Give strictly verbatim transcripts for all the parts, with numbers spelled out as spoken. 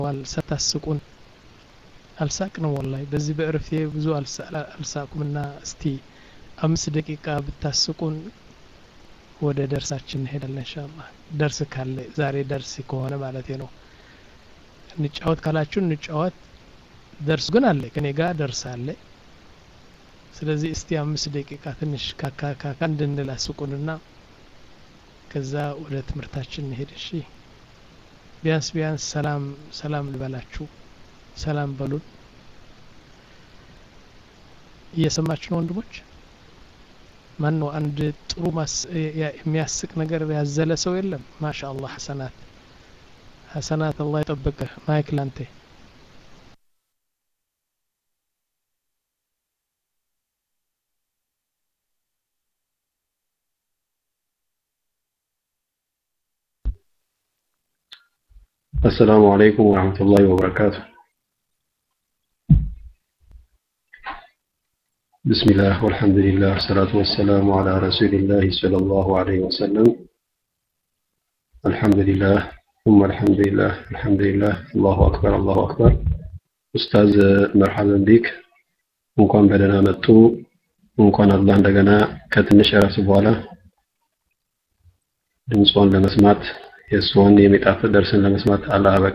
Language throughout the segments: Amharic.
ሳታስቁን አልሳቅንም ወላሂ በዚህ በእርፍቴ ብዙ አልሳቁምና እስቲ አምስት ደቂቃ ብታስቁን ወደ ደርሳችን እንሄዳለን ኢንሻአላህ ደርስ ካለ ዛሬ ደርስ ከሆነ ማለት ነው እንጫወት ካላችሁ እንጫወት ደርስ ግን አለ ከኔ ጋር ደርስ አለ ስለዚህ እስቲ አምስት ደቂቃ ትንሽ ካካ እንድንል አስቁንና ከዛ ወደ ትምህርታችን እንሄድ እሺ ቢያንስ ቢያንስ ሰላም ሰላም ልበላችሁ ሰላም በሉን እየሰማችሁ ነው ወንድሞች ማን ነው አንድ ጥሩ የሚያስቅ ነገር ያዘለ ሰው የለም ማሻአላህ ሐሰናት ሐሰናት አላህ ይጠብቅህ ማይክ ላንተ السلام عليكم ورحمة الله وبركاته بسم الله والحمد لله والصلاة والسلام على رسول الله صلى الله عليه وسلم الحمد لله ثم الحمد لله الحمد لله الله أكبر الله أكبر أستاذ مرحبا بك እንኳን በደህና መጡ እንኳን አላህ እንደገና ከትንሽ ራስ በኋላ ድምጽዎን ለመስማት የሱን የሚጣፍጥ ደርስን ለመስማት አላህ በቃ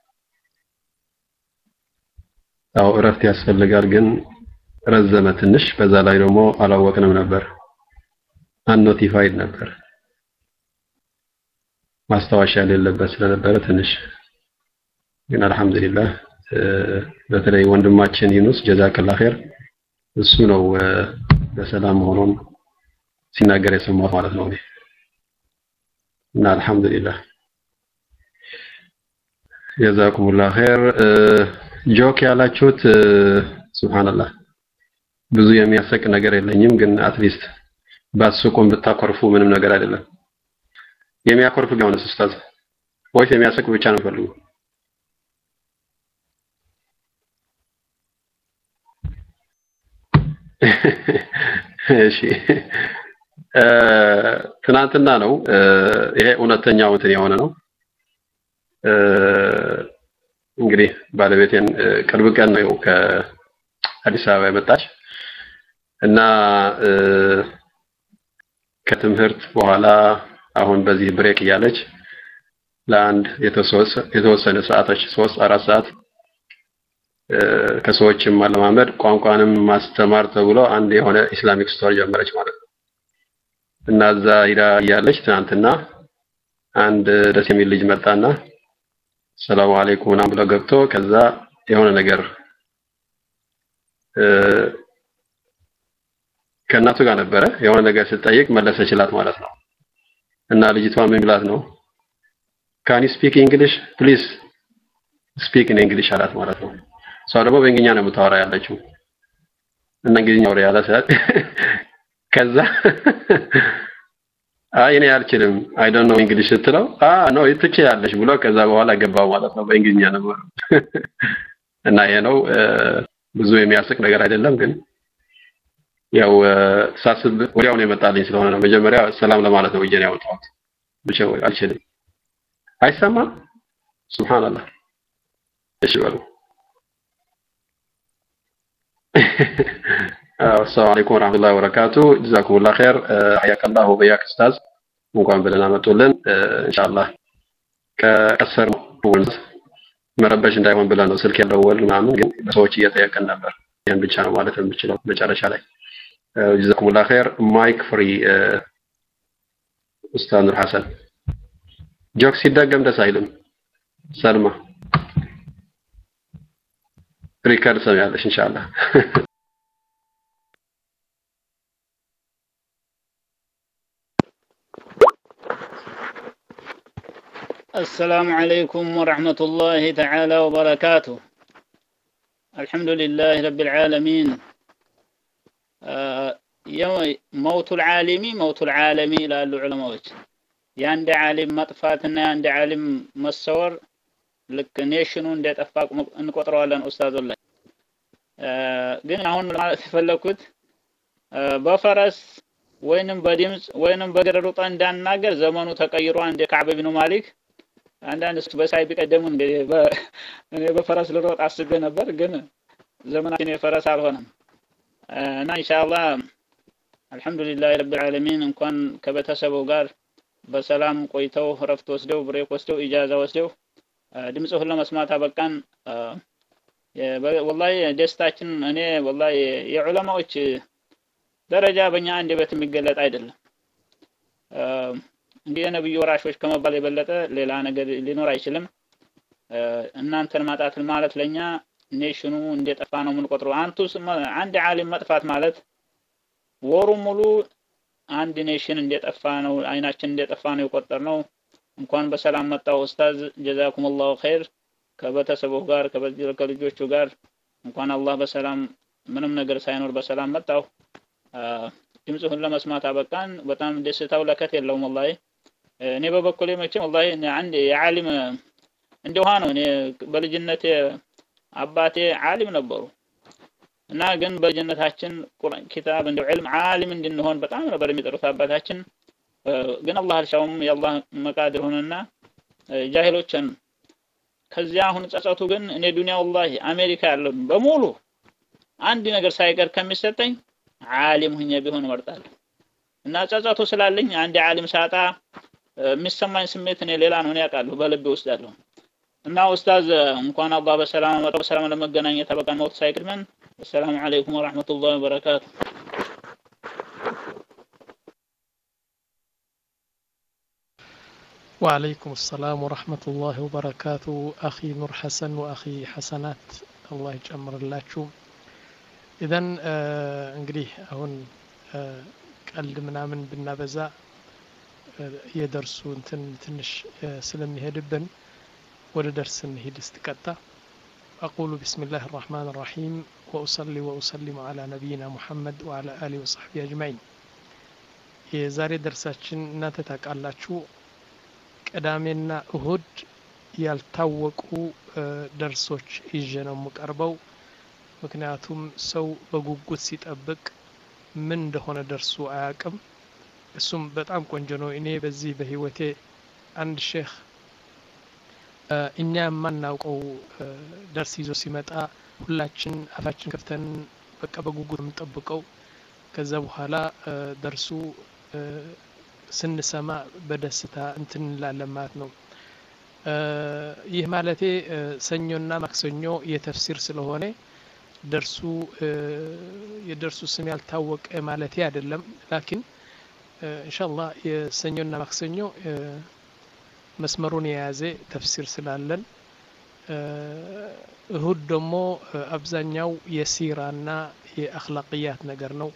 አው እረፍት ያስፈልጋል ግን ረዘመ ትንሽ በዛ ላይ ደግሞ አላወቅንም ነበር አንኖቲፋይድ ነበር ማስታወሻ የሌለበት ስለነበረ ትንሽ ግን አልহামዱሊላህ በተለይ ወንድማችን ዩኑስ ጀዛከላህ ኸይር እሱ ነው በሰላም ሆኖን ሲናገር የሰማው ማለት ነው እና አልহামዱሊላህ ጀዛኩሙላህ ኸይር ጆክ ያላችሁት ሱብሃንአላህ ብዙ የሚያስቅ ነገር የለኝም ግን አትሊስት ባስቆም ብታኮርፉ ምንም ነገር አይደለም የሚያኮርፍ ቢሆንስ ኡስታዝ ወይስ የሚያስቅ ብቻ ነው ፈልጉ እሺ ትናንትና ነው ይሄ እውነተኛው እንትን የሆነ ነው እንግዲህ ባለቤቴን ቅርብ ቀን ነው ከአዲስ አበባ የመጣች እና ከትምህርት በኋላ አሁን በዚህ ብሬክ ያለች ለአንድ የተወሰነ ሰዓቶች ሶስት አራት ሰዓት ከሰዎችም ማለማመድ ቋንቋንም ማስተማር ተብሎ አንድ የሆነ ኢስላሚክ ስቶሪ ጀመረች ማለት ነው እና እዛ ሂዳ ያለች ትናንትና አንድ ደስ የሚል ልጅ መጣና ሰላም አለይኩም እና ብሎ ገብቶ ከዛ የሆነ ነገር ከናቱ ጋር ነበረ የሆነ ነገር ስትጠይቅ መለሰችላት ማለት ነው እና ልጅቷ ምን ብላት ነው can you speak english please speak in english አላት ማለት ነው ሰው ደግሞ በእንግሊዝኛ ነው የምታወራ ያለችው እና እንግሊዝኛ ወሬ ያለ ሰዓት ከዛ አይ እኔ አልችልም I don't know English ስትለው አ ኖ ትችያለሽ ብሎ ከዛ በኋላ ገባው ማለት ነው በእንግሊዝኛ ነው እና ይሄ ነው ብዙ የሚያስቅ ነገር አይደለም ግን ያው ሳስብ ወዲያው ነው የመጣልኝ ስለሆነ ነው መጀመሪያ ሰላም ለማለት ነው እጄን ያወጣሁት ብቻ አልችልም አይሰማም ሱብሃንአላህ እሺ በሉ السلام عليكم ورحمة الله وبركاته جزاكم الله خير حياك الله وبياك أستاذ እንኳን በደህና መጡልን ኢንሻአላህ ከቀሰር መረበሽ እንዳይሆን ብለን ነው ስልክ ያደወል ምናምን ግን በሰዎች እየጠየቀን ነበር ያን ብቻ ነው ማለት የምችለው መጨረሻ ላይ جزاكم الله خير ማይክ ፍሪ ኡስታዝ ኑር ሐሰን ጆክስ ሲደገም ደስ አይልም ሰልማ ሪካርድ ሰማያለሽ ኢንሻአላህ السلام عليكم ورحمة الله تعالى وبركاته الحمد لله رب العالمين يوم موت العالمي موت العالمي لا العلماء ياند عالم مطفاتنا ياند عالم مصور لك نيشنو እንደ ጠፋቅ እንቆጥረዋለን ኡስታዝ ወላሂ ግን አሁን ማለት ፈለኩት በፈረስ ወይንም በድምጽ ወይንም በገረሩጣ እንዳናገር ዘመኑ ተቀይሮ አንደ ከዓብ ኢብኑ ማሊክ አንዳንድ እሱ በሳይ ቢቀደሙ እንግዲህ እኔ በፈረስ ልሮጥ አስቤ ነበር ግን ዘመናችን የፈረስ አልሆነም እና ኢንሻአላህ አልহামዱሊላህ ረብል ዓለሚን እንኳን ከቤተሰቡ ጋር በሰላም ቆይተው ረፍት ወስደው ብሬክ ወስደው ኢጃዛ ወስደው ድምጽሁን ለመስማት አበቃን ወላሂ ደስታችን እኔ ወላሂ የዑለማዎች ደረጃ በእኛ አንደበት የሚገለጥ አይደለም እንደ ነብዩ ወራሾች ከመባል የበለጠ ሌላ ነገር ሊኖር አይችልም እናንተን ማጣት ማለት ለኛ ኔሽኑ እንደጠፋ ነው የምንቆጥረው አንቱስ አንድ ዓሊም መጥፋት ማለት ወሩ ሙሉ አንድ ኔሽን እንደጠፋ ነው አይናችን እንደጠፋ ነው የቆጠርነው እንኳን በሰላም መጣው ኡስታዝ ጀዛኩሙላሁ ኸይር ከቤተሰቡ ጋር ከልጆቹ ጋር እንኳን አላህ በሰላም ምንም ነገር ሳይኖር በሰላም መጣው ድምጽሁን ለመስማት አበቃን በጣም ደስታው ለከት የለውም ወላሂ እኔ በበኩሌ መቼም ወላሂ አንድ የዓሊም እንደውሃ ነው እኔ በልጅነቴ አባቴ ዓሊም ነበሩ እና ግን በልጅነታችን ቁርአን ኪታብ እንደው ዒልም ዓሊም እንድንሆን በጣም ነበር የሚጠሩት አባታችን ግን አላህ አልሻውም የአላህ መቃድር ሆነና ጃሂሎችን ከዚያ አሁን ጸጸቱ ግን እኔ ዱንያ ወላሂ አሜሪካ ያለው በሙሉ አንድ ነገር ሳይቀር ከሚሰጠኝ ዓሊም ሆኜ ቢሆን እመርጣለሁ እና ጸጸቱ ስላለኝ አንድ ዓሊም ሳጣ የሚሰማኝ ስሜት እኔ ሌላ ነው እኔ ያውቃለሁ በልቤ ውስጥ ያለው እና ኡስታዝ እንኳን አላህ በሰላም መጣው በሰላም ለመገናኘት አበቃን ሞት ሳይቀድመን السلام عليكم ورحمة الله وبركاته وعليكم السلام ورحمة الله وبركاته أخي نور حسن وأخي حسنات الله يجمر اللاتشو إذن انقريه هون قلد منامن بالنبزاء يدرسو انتن تنش سلمي هدبن ولا درس نهيد استقطع أقول بسم الله الرحمن الرحيم وأصلي وأسلم على نبينا محمد وعلى آله وصحبه أجمعين የዛሬ ደርሳችን እናንተ ታውቃላችሁ ቅዳሜና እሁድ ያልታወቁ ደርሶች ይዤ ነው የምቀርበው ምክንያቱም ሰው በጉጉት ሲጠብቅ ምን እንደሆነ ደርሱ አያውቅም እሱም በጣም ቆንጆ ነው እኔ በዚህ በህይወቴ አንድ ሼህ እኛ ማናውቀው ደርስ ይዞ ሲመጣ ሁላችን አፋችን ከፍተን በቃ በጉጉት የምንጠብቀው ከዛ በኋላ ደርሱ ስንሰማ በደስታ እንትን ላለማት ነው ይህ ማለቴ ሰኞና ማክሰኞ የተፍሲር ስለሆነ ደርሱ የደርሱ ስም ያልታወቀ ማለቴ አይደለም ላኪን ኢንሻአላህ የሰኞና ማክሰኞ መስመሩን የያዘ ተፍሲር ስላለን እሁድ ደግሞ አብዛኛው የሲራና የአኽላቂያት ነገር ነው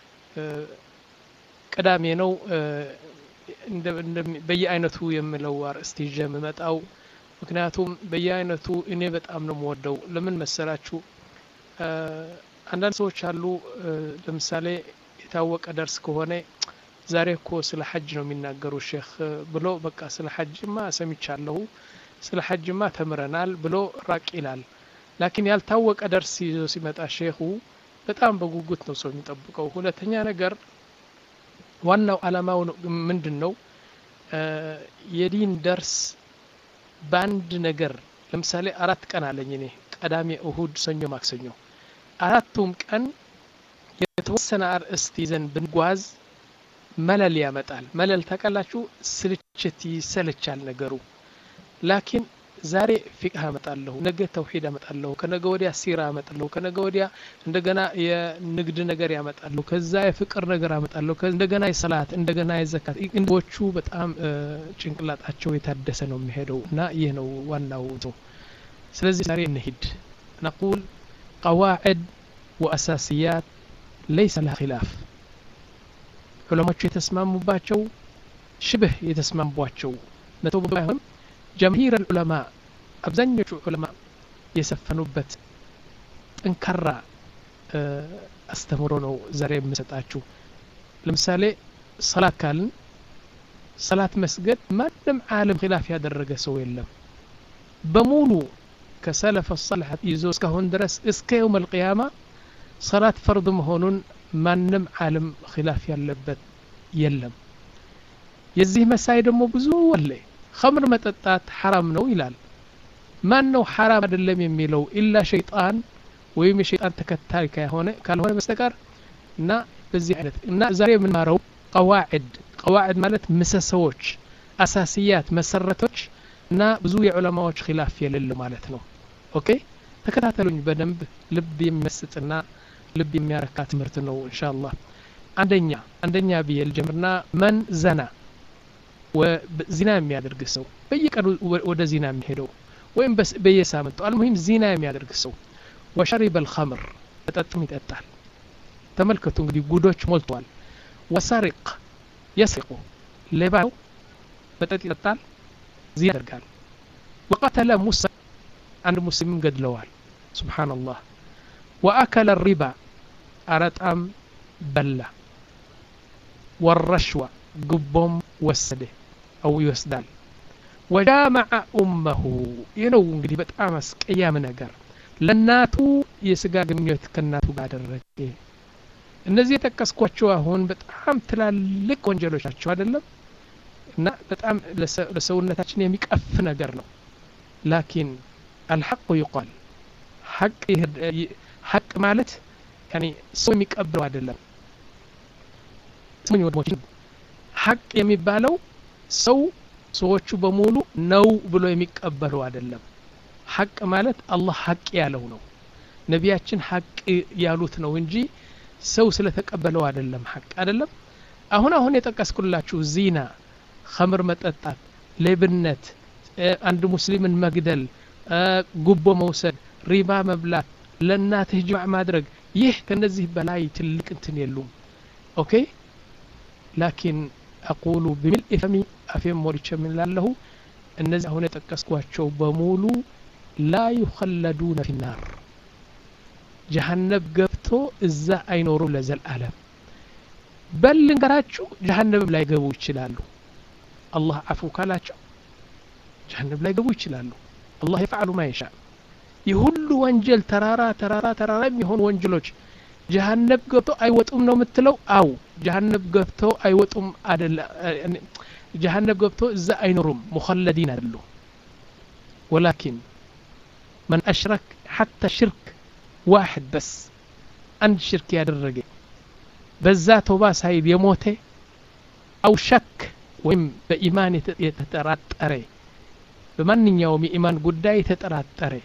ቅዳሜ ነው እንደ በየአይነቱ የምለው አርእስት ይዤ የምመጣው ምክንያቱም በየአይነቱ እኔ በጣም ነው የምወደው ለምን መሰላችሁ አንዳንድ ሰዎች አሉ ለምሳሌ የታወቀ ደርስ ከሆነ ዛሬ እኮ ስለ ሐጅ ነው የሚናገሩ ሼክ ብሎ በቃ ስለ ሐጅማ ሰምቻለሁ ስለ ሐጅማ ተምረናል ብሎ ራቅ ይላል ላኪን ያልታወቀ ደርስ ይዞ ሲመጣ ሼኹ በጣም በጉጉት ነው ሰው የሚጠብቀው ሁለተኛ ነገር ዋናው ዓላማው ምንድነው የዲን ደርስ ባንድ ነገር ለምሳሌ አራት ቀን አለኝ እኔ ቀዳሜ እሁድ ሰኞ ማክሰኞ አራቱም ቀን የተወሰነ አርእስት ይዘን ብንጓዝ መለል ያመጣል መለል ታቀላችሁ ስልችት ይሰለቻል ነገሩ ላኪን ዛሬ ፊቅህ አመጣለሁ ነገ ተውሂድ አመጣለሁ ከነገ ወዲያ ሲራ አመጣለሁ ከነገ ወዲያ እንደገና የንግድ ነገር ያመጣለሁ ከዛ የፍቅር ነገር አመጣለሁ እንደገና የሰላት እንደገና የዘካት እንቦቹ በጣም ጭንቅላታቸው የታደሰ ነው የሚሄደው እና ይህ ነው ዋናው ነው ስለዚህ ዛሬ እንሂድ نقول قواعد واساسيات ليس لها خلاف ዑለማዎቹ የተስማሙባቸው ሽብህ የተስማሙባቸው መቶ ባይሆን جماهير العلماء አብዛኞቹ ዑለማ የሰፈኑበት ጠንካራ አስተምሮ ነው ዛሬ የምሰጣችሁ ለምሳሌ ሰላት ካልን ሰላት መስገድ ማንም ዓለም ኺላፍ ያደረገ ሰው የለም በሙሉ ከሰለፈ الصالح ይዞ እስካሁን ድረስ እስከ يوم القيامه ሰላት ፈርድ መሆኑን ማንም ዓለም ኺላፍ ያለበት የለም የዚህ መሳይ ደግሞ ብዙ ወለ ኸምር መጠጣት ሐራም ነው ይላል። ማን ነው ሐራም አይደለም የሚለው? ኢላ ሸይጣን ወይም የሸይጣን ተከታይ ከሆነ ካልሆነ በስተቀር እና በዚህ አይነት እና ዛሬ የምንማረው ቀዋዕድ ቀዋዕድ ማለት ምሰሶዎች፣ አሳስያት፣ መሰረቶች እና ብዙ የዑለማዎች ኺላፍ የሌለ ማለት ነው። ኦኬ ተከታተሉኝ በደንብ ልብ የሚመስጥና ልብ የሚያረካ ትምህርት ነው ኢንሻአላህ። አንደኛ አንደኛ ቢል ጀምርና መን ዘና ወዚና የሚያደርግ ሰው በየቀኑ ወደ ዚና የሚሄደው ወይም በየሳምንቱ አልሙሂም ዚና የሚያደርግ ሰው ወሸሪበ الخمر መጠጥም ይጠጣል። ተመልከቱ እንግዲህ ጉዶች ሞልቷል። ወሰሪቅ يسرق ሌባው መጠጥ ይጠጣል፣ ዚና ያደርጋል። وقتل مسلم አንድ ሙስሊም ገድለዋል። ሱብሃንአላህ። وأكل الربا አረጣም በላ። والرشوة قبهم وسده أو يوسدال وجامع أمه ينو እንግዲህ በጣም አስቀያም ነገር ለናቱ የስጋ ግንኙነት ከናቱ ጋር አደረገ። እነዚህ የተከስኳቸው አሁን በጣም ትላልቅ ወንጀሎች ናቸው አይደለም? እና በጣም ለሰውነታችን የሚቀፍ ነገር ነው። ላኪን الحق يقال حق حق ማለት يعني ሰው የሚቀበለው አይደለም። ስሙኝ ወድሞች ሐቅ የሚባለው ሰው ሰዎቹ በሙሉ ነው ብሎ የሚቀበለው አይደለም። ሐቅ ማለት አላህ ሐቅ ያለው ነው፣ ነቢያችን ሐቅ ያሉት ነው እንጂ ሰው ስለተቀበለው አይደለም። ሐቅ አይደለም። አሁን አሁን የጠቀስኩላችሁ ዚና፣ ኸምር መጠጣት፣ ሌብነት፣ አንድ ሙስሊምን መግደል፣ ጉቦ መውሰድ፣ ሪባ መብላት፣ ለናትህ ጅማዕ ማድረግ ይህ ከነዚህ በላይ ትልቅ እንትን የሉም። ኦኬ ላኪን አቁሉ بملء فمي አፌም ሞልቼ ምን ላለሁ እነዚህ አሁን የጠቀስኳቸው በሙሉ لا يخلدون في النار ጀሃነም ገብቶ እዛ አይኖሩ ለዘላለም። በል እንገራችሁ ጀሃነም ላይ ገቡ ይችላሉ። አላህ አፉ ካላቸው ጀሃነም ላይ ገቡ ይችላሉ። አላህ يفعل ما يشاء። የሁሉ ወንጀል ተራራ ተራራ ተራራ የሚሆን ወንጀሎች ጀሃነም ገብቶ አይወጡም ነው የምትለው? አው ጀሃነም ገብቶ አይወጡም አይደለ? ጀሃነም ገብቶ እዛ አይኖሩም፣ ሙኸለዲን አይደሉ። ولكن من أشرك حتى شرك واحد بس አንድ ሽርክ ያደረገ በዛ ተውባ ሳይል የሞተ አው ሸክ ወይም በኢማን የተጠራጠረ በማንኛውም የኢማን ጉዳይ የተጠራጠረ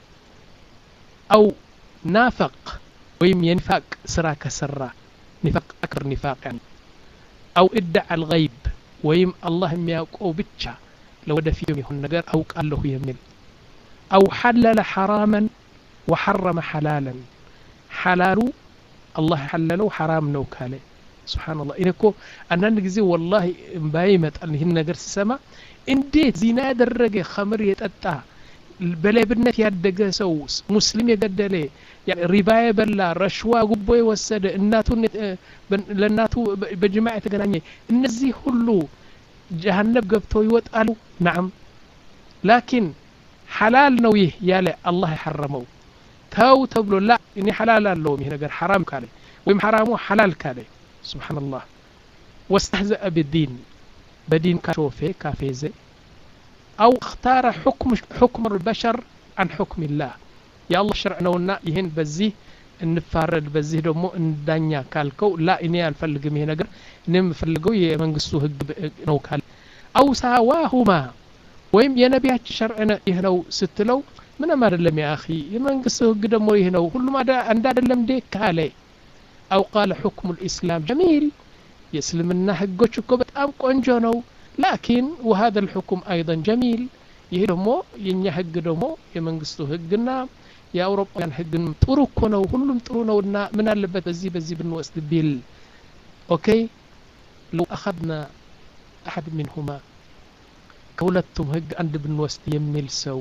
አው ናፈቅ ወይም የኒፋቅ ስራ ከሰራ ኒፋቅ አክር ኒፋቅ يعني አው ادعى الغيب ወይም አላህ የሚያውቀው ብቻ ለወደፊት የሚሆን ነገር አውቃለሁ የሚል አው حلل حراما وحرم حلالا حلالو الله حللو حرام ነው ካለ ሱብሃንአላህ። እኔኮ አንዳንድ ጊዜ ወላሂ እምባዬ ይመጣል ይህን ነገር ስሰማ። እንዴት ዚና ያደረገ ኸምር የጠጣ በሌብነት ያደገ ሰው ሙስሊም የገደለ ሪባ የበላ ረሽዋ ጉቦ የወሰደ እናቱን ለናቱ በጅማዕ የተገናኘ እነዚህ ሁሉ ጀሃነም ገብተው ይወጣሉ? نعم ላኪን ሐላል ነው ይህ ያለ አላህ يحرمው ተው ተብሎ ላ እኔ ሐላል አለው ይሄ ነገር ሐራም ካለ ወይም ሐራሙ ሐላል ካለ ሱብሃንአላህ። واستهزأ بالدين بدين كشوفه كافيزه أو اختار حكم حكم البشر عن حكم الله يا الله شرعناونا ይሄን በዚህ እንፋረድ በዚህ ደግሞ እንዳኛ ካልከው ላ እኔ አልፈልግም ይሄ ነገር እኔም ፈልገው የመንግስቱ ህግ ነው ካል أو سواهما ወይም የነቢያችን ሸርዕና ይሄ ነው ስትለው ምንም አይደለም ያ اخي የመንግስቱ ህግ ደግሞ ይሄ ነው ሁሉም አንድ አይደለም እንደ ካለ أو قال حكم الإسلام جميل የእስልምና ህጎች እኮ በጣም ቆንጆ ነው لكن وهذا الحكم أيضا جميل ይሄ ደግሞ የኛ ህግ ደግሞ የመንግስቱ ህግና የአውሮፓውያን ህግን ጥሩ እኮ ነው ሁሉም ጥሩ ነውና ምን አለበት በዚህ በዚህ ብንወስድ ቢል ኦኬ لو أخذنا أحد منهما ከሁለቱም ህግ አንድ ብንወስድ የሚል ሰው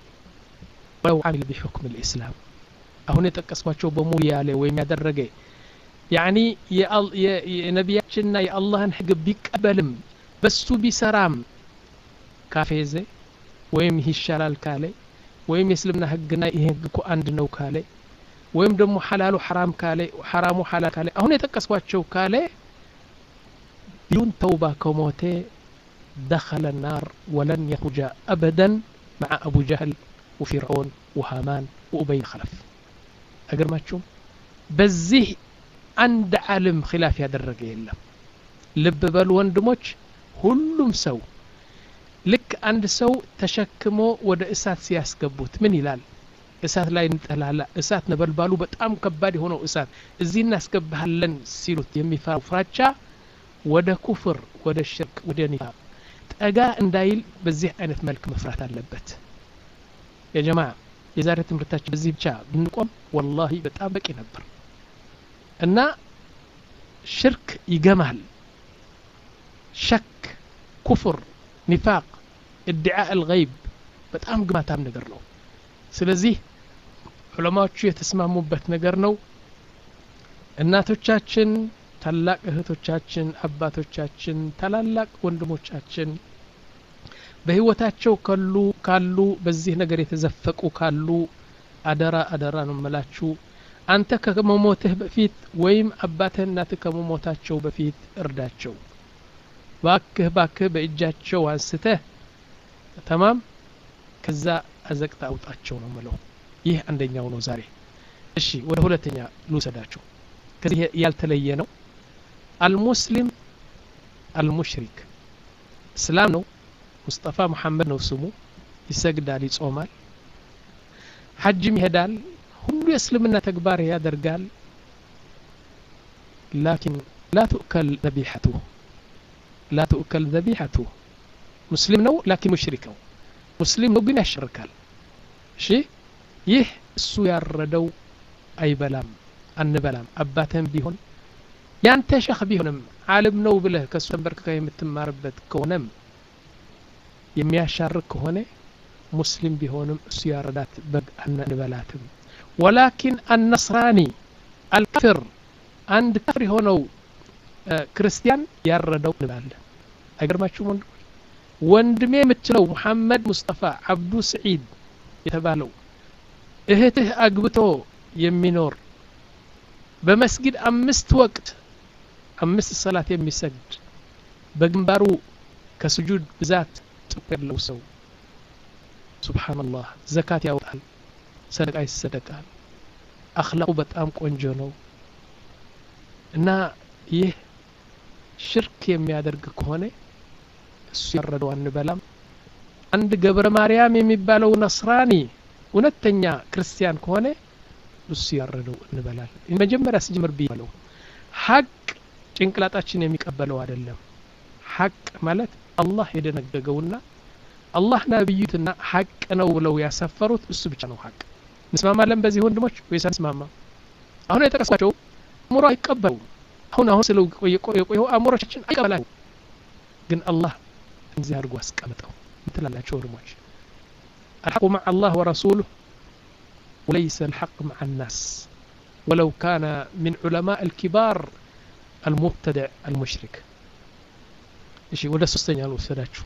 ولو عمل بحكم الإسلام አሁን የጠቀስኳቸው በሙሉ ያለ ወይም ያደረገ يعني የነቢያችንና የአላህን ህግ ቢቀበልም በሱ ቢሰራም ካፌዘ ወይም ይሻላል ካለ ወይም የእስልምና ህግና ይሄ ህግ እኮ አንድ ነው ካለ ወይም ደግሞ ሐላሉ ሐራም ካለ ሐራሙ ሐላል ካለ አሁን የጠቀስኳቸው ካለ ቢሉን ተውባ ከሞተ دخل النار ولن يخرج أبدا مع أبو جهل وفرعون وهامان وأبي خلف أقرماتكم بزيه عند عالم خلاف هذا الرجل لب بل وندموش ሁሉም ሰው ልክ አንድ ሰው ተሸክሞ ወደ እሳት ሲያስገቡት ምን ይላል እሳት ላይ እንጠላላ እሳት ነበልባሉ በጣም ከባድ የሆነው እሳት እዚህ እናስገባለን ሲሉት የሚፈራው ፍራቻ ወደ ኩፍር ወደ ሽርክ ወደ ኒፋቅ ጠጋ እንዳይል በዚህ አይነት መልክ መፍራት አለበት ያ ጀማዓ የዛሬ ትምህርታችን በዚህ ብቻ ብንቆም والله በጣም በቂ ነበር እና ሽርክ ይገማል شك كفر نفاق ادعاء الغيب በጣም ግማታም ነገር ነው ስለዚህ ዑለማዎቹ የተስማሙበት ነገር ነው እናቶቻችን ታላቅ እህቶቻችን አባቶቻችን ታላላቅ ወንድሞቻችን በህይወታቸው ካሉ ካሉ በዚህ ነገር የተዘፈቁ ካሉ አደራ አደራ ነው መላችሁ አንተ ከመሞትህ በፊት ወይም አባትህ እናትህ ከመሞታቸው በፊት እርዳቸው ባክህ ባክህ በእጃቸው አንስተህ ተማም ከዛ አዘቅታ አውጣቸው ነው ማለት ይህ አንደኛው ነው ዛሬ እሺ ወደ ሁለተኛ ልውሰዳችሁ ከዚህ ያልተለየ ነው አልሙስሊም አልሙሽሪክ እስላም ነው ሙስጠፋ መሐመድ ነው ስሙ ይሰግዳል ይጾማል ሐጅም ይሄዳል ሁሉ የእስልምና ተግባር ያደርጋል لكن لا تؤكل ذبيحته لا تؤكل ذبيحته مسلم نو لكن مشرك ነው مسلم ነው ግን ያሽርካል እሺ ይህ እሱ ያረደው አይበላም አንበላም አባተም ቢሆን ያንተ ሸኽ ቢሆንም ዓለም ነው ብለህ ከሱ ተንበርከከ የምትማርበት ከሆነም የሚያሻርክ ከሆነ ሙስሊም ቢሆንም እሱ ያረዳት በግ አንበላትም ولكن النصراني الكافر عند كافر ሆነው ክርስቲያን ያረደው እንበላለን አይገርማችሁም ወንድ ወንድሜ የምትለው መሐመድ ሙስጠፋ አብዱ ሰዒድ የተባለው እህትህ አግብቶ የሚኖር በመስጊድ አምስት ወቅት አምስት ሰላት የሚሰግድ በግንባሩ ከስጁድ ብዛት ጥቁር ያለው ሰው ሱብሃንአላህ ዘካት ያወጣል ሰደቃ ይሰደቃል አኽላቁ በጣም ቆንጆ ነው እና ይህ ሽርክ የሚያደርግ ከሆነ እሱ ያረደው አንበላም አንድ ገብረ ማርያም የሚባለው ነስራኒ እውነተኛ ክርስቲያን ከሆነ እሱ ያረደው እንበላል መጀመሪያ ሲጀምር ቢባለው ሐቅ ጭንቅላታችን የሚቀበለው አይደለም ሐቅ ማለት አላህ የደነገገውና አላህ ነብዩትና ሐቅ ነው ብለው ያሰፈሩት እሱ ብቻ ነው ሐቅ እንስማማለን በዚህ ወንድሞች ወይስ አንስማማ አሁን የተቀሰቀቸው ሙራ ይቀበሉ አሁን አሁን ስለ የቆየው አሞራችን አይቀበላው ግን አላህ እንዚህ አድርጎ አስቀምጠው እንትላላቸው ወንድሞች الحق مع الله ورسوله وليس الحق مع الناس ولو كان من علماء الكبار المبتدع المشرك እሺ ወደ ሶስተኛ ነው ወሰዳችሁ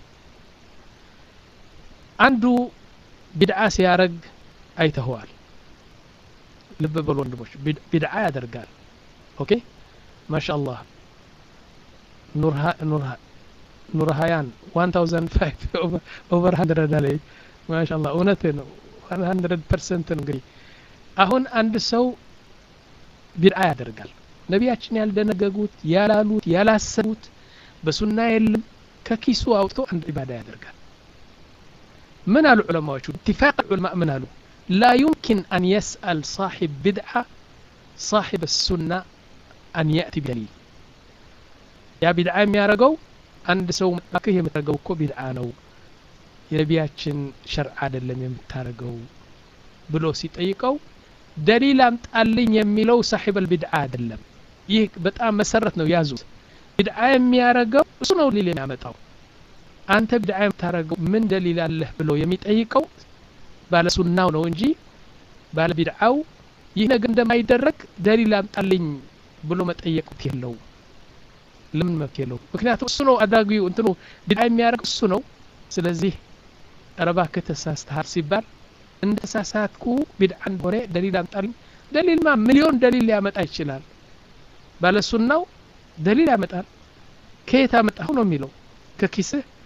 አንዱ ቢድዓ ሲያረግ አይተዋል ልብ በሉ ወንድሞች ቢድዓ ያደርጋል ኦኬ ማሻአላህ ኑርሃ ኑርሃ ኑርሃያን one thousand five over one hundred ላይ ማሻአላህ እውነት ነው one hundred percent እንግዲህ አሁን አንድ ሰው ቢድዓ ያደርጋል ነቢያችን ያልደነገጉት ያላሉት ያላሰቡት በሱና የለም ከኪሱ አውጥቶ አንድ ኢባዳ ያደርጋል من العلماء اتفاق العلماء من قالوا لا يمكن أن يسأل صاحب بدعة صاحب السنة أن يأتي بدليل يا بدعة يا رجو عند سو مكيه مترجو كو بدعة نو ينبياتشن شرع عدل لم يمترجو بلو سيطيقو دليل أمتقلين يميلو صاحب البدعة عدلم ይህ በጣም መሰረት ነው ያዙት بدعة የሚያረገው እሱ ነው ሊል የሚያመጣው አንተ بدعة የምታረገው ምን ደሊል አለህ ብሎ የሚጠይቀው ባለ ሱናው ነው እንጂ ባለ ቢድዓው ይህ ነገር እንደማይደረግ ደሊል አምጣልኝ ብሎ መጠየቅ የለው ለምን መከለው ምክንያቱም እሱ ነው አዳጊው እንትኑ بدعة የሚያረግ እሱ ነው ስለዚህ ረባከ ተሳስተሃል ሲባል እንደሳሳትኩ بدعة እንደሆነ ደሊል አምጣልኝ ደሊልማ ሚሊዮን ደሊል ያመጣ ይችላል ባለ ሱናው ደሊል ያመጣል ከየት አመጣው ነው የሚለው ከኪስህ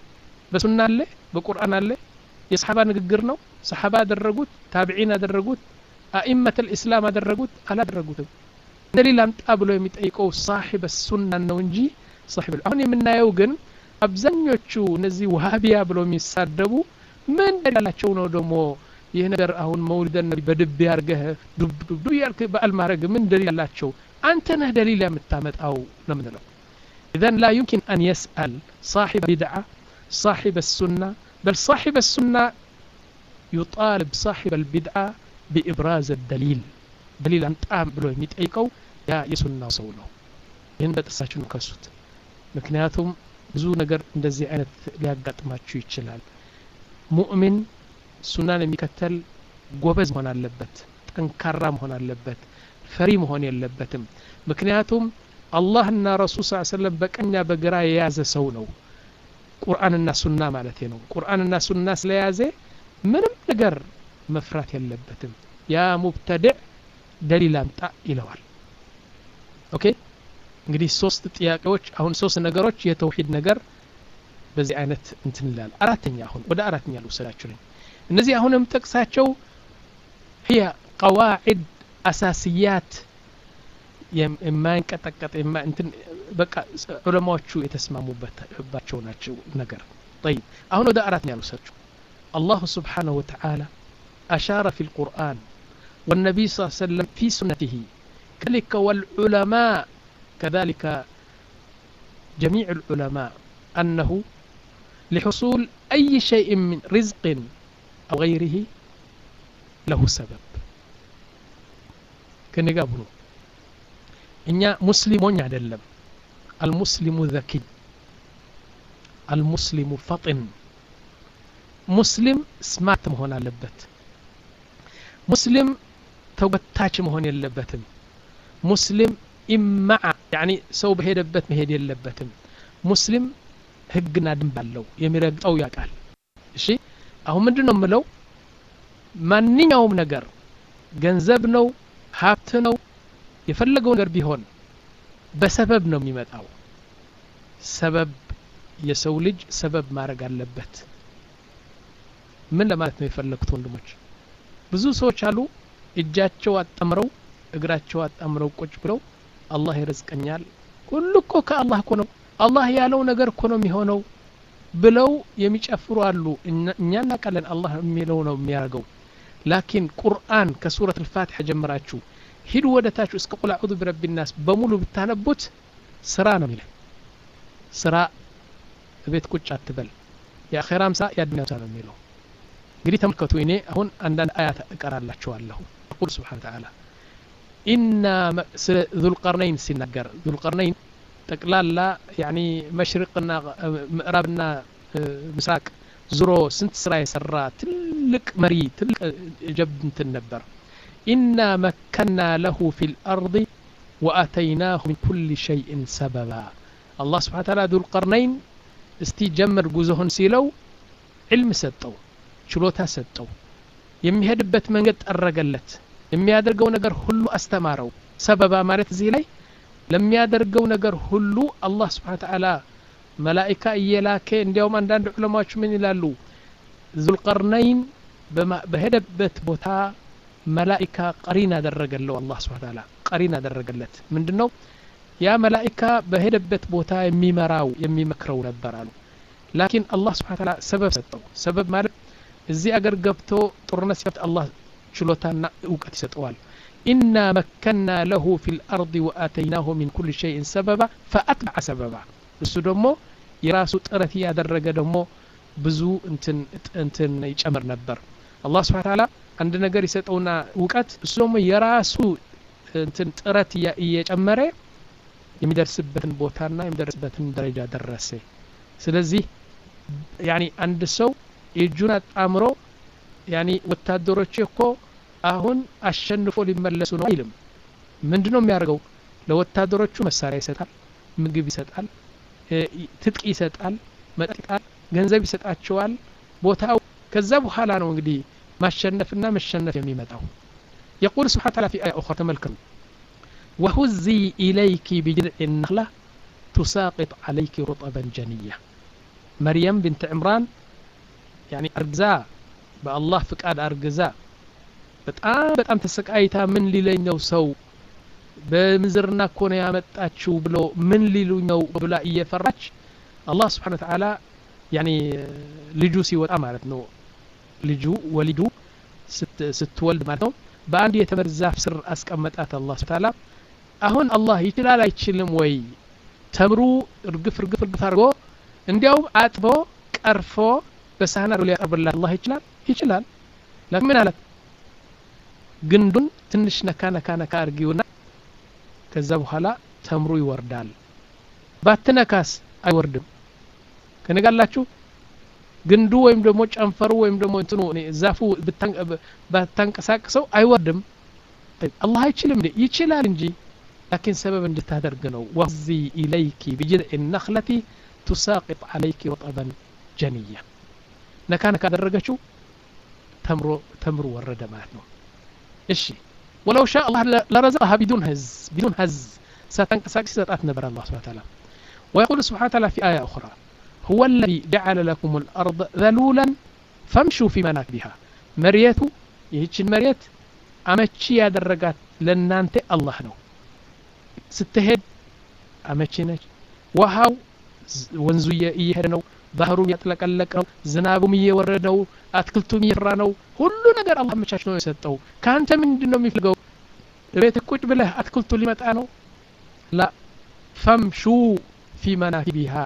በሱና አለ በቁርአን አለ የሰሃባ ንግግር ነው ሰሃባ አደረጉት ታቢዒን አደረጉት አኢመተ الاسلام አደረጉት አላደረጉትም ደሊል አምጣ ብሎ የሚጠይቀው صاحب السنة ነው እንጂ صاحب አሁን የምናየው ግን አብዛኞቹ እነዚህ ወሃቢያ ብሎ የሚሳደቡ ምን ደላላቸው ነው ደግሞ ይሄ ነገር አሁን መውሊድ ነብይ በድብ ያርገህ ዱብ ዱብ ያልክ በአል ማረግ ምን ደሊላቸው አንተ ነህ ደሊል የምታመጣው ነው ምንለው اذا لا يمكن ان يسال صاحب بدعه صاحب السنه بل صاحب السنه يطالب صاحب البدعه بابراز الدليل دليل አንጣም ብሎ የሚጠይቀው ያ የሱናው ሰው ነው ይሄን በጥሳችሁ ነው ከሱት ምክንያቱም ብዙ ነገር እንደዚህ አይነት ሊያጋጥማችሁ ይችላል ሙእሚን ሱናን የሚከተል ጎበዝ መሆን አለበት ጠንካራ መሆን አለበት ፈሪ መሆን የለበትም ምክንያቱም አላህና ረሱል ሰለላሁ ዐለይሂ ወሰለም በቀኛ በግራ የያዘ ሰው ነው ቁርአንና ሱና ማለት ነው ቁርአንና ሱና ስለያዘ ምንም ነገር መፍራት የለበትም ያ ሙብተዲዕ ደሊል አምጣ ይለዋል ኦኬ እንግዲህ ሶስት ጥያቄዎች አሁን ሶስት ነገሮች የተውሂድ ነገር በዚህ አይነት እንትን ይላል አራተኛ አሁን ወደ አራተኛ ልውሰዳችሁ ነኝ እነዚህ አሁንም ጠቅሳቸው هي قواعد اساسيات የማይንቀጠቀጥ የማ እንትን በቃ ዑለማዎቹ የተስማሙባቸው ናቸው ነገር طيب አሁን ወደ አራተኛ ልውሰዳችሁ الله سبحانه وتعالى أشار في القرآن والنبي صلى الله عليه وسلم في سنته كذلك والعلماء كذلك جميع العلماء أنه لحصول أي شيء من رزق أو غيره له سبب كن يقابلوا إن مسلمون يعلم المسلم ذكي المسلم فطن مسلم سمعت مهون لبت مسلم توبتاش مهون يلبتم مسلم إمع يعني سو بهيدبت مهيد يلبتم مسلم ህግና ደንብ አለው የሚረግጠው ያቃል እሺ አሁን ምንድነው ምለው ማንኛውም ነገር ገንዘብ ነው ሀብት ነው የፈለገው ነገር ቢሆን በሰበብ ነው የሚመጣው ሰበብ የሰው ልጅ ሰበብ ማድረግ አለበት ምን ለማለት ነው የፈለኩት ወንድሞች ብዙ ሰዎች አሉ እጃቸው አጣምረው እግራቸው አጣምረው ቁጭ ብለው አላህ ይረዝቀኛል ሁሉ እኮ ከአላህ እኮ ነው አላህ ያለው ነገር እኮ ነው የሚሆነው ብለው የሚጨፍሩ አሉ እኛና ቀለን አላህ የሚለው ነው የሚያርገው ላኪን ቁርአን ከሱረት الفاتحه ጀምራችሁ ሂዱ ወደታችሁ እስከ ቁል አዑዙ ቢረቢ الناس በሙሉ ብታነቡት ስራ ነው የሚለው ስራ ቤት ቁጭ አትበል የአኺራም ሳ ያድነው ነው የሚለው እንግዲህ ተመልከቱ እኔ አሁን አንዳንድ አያት እቀራላችኋለሁ ቁል ሱብሃነ ወተዓላ ኢና ذو القرنين ሲናገር ذو القرنين ጠቅላላ يعني መሽሪቅና ምዕራብና ምስራቅ ዙሮ ስንት ስራ የሰራ ትልቅ መሪ ትልቅ ጀብንት ነበር ኢና መከና له في الارض واتيناه من كل شيء سببا الله سبحانه وتعالى ذو القرنين እስቲ ጀምር ጉዞህን ሲለው علم ሰጠው ችሎታ ሰጠው የሚሄድበት መንገድ ጠረገለት የሚያደርገው ነገር ሁሉ አስተማረው ሰበባ ማለት እዚህ ላይ ለሚያደርገው ነገር ሁሉ አላህ Subhanahu Wa Ta'ala መላእክት እየላከ እንዲያውም አንዳንድ ዑለማዎች ምን ይላሉ ዙልቀርነይን በሄደበት ቦታ መላእክት ቀሪና አደረገለው አላህ Subhanahu Wa Ta'ala ቀሪና አደረገለት ምንድነው ያ መላእክት በሄደበት ቦታ የሚመራው የሚመክረው ነበር አሉ ላኪን አላህ Subhanahu Wa Ta'ala ሰበብ ሰጠው ሰበብ ማለት እዚህ አገር ገብቶ ጦርነት ሲፈት አላህ ችሎታና ዕውቀት ይሰጠዋል إنا مكنا له في الأرض وآتيناه من كل شيء سببا فأتبع سببا السودمو يراسو ترثي يادرج دمو بزو انتن انتن يجمر نبر الله سبحانه وتعالى عندنا نجار يسألونا وقت السودمو يراسو انتن ترثي يجمره يمدرس بتن بوتانا يمدرس بتن درجة درسه سلزي يعني عند سو يجونا أمره يعني وتدرجكو አሁን አሸንፎ ሊመለሱ ነው አይልም ምንድነው የሚያርገው ለወታደሮቹ መሳሪያ ይሰጣል ምግብ ይሰጣል ትጥቅ ይሰጣል መጠቃል ገንዘብ ይሰጣቸዋል ቦታው ከዛ በኋላ ነው እንግዲህ ማሸነፍና መሸነፍ የሚመጣው يقول سبحانه وتعالى في آية أخرى تملكم وهزي إليك بجذع النخلة تساقط عليك رطبا جنيا مريم بنت عمران يعني أرجزا بالله فقاد أرجزا በጣም በጣም ተሰቃይታ ምን ሊለኝ ነው ሰው በምዝርና እኮ ነው ያመጣችው ብሎ ምን ሊሉኝ ነው ብላ እየፈራች አላህ Subhanahu Wa Ta'ala يعني ልጁ ሲወጣ ማለት ነው ልጁ ወሊዱ ስትወልድ ማለት ነው በአንድ የተመር ዛፍ ስር አስቀመጣት አላህ Subhanahu Wa Ta'ala አሁን አላህ ይችላል አይችልም ወይ ተምሩ እርግፍ እርግፍ እርግፍ አድርጎ እንዲያው አጥቦ ቀርፎ በሳህና ሊያቀርብላት አላህ ይችላል ይችላል ለምን አለ ግንዱን ትንሽ ነካ ነካ ነካ አርጊውና ከዛ በኋላ ተምሩ ይወርዳል ባትነካስ አይወርድም ከነጋላችሁ ግንዱ ወይም ደግሞ ጨንፈሩ ወይም ደግሞ እንትኑ ዛፉ ባታንቀሳቅሰው አይወርድም አላህ አይችልም እንዴ ይችላል እንጂ لكن سبب እንድታደርግ ነው وَهُزِّي إِلَيْكِ بِجِذْعِ النَّخْلَةِ تُسَاقِطْ عَلَيْكِ رُطَبًا جَنِيًّا ነካ ነካ አደረገችው ተምሩ ተምሩ ወረደ ማለት ነው እሺ ولو شاء الله لرزقها بدون هز بدون هز ستنقساقس سطات نبر الله سبحانه وتعالى ويقول سبحانه وتعالى في آية أخرى هو الذي جعل لكم الأرض ذلولا فامشوا في مناكبها مريت يهيش المريت أمتشي يادرقات لنانت الله نو ستهد أمتشي نج وهاو ወንዙ እየሄደ ነው ባህሩ ያጥለቀለቀ ነው ዝናቡም እየወረደ ነው አትክልቱም ይራ ነው ሁሉ ነገር አላህ መቻች ነው የሰጠው ካንተ ምንድነው የሚፈልገው ቤት ቁጭ ብለህ አትክልቱ ሊመጣ ነው ላ ፈምሹ في مناكبها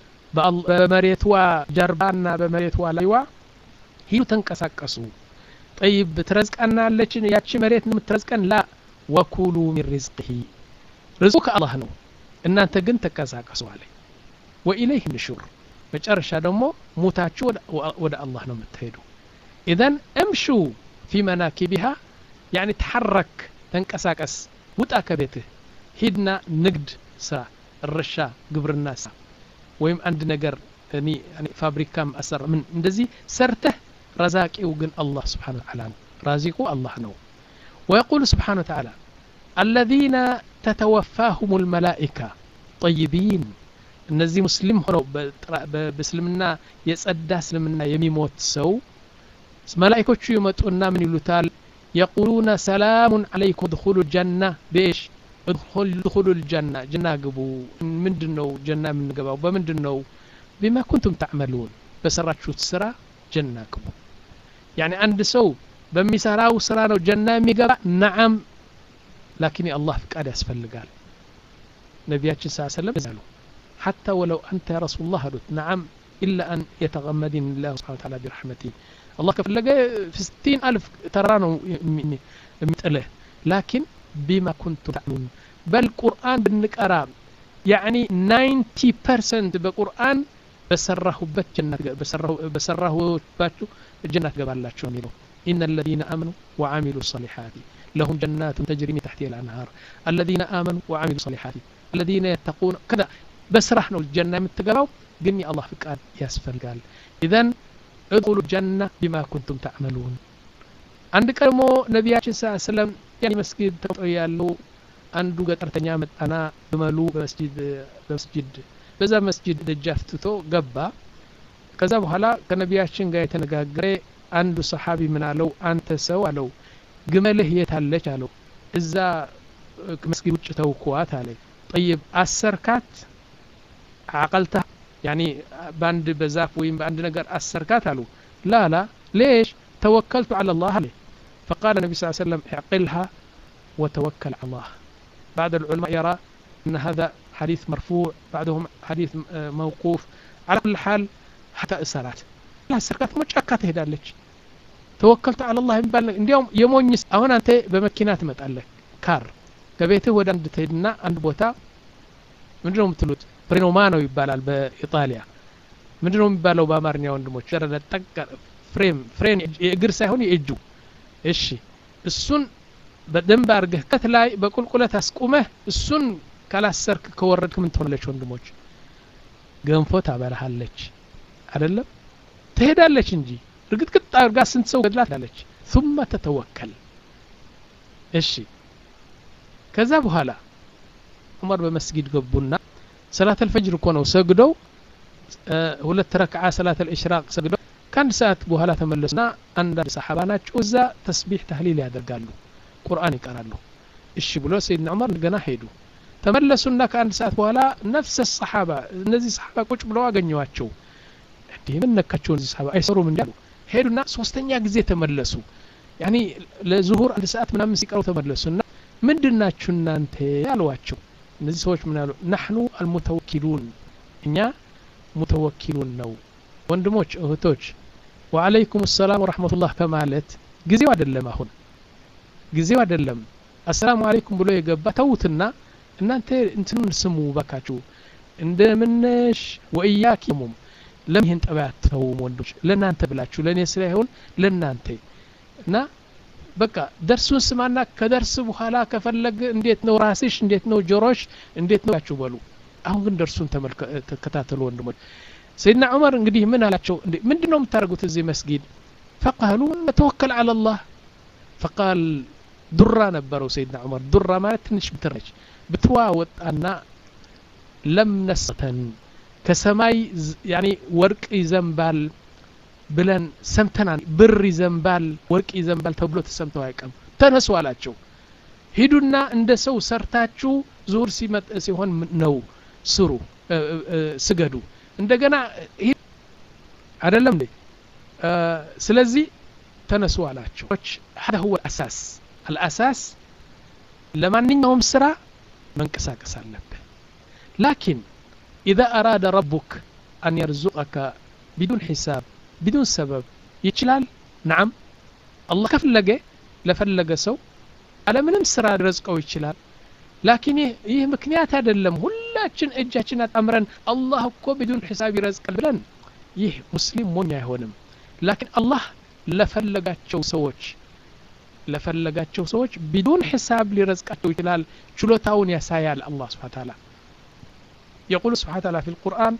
በመሬቷ ጀርባና በመሬቷ ላይዋ ሂዱ ተንቀሳቀሱ طيب ትረዝቃና አለችን ያቺ መሬት የምትረዝቀን ላ ወኩሉ من رزقه رزق الله ነው እናንተ ግን ተንቀሳቀሱ አለ وإليه النشور መጨረሻ ደግሞ ሞታችሁ ወደ አላህ ነው የምትሄዱ اذا امشوا في مناكبها يعني تحرك تنقساقس ውጣ ከቤትህ ሂድና ንግድ ስራ እርሻ ግብርና ስራ ወይም አንድ ነገር እኔ እኔ ፋብሪካም አሰራ ምን እንደዚህ ሰርተህ ረዛቂው ግን አላህ Subhanahu Wa Ta'ala ነው ራዚቁ አላህ ነው ويقول سبحانه وتعالى الذين تتوفاهم الملائكة طيبين እነዚህ ሙስሊም ሆነው በእስልምና የጸዳ እስልምና የሚሞት ሰው መላእክቶቹ ይመጡና ምን ይሉታል يقولون سلام عليكم ادخلوا الجنة بيش ادخلوا الجنة جنة ግቡ ምንድነው ጀና የምንገባው በምንድነው بما كنتم تعملون በሰራችሁት ስራ ጀና ግቡ يعني አንድ ሰው በሚሰራው ስራ ነው ጀና የሚገባ نعم لكن الله ፍቃድ ያስፈልጋል ነብያችን ሰለላሁ ዐለይሂ ወሰለም ያሉ حتى ولو أنت يا رسول الله قلت نعم إلا أن يتغمدني الله سبحانه وتعالى برحمته الله كفلقى في ستين ألف ترانو متأله لكن بما كنت تعلمون بل القرآن بالنقرام يعني ninety percent بالقرآن بسره بات جنة بسره بسره باتو الجنة قبل الله شو ميلو إن الذين آمنوا وعملوا الصالحات لهم جنات تجري من تحتها الأنهار الذين آمنوا وعملوا الصالحات الذين يتقون كذا بس راح نقول الجنة متقراو قلني الله فقال يسفل قال إذن ادخلوا الجنة بما كنتم تعملون عندك المو نبياتنا صلى الله عليه وسلم يعني مسجد تقطعي له عنده قطر تنيامت أنا بملو بمسجد بمسجد بذا مسجد دجافتو قبا كذا بحلا كنبياتنا قاية تنقاقري عنده صحابي من علو أنت سوى لو قمله يتهلج علو إذا مسجد وجهته قوات عليه طيب السركات عقلتها يعني باند بزاف وين باند نقر السركات له لا لا ليش توكلت على الله عليه فقال النبي صلى الله عليه وسلم اعقلها وتوكل على الله بعض العلماء يرى أن هذا حديث مرفوع بعضهم حديث موقوف على كل حال حتى الصلاة لا السركات ما تشكات هدا لك توكلت على الله اليوم يمونس هنا أنت بمكينات متقلك كار كبيته ودان تهدنا عند بوتا ምንድነው የምትሉት ፍሬኖማኖ ይባላል በኢጣሊያ ምንድነው የሚባለው በአማርኛ ወንድሞች ሸረለ ጠቅ ፍሬም ፍሬን የእግር ሳይሆን የእጁ እሺ እሱን በደንብ አርገህ ከተላይ በቁልቁለት አስቁመህ እሱን ካላሰርክ ከወረድክ ምን ትሆናለች ወንድሞች ገንፎ ታበላሃለች አይደለም ትሄዳለች እንጂ እርግጥግጥ አርጋ ስንት ሰው ገድላታለች ثم تتوكل እሺ ከዛ በኋላ ዑመር በመስጊድ ገቡና ሰላተል ፈጅር እኮ ነው ሰግደው ሁለት ረክዓ ሰላት الاشراق ሰግዶ ከአንድ ሰዓት በኋላ ተመለሱና አንዳንድ ሰሃባ ናቸው እዛ ተስቢህ ተህሊል ያደርጋሉ ቁርአን ይቀራሉ እሺ ብሎ ሰይድና ዑመር እንደገና ሄዱ ተመለሱና ከአንድ ሰዓት በኋላ ነፍስ الصحابه እነዚህ ሰሃባ ቁጭ ብለው አገኘዋቸው እንዴ ምን ነካቸው እነዚህ ሰሃባ አይሰሩም እንዲያሉ ሄዱና ሶስተኛ ጊዜ ተመለሱ ያኒ ለዙሁር አንድ ሰዓት ምናምን ሲቀሩ ተመለሱና ምንድናችሁ እናንተ ያሏቸው እነዚህ ሰዎች ምን አሉ نحن المتوكلون እኛ ሙተወኪሉን ነው ወንድሞች እህቶች ወአለይኩም ሰላም ወራህመቱላህ ከማለት ጊዜው አይደለም አሁን ጊዜው አይደለም አሰላሙ አለይኩም ብሎ የገባ ተውትና እናንተ እንትኑን ስሙ ባካችሁ እንደምንሽ ወኢያኪሙም ለምን ተባተው ወንዶች ለናንተ ብላችሁ ለኔ ስለይሆን ለናንተ እና በቃ ደርሱን ስማና ከደርስ በኋላ ከፈለግ እንዴት ነው ራስሽ እንዴት ነው ጆሮሽ እንዴት ነው ያችሁ በሉ አሁን ግን ደርሱን ተከታተሉ ወንድሞች سيدنا عمر እንግዲህ ምን አላቸው ምንድነው የምታረጉት እዚህ መስጊድ فقالوا نتوكل على الله فقال ዱራ ነበረው سيدنا عمر ዱራ ማለት ትንሽ ብትረች ብትዋ ወጣና ለም ነስተን ከሰማይ ያኒ ወርቅ ይዘንባል ብለን ሰምተናል ብር ይዘንባል ወርቅ ይዘንባል ተብሎ ተሰምተው አይቀም ተነሱ አላቸው ሂዱና እንደ ሰው ሰርታችሁ ዙር ሲመጥ ሲሆን ነው ስሩ ስገዱ እንደገና አይደለም እንዴ ስለዚህ ተነሱ አላቸው هذا هو الاساس الاساس ለማንኛውም ስራ መንቀሳቀስ አለበት لكن اذا اراد ربك ان يرزقك بدون حساب بدون سبب ይችላል نعم الله ከፈለገ ለፈለገ ሰው على ምንም ስራ ርዝቀው ይችላል لكن ይህ ምክንያት አይደለም ሁላችን እጃችን አጣምረን አላህ እኮ بدون حساب ይረዝቃል ብለን ይህ ሙስሊም ሞኝ አይሆንም لكن الله ለፈለጋቸው ሰዎች ለፈለጋቸው ሰዎች بدون حساب ሊረዝቃቸው ይችላል ችሎታውን ያሳያል الله سبحانه وتعالى يقول سبحانه وتعالى في القرآن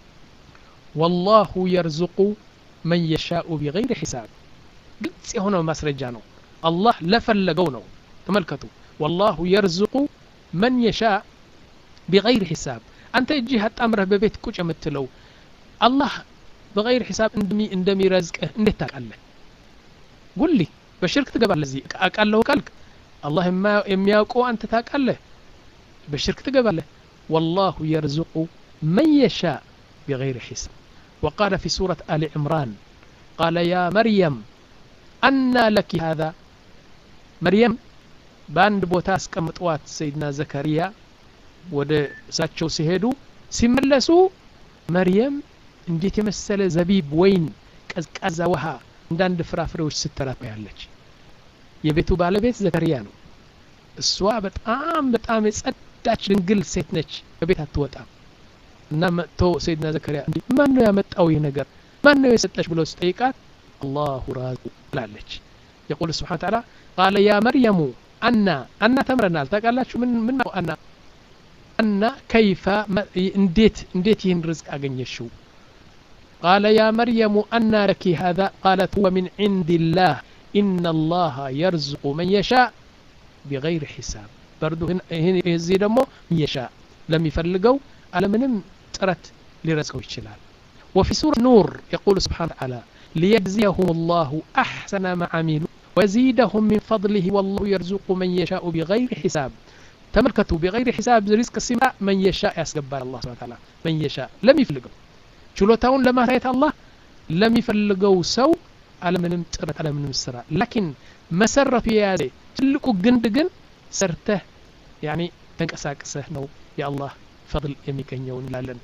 والله يرزق من يشاء بغير حساب ግልጽ የሆነ ማስረጃ ነው الله ለፈለገው ነው ተመልከቱ والله يرزق من يشاء بغير حساب أنت اجي هتأمره ببيت كوش امتلو الله بغير حساب اندمي اندمي رزقه انديت تاقاله قل لي بشرك تقبل لزي اقاله قالك الله ما يمياقو انت تاقاله بشرك تقبل والله يرزق من يشاء بغير حساب وقال في سورة آل عمران قال يا مريم أنى لك هذا مريم باند بوتاس كمطوات سيدنا زكريا ወደ እሳቸው ሲሄዱ ሲመለሱ መርየም እንዴት የመሰለ ዘቢብ ወይን ቀዝቃዛ ውሃ እንዳንድ ፍራፍሬዎች ስትራፋያለች የቤቱ ባለቤት ዘከሪያ ነው እሷ በጣም በጣም የጸዳች ድንግል ሴት ነች ከቤት አትወጣም እና መጥቶ ሰይድና ዘከሪያ እንዴ ማን ነው ያመጣው ይሄ ነገር ማን ነው የሰጠሽ ብሎ ሲጠይቃት አላሁ ራዙ ብላለች يقول سبحانه وتعالى قال يا مريم أن أن تمرنا تقالاتشو من من أن أن كيف انديت انديت ين رزق أغنيشو قال يا مريم أن لك هذا قالت هو من عند الله إن الله يرزق من يشاء بغير حساب برضو هنا يزيد مو يشاء لم يفلقوا على منم ترت لرزقه الشلال وفي سورة نور يقول سبحانه وتعالى ليجزيهم الله أحسن ما عملوا وزيدهم من فضله والله يرزق من يشاء بغير حساب تملكتوا بغير حساب رزق السماء من يشاء يسقبال الله سبحانه وتعالى من يشاء لم يفلقوا شلوتاون لما رأيت الله لم يفلقوا سو على من امترت على من السراء لكن مسرة في هذا تلقوا قندقن سرته يعني تنكساك سهنو يا الله فضل يميكن يون لالن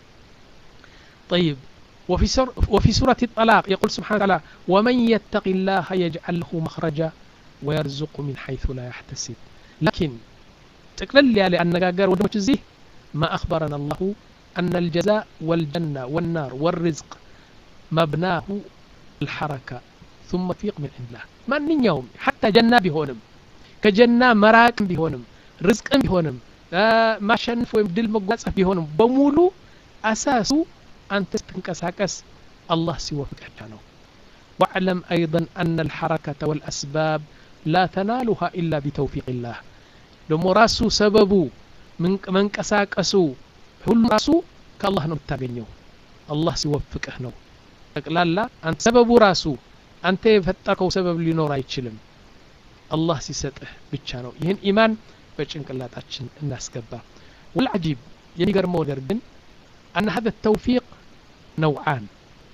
طيب وفي, سر وفي سورة الطلاق يقول سبحانه وتعالى ومن يتق الله يجعل له مخرجا ويرزق من حيث لا يحتسب لكن تقلل لي أن نقاقر ودمج الزيه ما أخبرنا الله أن الجزاء والجنة والنار والرزق مبناه الحركة ثم فيق من عند الله ما نيوم حتى جنة بهونم كجنة مراك بهونم رزق بهونم آه ما شنف ويبدل مقاصة بهونم بمولو أساسه أن تنكساكس الله سوى فكرته واعلم أيضا أن الحركة والأسباب لا تنالها إلا بتوفيق الله لما راسو سببو من من كساكسو كل راسو كالله نمتاقنيو الله ሲወፍቅህ ነው ጠቅላላ አንተ ሰበቡ ራሱ አንተ የፈጠርከው ሰበብ ሊኖር አይችልም الله ሲሰጥህ ብቻ ነው ይህን ኢማን በጭንቅላታችን እናስገባ والعجيب የሚገርመው ነገር ግን أن هذا التوفيق نوعان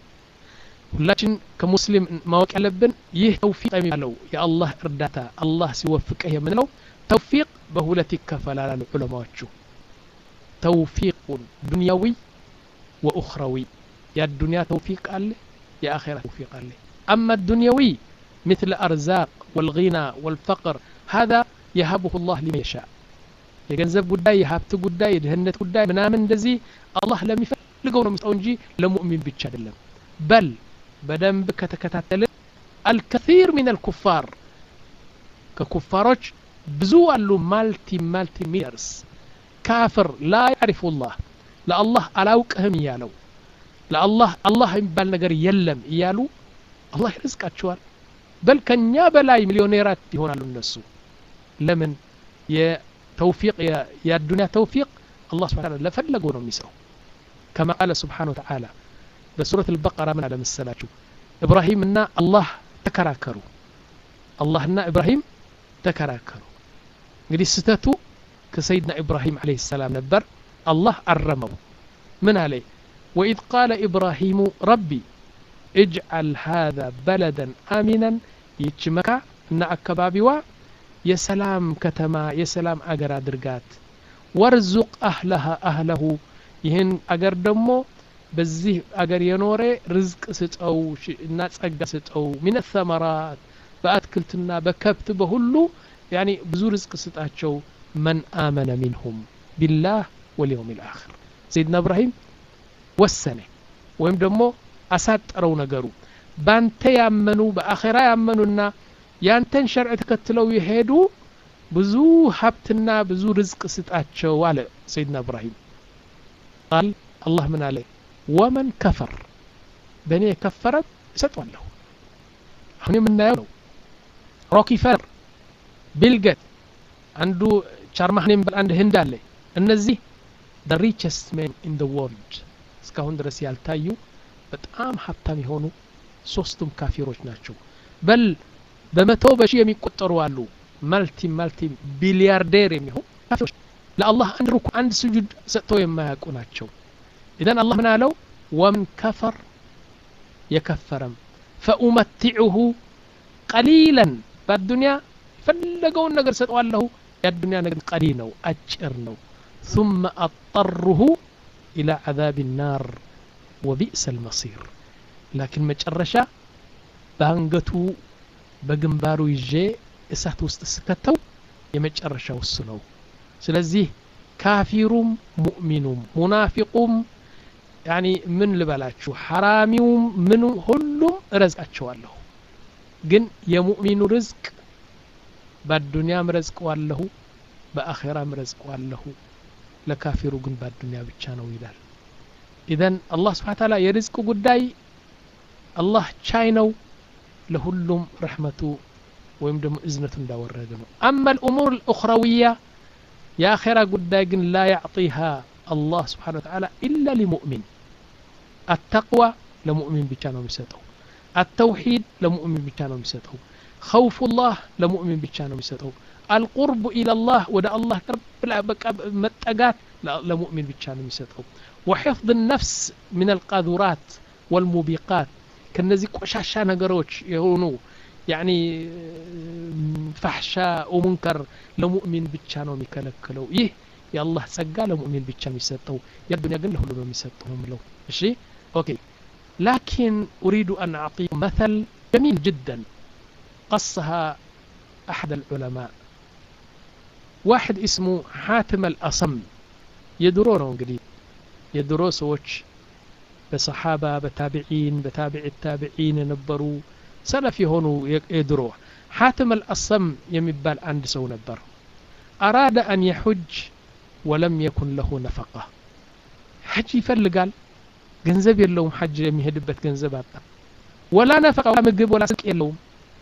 ሁላችን ከሙስሊም ማወቅ ያለብን ይህ ተውፊቅ የሚባለው የአላህ እርዳታ አላህ ሲወፍቅህ የምንለው ተውፊቅ በሁለት ይከፈላል አሉ ዑለማዎቹ توفيق دنيوي وأخروي يا الدنيا توفيق عليه يا آخرة توفيق عليه أما الدنيوي مثل أرزاق والغنى والفقر هذا يهبه الله لمن يشاء يجنزب قداي يهبت قداي يدهنت قداي منامن دزي الله لم يفلقونه مستونجي لمؤمن بتشادلم بل بدم بكتكتاتل الكثير من الكفار ككفاروች ብዙ አሉ ማልቲ ማልቲ ሚሊየርስ كافر لا يعرف الله لا الله አላውቅህም ያለው ለአላህ አላህ የሚባል ነገር የለም ይያሉ አላህ ይርዝቃቸዋል በል ከኛ በላይ ሚሊዮኔራት ይሆናሉ እነሱ ለምን የተውፊቅ የዱንያ ተውፊቅ الله سبحانه وتعالى ለፈለገው ነው የሚሰው كما قال سبحانه وتعالى በሱረة البقرة من على مسلاችሁ إبراهيم እና الله ተከራከሩ الله እና إبراهيم ተከራከሩ እንግዲህ ስተቱ كسيدنا إبراهيم عليه السلام نبر الله أرمه من عليه وإذ قال إبراهيم ربي اجعل هذا بلدا آمنا يتشمكا إن أكبابوا يسلام كتما يسلام أجر درقات وارزق أهلها أهله يهن أجر دمو بزيه أجر ينوري رزق ست أو الناس أجر ست أو من الثمرات بأتكلتنا بكبت بهلو يعني بزو رزق ست أتشو من آمن منهم بالله واليوم الآخر سيدنا إبراهيم وسنه ويم دمو أساطروا نغرو بانت يامنوا بآخرة يامنونا يانتن شرع تكتلو يهدو بزو حبتنا بزو رزق ستاتشو على سيدنا إبراهيم قال الله من عليه ومن كفر بني كفرت ستوى له هني من نايو روكي فر بيلجت عنده ቻርማህኔም በል አንድ ህንድ አለ እነዚህ the richest men in the world እስካሁን ድረስ ያልታዩ በጣም ሀብታም የሆኑ ሶስቱም ካፊሮች ናቸው በል በመቶ በሺ የሚቆጠሩ አሉ ማልቲ ማልቲ ቢሊያርዴር የሚሆኑ ካፊሮች ለአላህ አንድ ሩኩ አንድ ስጁድ ሰጥተው የማያውቁ ናቸው إذن الله من قالوا ومن كفر يكفرم فأمتعه قليلا بالدنيا فلقوا النقر سطوان له يا الدنيا نقر قليلا أجرنا ثم أضطره إلى عذاب النار وبئس المصير لكن مجرشا بانقتو بقنبارو يجي إساتو استسكتو يمجرشا والسنو سلزيه كافرهم مؤمنهم منافقهم يعني من لبلاتشو حراميهم من هلهم رزقاتشو الله جن يا مؤمن رزق بالدنيا مرزق والله بآخرة مرزق والله لكافر جن بالدنيا بتشانو يدال إذن الله سبحانه وتعالى يرزق قداي الله شاينو لهلهم رحمته ويمدم إذنة داور ردنو أما الأمور الأخروية يا آخرة قداي لا يعطيها الله سبحانه وتعالى إلا لمؤمن التقوى لمؤمن بيشانو مسيطو التوحيد لمؤمن بيشانو مسيطو خوف الله لمؤمن بيشانو مسيطو القرب إلى الله ودى الله كرب متقات لمؤمن بيشانو مسيطو وحفظ النفس من القاذورات والموبقات كالنزي قشاشا نقروش يهونو يعني فحشاء ومنكر لمؤمن بيشانو ميكالكلو يه يا الله سقى لمؤمن بيشانو مسيطو يا الدنيا قل له لو مسيطوهم لو ماشي اوكي لكن اريد ان اعطيكم مثل جميل جدا قصها احد العلماء واحد اسمه حاتم الأصم يدرونه انقدي يدرو سوتش بصحابة بتابعين بتابع التابعين نبروا سلف يهونوا يدروه حاتم الأصم يمبال عند سو نبر أراد أن يحج ولم يكن له نفقة حج يفلقال ገንዘብ የለውም ሐጅ የሚሄድበት ገንዘብ አጣ ወላ ነፈቀ ወላ ምግብ ወላ ስንቅ የለውም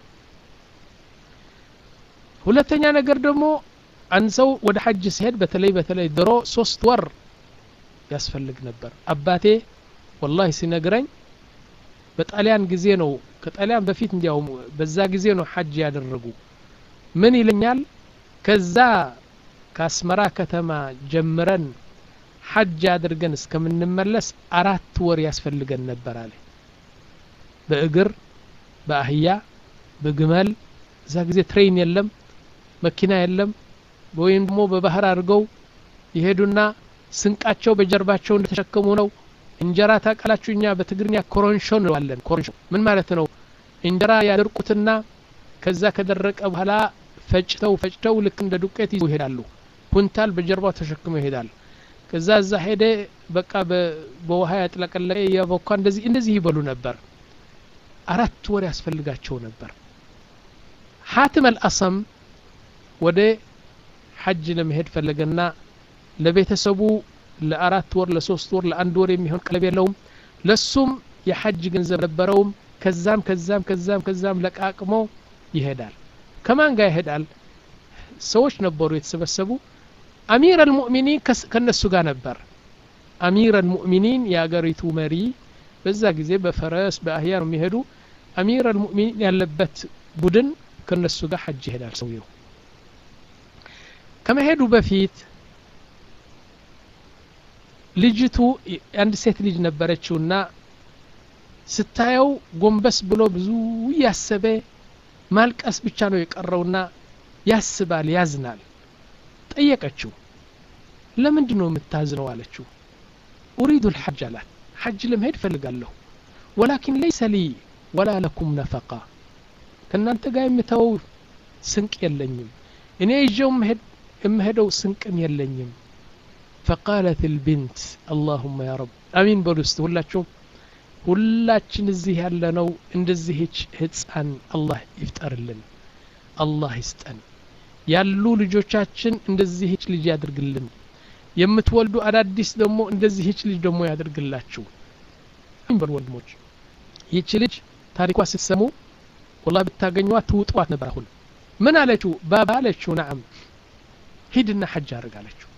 ሁለተኛ ነገር ደግሞ አንድ ሰው ወደ ሐጅ ሲሄድ በተለይ በተለይ ድሮ ሶስት ወር ያስፈልግ ነበር አባቴ والله ሲነግረኝ በጣሊያን ጊዜ ነው ከጣሊያን በፊት እንዲያው በዛ ጊዜ ነው ሐጅ ያደረጉ ምን ይለኛል ከዛ ከአስመራ ከተማ ጀምረን ሐጅ አድርገን እስከምንመለስ አራት ወር ያስፈልገን ነበር አለ በእግር በአህያ በግመል እዛ ጊዜ ትሬን የለም መኪና የለም ወይም ደግሞ በባህር አድርገው ይሄዱና ስንቃቸው በጀርባቸው እንደተሸከሙ ነው እንጀራ ታቃላችሁኛ በትግርኛ ኮሮንሾ ነው አለን ኮሮንሾ ምን ማለት ነው እንጀራ ያደርቁትና ከዛ ከደረቀ በኋላ ፈጭተው ፈጭተው ልክ እንደ ዱቄት ይዘው ይሄዳሉ ኩንታል በጀርባው ተሸክመው ይሄዳል ከዛ እዛ ሄደ በቃ በውሃ ያጥለቀለቀ ያቦካ እንደዚህ እንደዚህ ይበሉ ነበር አራት ወር ያስፈልጋቸው ነበር حاتم الأصم ወደ ሐጅ ለመሄድ ፈለገና ለቤተሰቡ ለአራት ወር ለሶስት ወር ለአንድ ወር የሚሆን ቀለብ የለውም ለሱም የሐጅ ገንዘብ ነበረውም ከዛም ከዛም ከዛም ከዛም ለቃቅሞ ይሄዳል ከማን ጋር ይሄዳል ሰዎች ነበሩ የተሰበሰቡ አሚር አልሙእሚኒን ከነሱ ጋር ነበር አሚር አልሙእሚኒን ያገሪቱ መሪ በዛ ጊዜ በፈረስ በአህያ ነው የሚሄዱ አሚር አልሙእሚኒን ያለበት ቡድን ከነሱ ጋር ሐጅ ይሄዳል ሰውየው ከመሄዱ በፊት ልጅቱ አንድ ሴት ልጅ ነበረችውና ስታየው ጎንበስ ብሎ ብዙ ያሰበ ማልቀስ ብቻ ነው የቀረውና ያስባል ያዝናል ጠየቀችው ለምንድን ነው የምታዝነው አለችው اريد الحج አላት ሐጅ ለመሄድ ፈልጋለሁ ولكن ليس لي ولا لكم نفقه ከናንተ ጋር የምተው ስንቅ የለኝም እኔ ይዤው መሄድ የምሄደው ስንቅም የለኝም فقالت البنت اللهم يا رب امين በሉስት ሁላችሁ ሁላችን እዚህ ያለነው እንደዚህች ህፃን አላህ ይፍጠርልን አላህ ይስጠን ያሉ ልጆቻችን እንደዚህች ልጅ ያድርግልን የምትወልዱ አዳዲስ ደግሞ እንደዚህች ልጅ ደግሞ ያድርግላችሁ እንበል ወንድሞች ይህች ልጅ ታሪኳ ስትሰሙ والله ብታገኙዋ ትውጧት ነበር አሁን ምን አለችው ባባ አለችው نعم ሂድና ሐጅ አድርጋለችው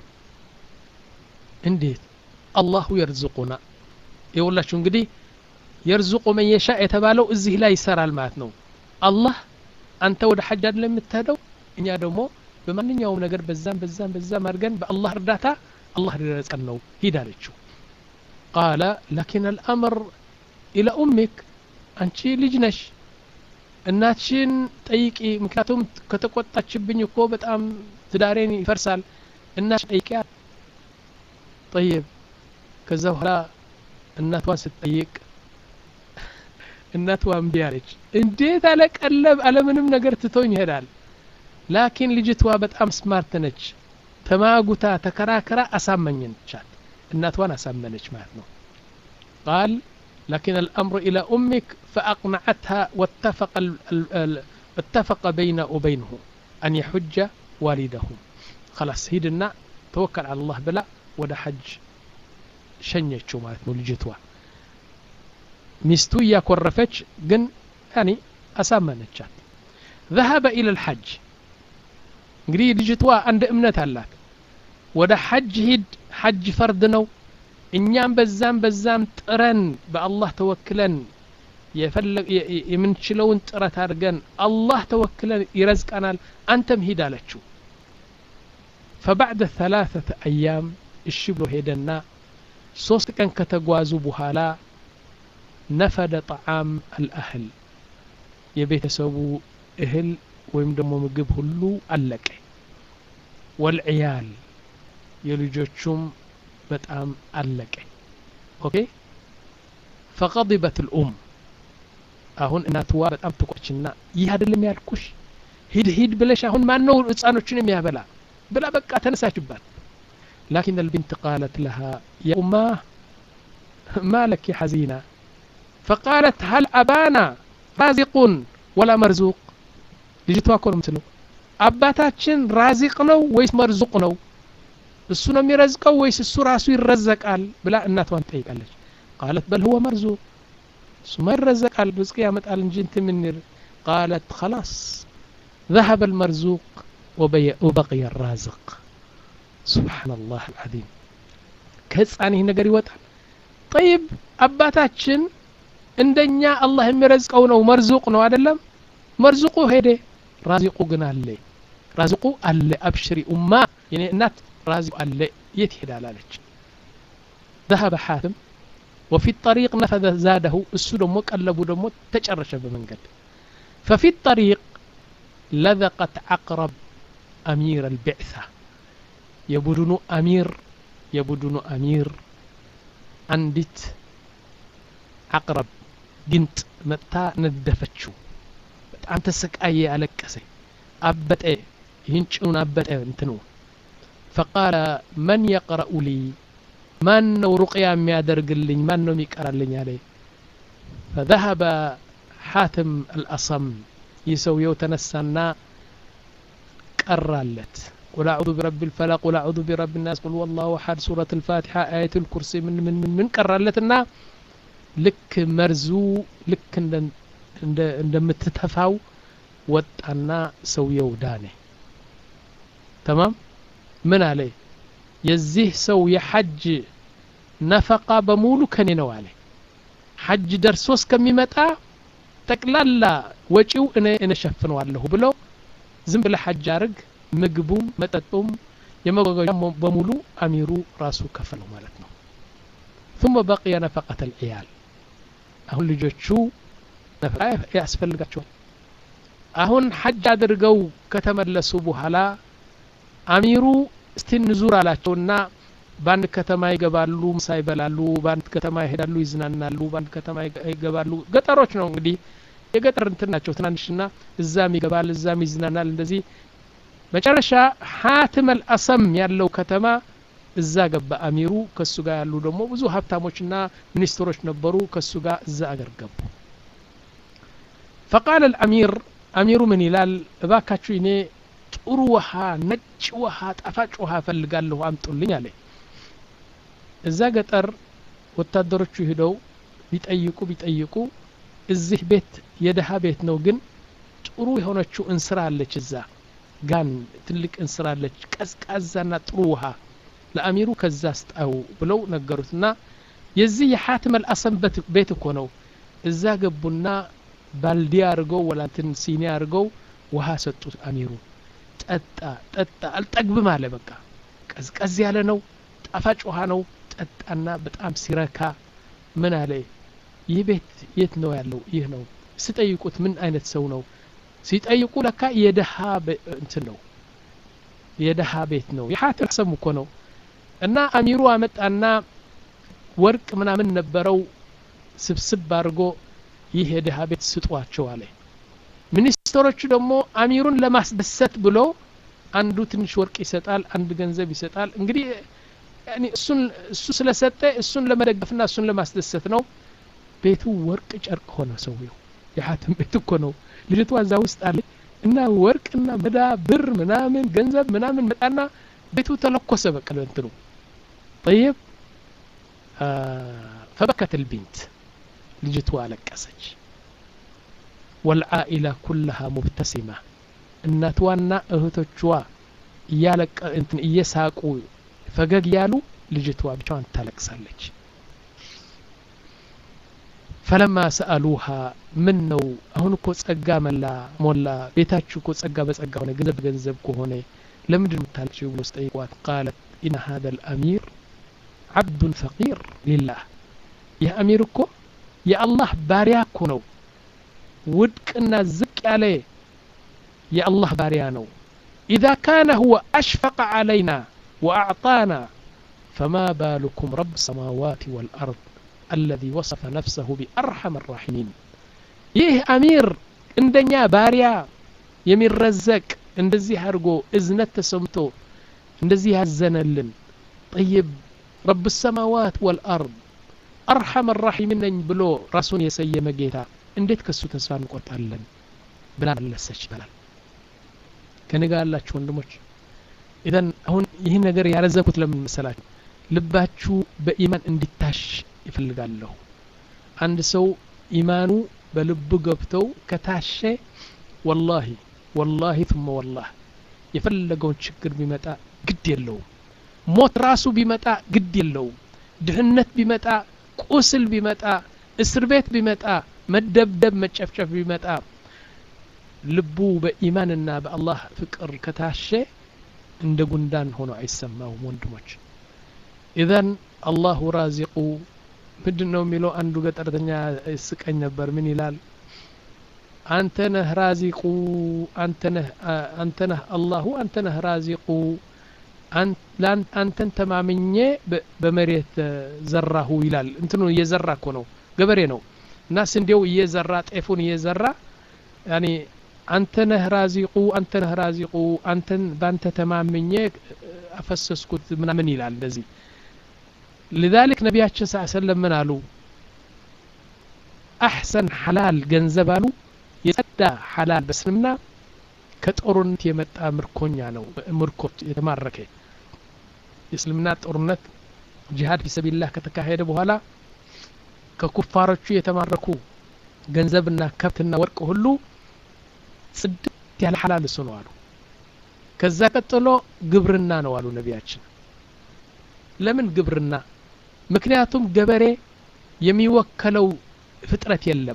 እንዴት አላሁ يرزقنا ይወላችሁ እንግዲህ يرزق من يشاء የተባለው እዚህ ላይ ይሰራል ማለት ነው አላህ አንተ ወደ ሐጅ አይደለም የምትሄደው እኛ ደግሞ በማንኛውም ነገር በዛም በዛም በዛም አድርገን በአላህ እርዳታ አላህ ይረዝቀን ነው ሂድ አለችው قال لكن الامر الى امك አንቺ ልጅ ነሽ እናትሽን ጠይቂ ምክንያቱም ከተቆጣችብኝ እኮ በጣም ትዳሬን ይፈርሳል እናትሽ ጠይቂያት طيب ከዛ በኋላ እናቷን ስትጠይቅ እናቷ እምቢ አለች እንዴት አለ ቀለብ አለምንም ነገር ትቶኝ ይሄዳል ላኪን ልጅቷ በጣም ስማርት ነች ተማጉታ ተከራከራ አሳመኘቻት እናቷን አሳመነች ማለት ነው قال لكن الأمر إلى أمك فأقنعتها واتفق اتفق بين وبينه أن يحج والدهم خلاص هيدنا توكل على الله بلا ودا حج شنيتشو ማለት ነው ልጅቷ ሚስቱ ያኮረፈች ግን يعني አሳመነቻት ذهب إلى الحج እንግዲህ ልጅቷ አንድ እምነት አላት ወደ ሐጅ ሂድ ሐጅ ፈርድ ነው እኛም በዛም በዛም ጥረን በአላህ ተወክለን የፈለግ የምንችለውን ጥረት አድርገን አላህ ተወክለን ይረዝቀናል አንተም ሂድ አለችው فبعد ثلاثة أيام እሺ ብሎ ሄደና ሶስት ቀን ከተጓዙ በኋላ نفد طعام الأهل የቤተሰቡ እህል ወይም ደግሞ ምግብ ሁሉ አለቀ والعيال የልጆቹም በጣም አለቀ ኦኬ فغضبت الأم አሁን እናትዋ በጣም ተቆጭና ይህ አይደለም ያልኩሽ ሂድ ሂድ ብለሽ አሁን ማን ነው ህፃኖችን የሚያበላ ብላ በቃ ተነሳችባት لكن البنت قالت لها يا أماه ما لك حزينة فقالت هل أبانا رازق ولا مرزوق ልጅቷ እኮ ነው የምትለው አባታችን ራዚቅ ነው ወይስ መርዙቅ ነው እሱ ነው የሚረዝቀው ወይስ እሱ ራሱ ይረዘቃል ብላ እናቷን ጠይቃለች قالت بل هو مرزوق እሱ ይረዘቃል ርዝቅ ያመጣል እንጂ እንትን ምን قالت خلاص ذهب المرزوق وبقي الرازق سبحان الله العظيم ከህፃን ይሄ ነገር ይወጣል طيب አባታችን እንደኛ አላህ የሚረዝቀው ነው መርዙቅ ነው አይደለም መርዙቁ ሄደ ራዚቁ ግን አለ ራዚቁ አለ አብሽሪ ኡማ የኔ እናት ራዚቁ አለ የት ሄዳል አለች ذهب حاتم وفي الطريق نفذ زاده እሱ ደግሞ ቀለቡ ደግሞ ተጨረሸ በመንገድ ففي الطريق لذقت عقرب أمير البعثة يبدون أمير يبدون أمير عندت عقرب جنت متى ندفتشو أنت سكاية ألكسي أبت إيه ينشون أبت إيه انتنو فقال من يقرأ لي من رقيا ميادر قلني من يقرأ لي عليه فذهب حاتم الأصم يسويو تنسانا قرالت قل أعوذ برب الفلق قل أعوذ برب الناس قل والله أحد سورة الفاتحة آية الكرسي من من من, من قرالتنا لك مرزو لك እንደምትተፋው ወጣና ሰውየው ዳነ تمام ምን አለ የዚህ ሰው የሐጅ ነፈቃ በሙሉ ከኔ ነው አለ ሐጅ ደርሶ እስከሚመጣ ጠቅላላ ወጪው እኔ እኔ ሸፍነዋለሁ ብሎ ዝም ብለ ሐጅ አርግ ምግቡም መጠጡም የመጓጓዣም በሙሉ አሚሩ ራሱ ከፈለው ማለት ነው ثم بقي نفقة العيال አሁን ልጆቹ ነፍቃ ያስፈልጋቸው አሁን ሐጅ አድርገው ከተመለሱ በኋላ አሚሩ እስቲ ንዙር አላቸውና ባንድ ከተማ ይገባሉ ምሳ ይበላሉ ባንድ ከተማ ይሄዳሉ ይዝናናሉ ባንድ ከተማ ይገባሉ ገጠሮች ነው እንግዲህ የገጠር እንትን ናቸው ትናንሽና እዛም ይገባል እዛም ይዝናናል እንደዚህ መጨረሻ ሐاتم الأصم ያለው ከተማ እዛ ገባ አሚሩ ከሱ ጋር ያሉ ደግሞ ብዙ ሀብታሞችና ሚኒስትሮች ነበሩ ከሱ ጋር እዛ አገር ገቡ فقال الأمير أمير من ይላል እባካችሁ እኔ ጥሩ ውሃ ነጭ ውሃ ጣፋጭ ውሃ ፈልጋለሁ አምጡልኝ አለ እዛ ገጠር ወታደሮቹ ሄደው ቢጠይቁ ቢጠይቁ እዚህ ቤት የደሃ ቤት ነው ግን ጥሩ የሆነችው እንስራ አለች እዛ ጋን ትልቅ እንስራ አለች ቀዝቃዛና ጥሩ ውሃ ለአሚሩ ከዛ አስጣው ብለው ነገሩትና የዚህ የሐاتم الأصم ቤት እኮ ነው እዛ ገቡና ባልዲ አርገው ወላትን ሲኒ አርገው ውሃ ሰጡት አሚሩ ጠጣ ጠጣ አልጠግብም አለ በቃ ቀዝቀዝ ያለ ነው ጣፋጭ ውሃ ነው ጠጣና በጣም ሲረካ ምን አለ ይህ ቤት የት ነው ያለው ይህ ነው ሲጠይቁት ምን አይነት ሰው ነው ሲጠይቁ ለካ የደሃ እንትን ነው የደሃ ቤት ነው የሐاتم الأصم እኮ ነው እና አሚሩ አመጣና ወርቅ ምናምን ነበረው ስብስብ አርጎ ይህ የደሃ ቤት ስጧቸው አለ ሚኒስትሮቹ ደግሞ አሚሩን ለማስደሰት ብሎ አንዱ ትንሽ ወርቅ ይሰጣል አንድ ገንዘብ ይሰጣል እንግዲህ ያኒ እሱን እሱ ስለሰጠ እሱን ለመደገፍና እሱን ለማስደሰት ነው ቤቱ ወርቅ ጨርቅ ሆነ ሰውየው የሐاتم ቤት እኮ ነው ልጅቷ እዛ ውስጥ አለ እና ወርቅና መዳ ብር ምናምን ገንዘብ ምናምን መጣና ቤቱ ተለኮሰ በቃ ለእንትኑ طيب آه فبكت البنت ልጅቷ አለቀሰች والعائلة كلها مبتسمة እናቷና እህቶቿ ያለቀ እንትን እየሳቁ ፈገግ ያሉ ልጅቷ ብቻዋን ታለቅሳለች فلما سألوها من ነው አሁን እኮ ጸጋ መላ ሞላ ቤታችሁ እኮ ጸጋ በጸጋ ሆነ ገንዘብ ገንዘብ ከሆነ ለምንድን ምታልችው ብሎ ጠይቋት قالت إن هذا الأمير عبد فقير لله يا أمير እኮ የአላህ ባሪያ እኮ ነው ውድቅና ዝቅ ያለ የአላህ ባሪያ ነው إذا كان هو أشفق علينا وأعطانا فما بالكم رب السماوات والأرض الذي وصف نفسه بأرحم الراحمين ይህ አሚር እንደኛ ባሪያ የሚረዘቅ እንደዚህ አርጎ እዝነት ተሰምቶ እንደዚህ ያዘነልን طيب رب السماوات والأرض أرحم الراحمين ብሎ ራሱን የሰየመ ጌታ እንዴት ከሱ ተስፋ እንቆርጣለን ብላ መለሰች ይላል ከነጋ ያላችሁ ወንድሞች ኢዳን አሁን ይሄ ነገር ያረዘኩት ለምን መሰላችሁ ልባችሁ በኢማን እንዲታሽ ይፈልጋለሁ አንድ ሰው ኢማኑ በልቡ ገብተው ከታሸ والله والله ثم والله የፈለገውን ችግር ቢመጣ ግድ የለው ሞት ራሱ ቢመጣ ግድ የለው ድህነት ቢመጣ ቁስል ቢመጣ እስር ቤት ቢመጣ መደብደብ መጨፍጨፍ ቢመጣ ልቡ በኢማንና በአላህ ፍቅር ከታሸ እንደ ጉንዳን ሆኖ አይሰማውም ወንድሞች ኢዘን አላሁ ራዚቁ ምንድነው የሚለው አንዱ ገጠርተኛ ስቀኝ ነበር ምን ይላል አንተ ነህ ራዚቁ አንተ ነህ አንተ ነህ አላሁ አንተ ነህ ራዚቁ አንተን ተማምኜ በመሬት ዘራሁ ይላል እንትኑ እየዘራ እኮ ነው ገበሬ ነው እና ስንዴው እየዘራ ጤፉን እየዘራ ያኒ አንተ ነህ ራዚቁ አንተ ነህ ራዚቁ አንተን ባንተ ተማምኜ አፈሰስኩት ምናምን ይላል እንደዚህ لذلك ነብያችን ሰለላሁ ዐለይሂ ወሰለም ምን አሉ احسن حلال ገንዘባሉ የጸዳ حلال በስልምና ከጦርነት የመጣ ምርኮኛ ነው ምርኮት የተማረከ የእስልምና ጦርነት ጂሃድ ፊሰቢላህ ከተካሄደ በኋላ ከኩፋሮቹ የተማረኩ ገንዘብና ከብትና ወርቅ ሁሉ ጽድት ያለ حلال እሱ ነው አሉ ከዛ ቀጥሎ ግብርና ነው አሉ ነብያችን ለምን ግብርና ምክንያቱም ገበሬ የሚወከለው ፍጥረት የለም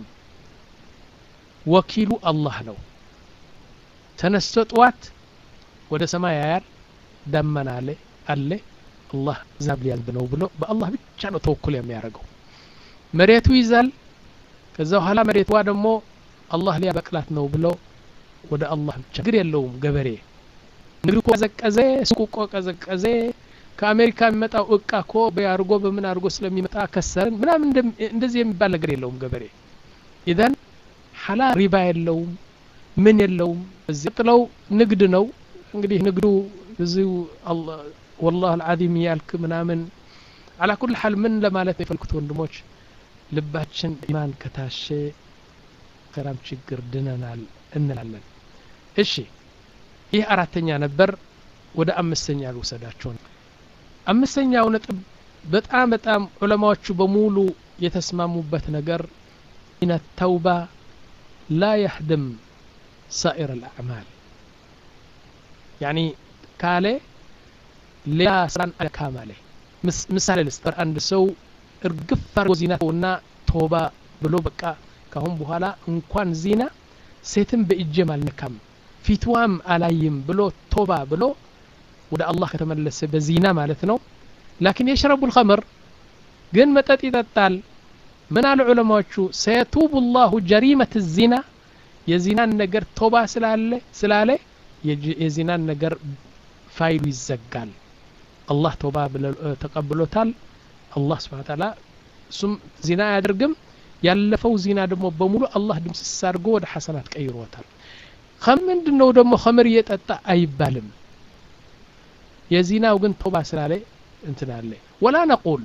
ወኪሉ አላህ ነው ተነስቶ ጧት ወደ ሰማይ ያያል ደመና አለ አለ አላህ ዛብ ሊያልብ ነው ብሎ በአላህ ብቻ ነው ተወኩል የሚያደርገው መሬቱ ይዛል ከዛ በኋላ መሬቷ ደግሞ አላህ ሊያበቅላት ነው ብሎ ወደ አላህ ብቻ ግር የለውም ገበሬ ንግዱ ቀዘቀዘ ሱቁ ቀዘቀዘ ከአሜሪካ የሚመጣው እቃ ኮ በያርጎ በምን አርጎ ስለሚመጣ ከሰርን ምናምን እንደዚህ የሚባል ነገር የለውም ገበሬ ኢዘን ሐላል ሪባ የለውም ምን የለውም እዚህ ጥለው ንግድ ነው እንግዲህ ንግዱ እዚሁ አላህ والله العظيم ያልክ ምናምን على كل حال ምን ለማለት የፈልኩት ወንድሞች ልባችን ኢማን ከታሸ ከራም ችግር ድነናል እንላለን እሺ ይህ አራተኛ ነበር ወደ አምስተኛ ልወሰዳችሁ አምስተኛው ነጥብ በጣም በጣም ዑለማዎቹ በሙሉ የተስማሙበት ነገር ኢነ ተውባ لا يهدم سائر الأعمال يعني ካለ ሌላ ስራን አካማለ ምሳሌ ልስጠር አንድ ሰው እርግፍ አርጎ ዚናውና ቶባ ብሎ በቃ ካሁን በኋላ እንኳን ዚና ሴትም በእጀም አልነካም ፊትዋም አላይም ብሎ ቶባ ብሎ ወደ አላህ ከተመለሰ በዚና ማለት ነው لكن يشرب الخمر ግን መጠጥ ይጠጣል ምን አሉ ዑለማዎቹ ሰይቱብ الله جريمة الزنا የዚናን ነገር ቶባ ስላለ ስላለ የዚናን ነገር ፋይሉ ይዘጋል አላህ ቶባ ተቀብሎታል አላህ Subhanahu Wa Ta'ala ሱም ዚና ያደርግም ያለፈው ዚና ደግሞ በሙሉ አላህ ድምጽ ሳርጎ ወደ ሐሰናት ቀይሮታል ከምንድነው ደግሞ ኸምር እየጠጣ አይባልም የዚናው ግን ቶባ ስላለ እንትናለ ولا نقول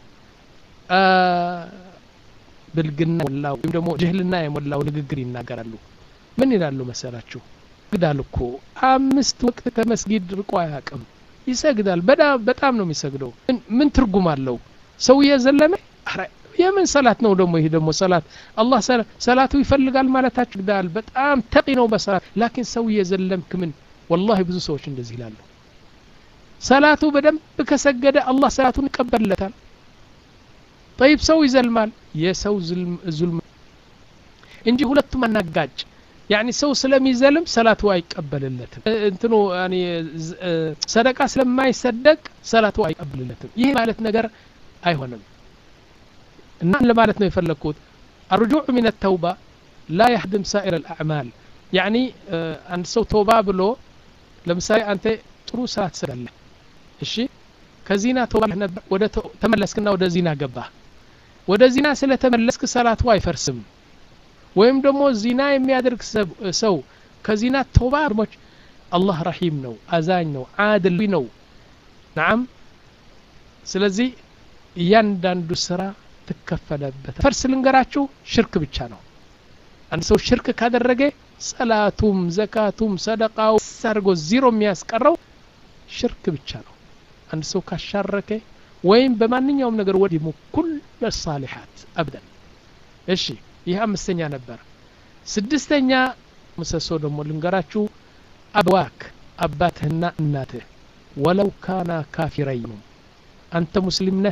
ብልግና ወላው ወይም ደግሞ ጀህልና የሞላው ንግግር ይናገራሉ ምን ይላሉ መሰላችሁ ግዳልኮ አምስት ወቅት ከመስጊድ ርቆ አያቅም ይሰግዳል በጣም ነው የሚሰግደው ምን ትርጉም አለው ሰው የዘለመ የምን ሰላት ነው ደግሞ ይሄ ደግሞ ሰላት አላህ ሰላቱ ይፈልጋል ማለታችሁ ግዳል በጣም ተቂ ነው በሰላት ላኪን ሰው የዘለምክ ምን والله ብዙ ሰዎች እንደዚህ ይላሉ ሰላቱ በደንብ ከሰገደ አላህ ሰላቱን ይቀበልለታል طيب ሰው ይዘልማል የሰው ዙልም እንጂ ሁለቱም አናጋጭ يعني ሰው ስለሚዘልም ሰላቱ አይቀበልለትም እንትኑ يعني ሰደቃ ስለማይሰደቅ ሰላቱ አይቀበልለትም ይሄ ማለት ነገር አይሆንም እና ለማለት ነው የፈለኩት الرجوع من التوبة لا يهدم سائر الأعمال يعني አንድ ሰው ተውባ ብሎ ለምሳሌ አንተ ጥሩ ሰላት ሰለለ እሺ ከዚና ተውባ ነበር ወደ ተመለስክና ወደ ዚና ገባ ወደ ዚና ስለተመለስክ ሰላቱ አይፈርስም ወይም ደግሞ ዚና የሚያደርግ ሰው ከዚና ተውባ አድርጎ አላህ ረሂም ነው አዛኝ ነው አድል ነው نعم ስለዚህ እያንዳንዱ ስራ ተከፈለበት ፈርስ ልንገራችሁ ሽርክ ብቻ ነው አንድ ሰው ሽርክ ካደረገ ሰላቱም ዘካቱም ሰደቃው ሰርጎ ዜሮ የሚያስቀረው ሽርክ ብቻ ነው አንድ ሰው ካሻረከ ወይም በማንኛውም ነገር ወዲሙ ኩል الصالحات አብደን እሺ ይሄ አምስተኛ ነበር ስድስተኛ ምሰሶ ደግሞ ልንገራችሁ አብዋክ አባትህና እናትህ ወለው ካና ካፊረይኑ አንተ ሙስሊም ነህ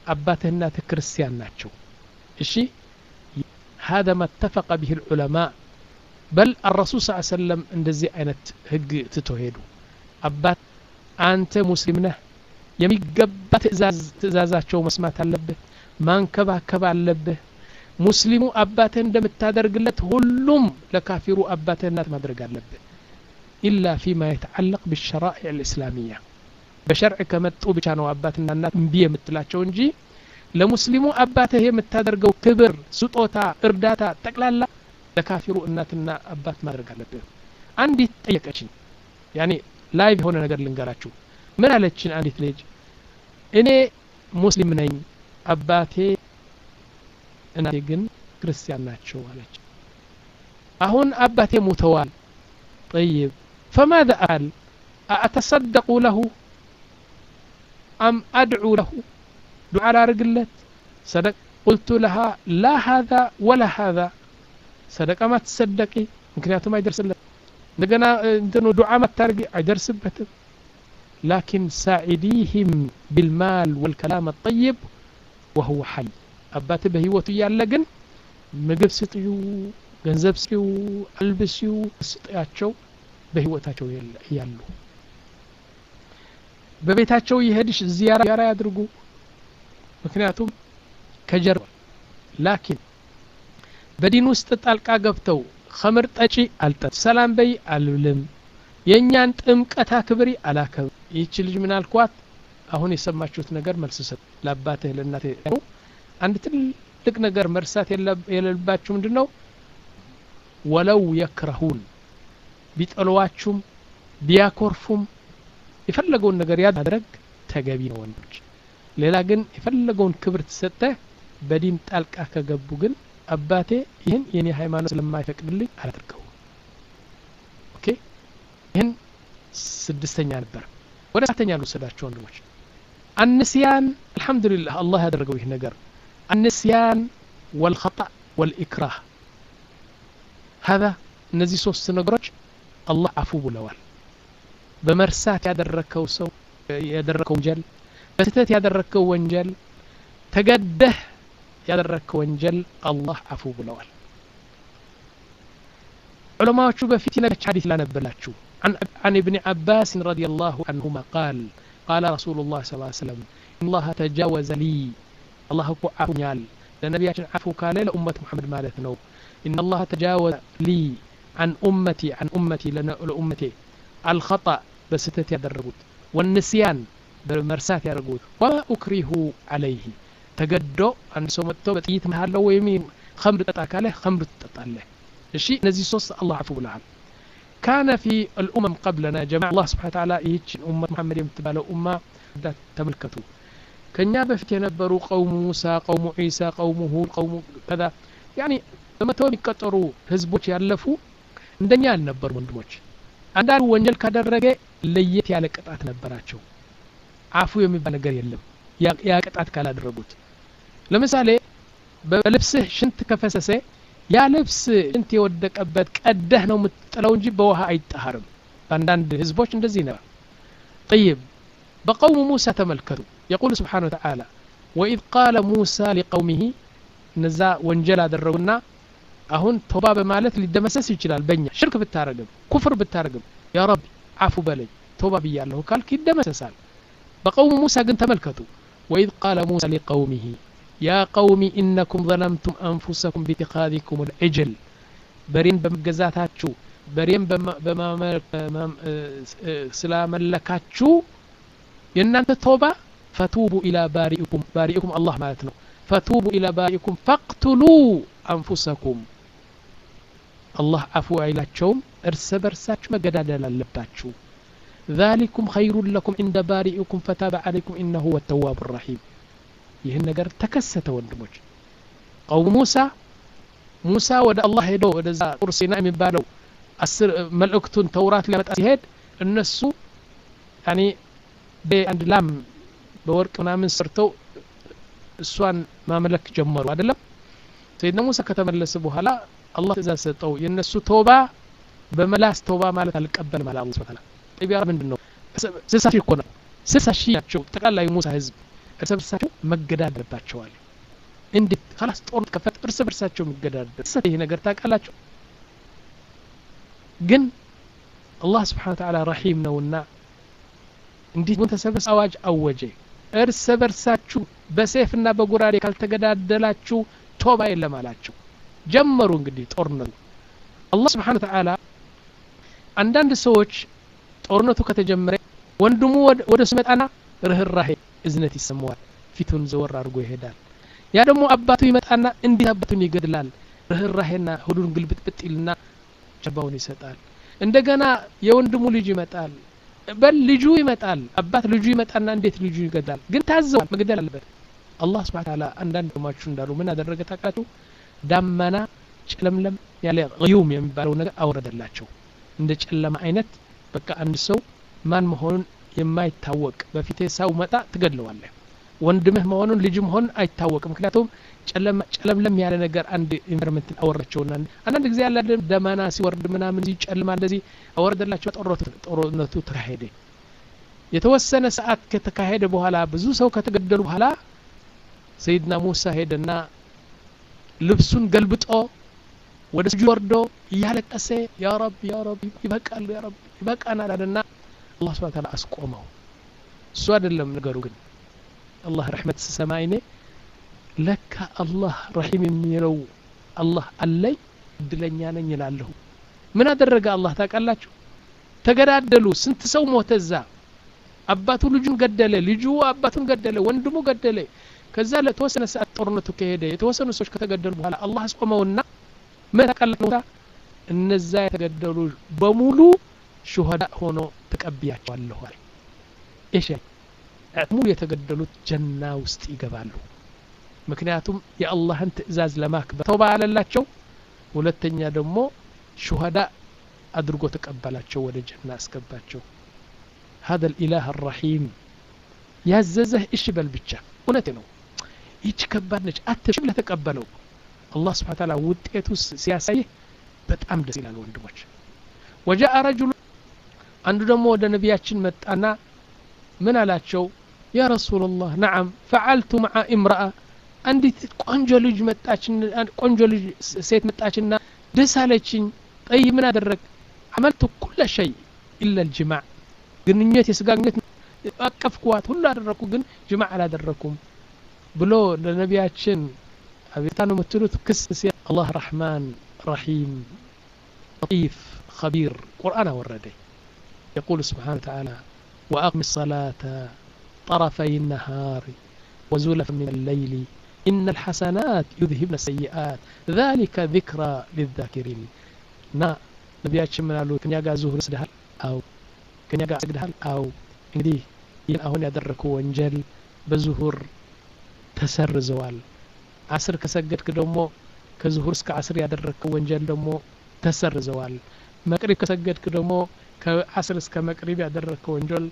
አባትህ እናትህ ክርስቲያን ናቸው እሺ هذا ما اتفق به العلماء بل الرسول صلى الله عليه وسلم እንደዚህ አይነት ህግ ትተሄዱ አባት አንተ ሙስሊም ነህ የሚገባ ትእዛዝ ትእዛዛቸው መስማት አለብህ ማንከባከብ አለብህ ሙስሊሙ አባትህ እንደምታደርግለት ሁሉም ለካፊሩ አባትህ እናት ማድረግ አለብህ إلا فيما يتعلق بالشرائع الإسلامية بشرع كمتو ብቻ ነው አባትና እናት እምቢ የምትላቸው እንጂ ለሙስሊሙ አባትህ የምታደርገው ክብር ስጦታ እርዳታ ጠቅላላ ለካፊሩ እናትና አባት ማድረግ አለብህ አንዲት ጠየቀችኝ ያኒ ላይቭ ሆነ ነገር ልንገራችሁ ምን አለችን አንዲት ልጅ እኔ ሙስሊም ነኝ አባቴ እናቴ ግን ክርስቲያን ናቸው አለች አሁን አባቴ ሞተዋል طيب فماذا قال أتصدق له أم أدعو له دعاء رجلت صدق قلت لها لا هذا ولا هذا صدق ما تصدقي ممكن ما يدرس لك نجنا انتو دعاء ما ترجع يدرس بتر لكن ساعديهم بالمال والكلام الطيب وهو حي أبات بهيوتو يالجن مجب سطيو ገንዘብ ሲው አልብሲው ስጣያቸው በህይወታቸው ያሉ በቤታቸው ይሄድሽ ዚያራ ያራ ያድርጉ ምክንያቱም ከጀርባ ላኪን በዲን ውስጥ ጣልቃ ገብተው ኸምር ጠጪ አልጠጥ ሰላም በይ አልልም የኛን ጥምቀት አክብሪ አላከብ ይህች ልጅ ምን አልኳት አሁን የሰማችሁት ነገር መልስ ሰጥ ለአባትህ ለእናትህ አንድ ትልቅ ነገር መርሳት የሌለባችሁ ምንድነው ولو يكرهون ቢጠሏችሁም ቢያኮርፉም የፈለገውን ነገር ያድርግ ተገቢ ነው ወንዶች ሌላ ግን የፈለገውን ክብር ተሰጠ በዲን ጣልቃ ከገቡ ግን አባቴ ይሄን የኔ ሃይማኖት ስለማይፈቅድልኝ አላደርገው ኦኬ ይሄን ስድስተኛ ነበር ወደ ሰባተኛ ልወስዳችሁ ወንዶች አንስያን አልহামዱሊላህ አላህ ያደረገው ይሄ ነገር አንስያን والخطأ والإكراه هذا እነዚህ ሶስት ነገሮች አላህ አፉ ብለዋል በመርሳት ያደረከው ሰው ያደረከው ወንጀል በስተት ያደረከው ወንጀል ተገደህ ያደረከው ወንጀል አላህ አፉ ብለዋል ዑለማዎቹ በፊት ነች ሐዲስ ላነበላችሁ عن عن ابن عباس رضي الله عنهما قال قال رسول الله صلى الله عليه وسلم إن الله تجاوز لي الله عفو يال لنبياتنا عفو قال لأمة محمد مالت نو إن الله تجاوز لي عن أمتي عن أمتي لأمتي الخطأ بستة يدرجوت والنسيان بمرسات يدرجوت وما أكره عليه تجدو أن سمتو بتيت محله ويمين خمر تتأكله خمر تتأله الشيء نزي صوص الله عفو لعن كان في الأمم قبلنا جماعة الله سبحانه وتعالى يهج أمة محمد يمتبالوا أمة تملكته كان يابا في ينبروا قوم موسى قوم عيسى قوم هود قوم كذا يعني በመተው የሚቀጠሩ ህዝቦች ያለፉ እንደኛ አልነበሩ ወንድሞች አንዳንዱ ወንጀል ካደረገ ለየት ያለ ቅጣት ነበራቸው አፉ የሚባል ነገር የለም ያ ቅጣት ካላደረጉት ለምሳሌ በልብስህ ሽንት ከፈሰሰ ያ ልብስ ሽንት የወደቀበት ቀደህ ነው የምትጥለው እንጂ በውሃ አይጣሃርም በአንዳንድ ህዝቦች እንደዚህ ነው طيب በقوم موسى ተመልከቱ يقول سبحانه وتعالى وإذ قال موسى لقومه ነዛ ወንጀል አደረጉና አሁን ተውባ በማለት ሊደመሰስ ይችላል በእኛ ሽርክ ብታረግም ኩፍር ብታረግም ያ ረብ አፉ በለኝ ተውባ ብያለሁ ካልክ ይደመሰሳል በقوم موسى ግን ተመልከቱ وإذ قال موسى لقومه يا قوم إنكم ظلمتم أنفسكم باتخاذكم العجل برين بمجزاتاتشو برين بما سلاملكاتشو ينانت توبة فتوبوا إلى بارئكم بارئكم الله مالتنا فتوبوا إلى بارئكم فاقتلوا أنفسكم الله عفو عيلاتشوم ارسبرساتشو مقدادا للباتشو ذلكم خير لكم عند بارئكم فتاب عليكم إنه هو التواب الرحيم ይህን ነገር ተከሰተ ወንድሞች قوم موسى موسى ወደ አላህ ሄዶ ወደዛ ቁርሲና የሚባለው አስር መልእክቱን ተውራት ሊያመጣ ሲሄድ እነሱ ያኒ በአንድ ላም በወርቅ ምናምን ሰርተው እሷን ማምለክ ጀመሩ አይደለም ሰይድና ሙሳ ከተመለሰ በኋላ አላህ ትእዛዝ ሰጠው የነሱ ተውባ በመላስ ተውባ ማለት አልቀበል ማለት አላህ Subhanahu Ta'ala ጥቢያ ምንድነው ስልሳ ሺህ እኮ ነው ስልሳ ሺህ ናቸው ጠቅላላ የሙሳ ህዝብ እርስ በርሳቸው መገዳደርባቸዋል እንዴት خلاص ጦርነት ከፈት እርስ በርሳቸው መገዳደር ይሄ ነገር ታውቃላችሁ ግን አላህ Subhanahu Wa Ta'ala ረሂም ነውና እንዴት ወንተ ሰበስ አዋጅ አወጀ እርስ በርሳችሁ በሰይፍና በጉራዴ ካልተገዳደላችሁ ቶባ የለም አላችሁ ጀመሩ እንግዲህ ጦርነቱ አላህ Subhanahu Wa Ta'ala አንዳንድ ሰዎች ጦርነቱ ከተጀመረ ወንድሙ ወደ ስመጣና ርህራሄ እዝነት ይሰማዋል ፊቱን ዘወር አድርጎ ይሄዳል ያ ደግሞ አባቱ ይመጣና እንዲህ አባቱን ይገድላል ርህራሄና ሁሉን ግልብጥብጥ ይልና ጀባውን ይሰጣል እንደገና የወንድሙ ልጅ ይመጣል በል ልጁ ይመጣል አባት ልጁ ይመጣና እንዴት ልጁ ይገድላል ግን ታዘው መግደል አለበት አላህ Subhanahu Wa Ta'ala አንዳንድ ማቹ እንዳሉ ምን አደረገ ታውቃላችሁ ዳመና ጨለምለም ያለ ግዩም የሚባለው ነገር አወረደላቸው እንደ ጨለማ አይነት በቃ አንድ ሰው ማን መሆኑን የማይታወቅ በፊቴ ሰው መጣ ትገድለዋለህ ወንድምህ መሆኑን ልጅ መሆን አይታወቅም ምክንያቱም ጨለማ ጨለምለም ያለ ነገር አንድ ኢንቫይሮንመንት አወረደቸውና አንዳንድ ጊዜ ያለ ደመና ሲወርድ ምናምን ሲጨልማ እንደዚህ አወረደላቸው ጦርነቱ ጦርነቱ ተካሄደ የተወሰነ ሰዓት ከተካሄደ በኋላ ብዙ ሰው ከተገደሉ በኋላ ሰይድና ሙሳ ሄደና ልብሱን ገልብጦ ወደ ስጁድ ወርዶ ያለቀሰ ያ ረብ ያ ረብ ይበቃል ያ ረብ ይበቃናል አለና አላህ Subhanahu Wa Ta'ala አስቆመው እሱ አይደለም ነገሩ ግን አላህ ረህመት ሰማይኔ ለካ አላህ ረሂም የሚለው አላህ አለይ እድለኛ ነኝ ይላልሁ ምን አደረገ አላህ ታውቃላችሁ ተገዳደሉ ስንት ሰው ሞተዛ አባቱ ልጁን ገደለ ልጁ አባቱን ገደለ ወንድሙ ገደለ ከዛ ለተወሰነ ሰዓት ጦርነቱ ከሄደ የተወሰኑ ሰዎች ከተገደሉ በኋላ አላህ አስቆመውና ምን ታውቃላችሁ እነዛ የተገደሉ በሙሉ ሹሃዳ ሆኖ ተቀብያቸዋለሁ አለ እሺ ሙሉ የተገደሉት ጀና ውስጥ ይገባሉ ምክንያቱም የአላህን ትእዛዝ ለማክበር ተውባ አለላቸው ሁለተኛ ደግሞ ሹሃዳ አድርጎ ተቀበላቸው ወደ ጀና አስገባቸው هذا الاله الرحيم ያዘዘህ እሺ በል ብቻ እውነት ነው ይች ከባድ ነች አትሽም ለተቀበለው አላህ Subhanahu Wa Ta'ala ውጤቱ ሲያሳይ በጣም ደስ ይላል ወንድሞች وجاء رجل አንዱ ደግሞ ወደ ነብያችን መጣና ምን አላቸው يا رسول الله نعم فعلت مع امرأة አንዲት ቆንጆ ልጅ መጣችን ቆንጆ ልጅ ሴት መጣችና ደስ አለችኝ ጠይ ምን አደረግ عملت كل شيء الا الجماع ግንኙነት የስጋ ግንኙነት አቀፍኳት ሁሉ አደረኩ ግን ጅማዕ አላደረኩም ብሎ ለነብያችን አብታኑ መትሉት ክስ الله رحمن رحيم لطيف خبير قرآن ورده يقول سبحانه وتعالى وأقم الصلاة طرفي النهار وزلفا من الليل إن الحسنات يذهبن السيئات ذلك ذكرى للذاكرين نا نبياتشم من قالوا كن يقع زهر سدهل أو كن يقع سدهل أو እንግዲህ አሁን ያደረኩ ወንጀል በዙሁር ተሰርዘዋል አስር ከሰገድክ ደግሞ ከዙሁር እስከ አስር ያደረኩ ወንጀል ደግሞ ተሰርዘዋል መቅሪብ ከሰገድክ ደግሞ ከአስር እስከ መቅሪብ ያደረኩ ወንጀል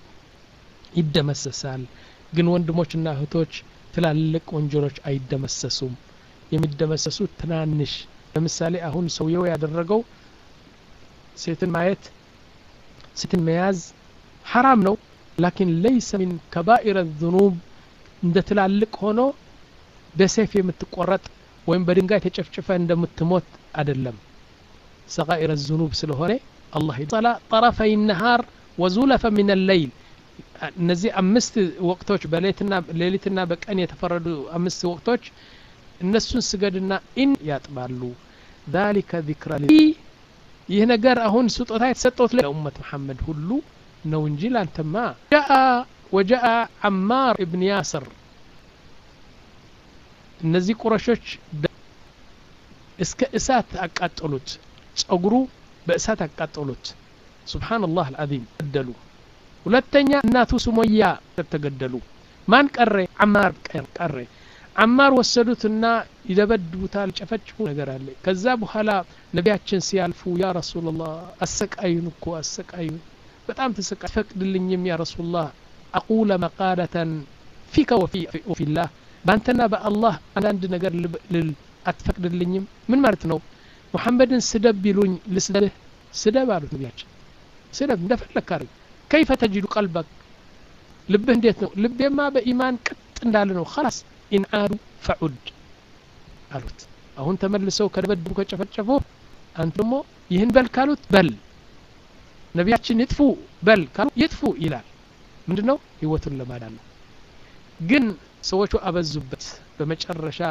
ይደመሰሳል ግን ወንድሞችና እህቶች ትላልቅ ወንጀሎች አይደመሰሱም የሚደመሰሱት ትናንሽ ለምሳሌ አሁን ሰውየው ያደረገው ሴትን ማየት ሴትን መያዝ حرام ነው لكن ليس من كبائر الذنوب እንደ ትላልቅ ሆኖ በሰይፍ የምትቆረጥ ወይም በድንጋይ ተጨፍጭፈ እንደምትሞት አይደለም صغائر الذنوب ስለሆነ الله يطلع طرفي النهار وزلفا من الليل እነዚህ አምስት ወቅቶች በሌሊትና ሌሊትና በቀን የተፈረዱ አምስት ወቅቶች እነሱን ስገድና ኢን ያጥባሉ ذلك ذكر ይህ ነገር አሁን ስጦታ የተሰጠው ለኡመት መሐመድ ሁሉ ነው እንጂ ላንተማ جاء وجاء عمار ابن ياسر እነዚህ ቁረሾች እስከ እሳት አቃጠሉት ጸጉሩ በእሳት አቃጠሉት ሱብሃንአላህ العظيم ገደሉ ሁለተኛ እናቱ ሱመያ ተገደሉ ማን ቀረ አማር ቀረ አማር ወሰዱትና ይደበድቡታል ጨፈጭፉ ነገር አለ ከዛ በኋላ ነቢያችን ሲያልፉ ያ ረሱላህ አሰቃዩን እኮ አሰቃዩን በጣም ተሰቃይ ፈቅድልኝም ያ ረሱላህ አቁለ መቃለተን ፊከ ወፊ ወፊ الله ባንተና በአላህ አንድ ነገር ልል አትፈቅድልኝም ምን ማለት ነው ሙሐመድን ስደብ ቢሉኝ ልስደብህ ስደብ አሉት ነቢያችን ስደብ እንደፈለክ አድርግ كيف تجد قلبك ልብህ እንዴት ነው ልቤማ በኢማን ቀጥ እንዳለ ነው خلاص إن عادوا فعد አሉት አሁን ተመልሰው ከደበደቡ ከጨፈጨፉ አንተ ደግሞ ይህን በል ካሉት በል ነቢያችን ይጥፉ በል ካሉ ይጥፉ ይላል ምንድነው ህይወቱን ለማዳን ነው ግን ሰዎቹ አበዙበት በመጨረሻ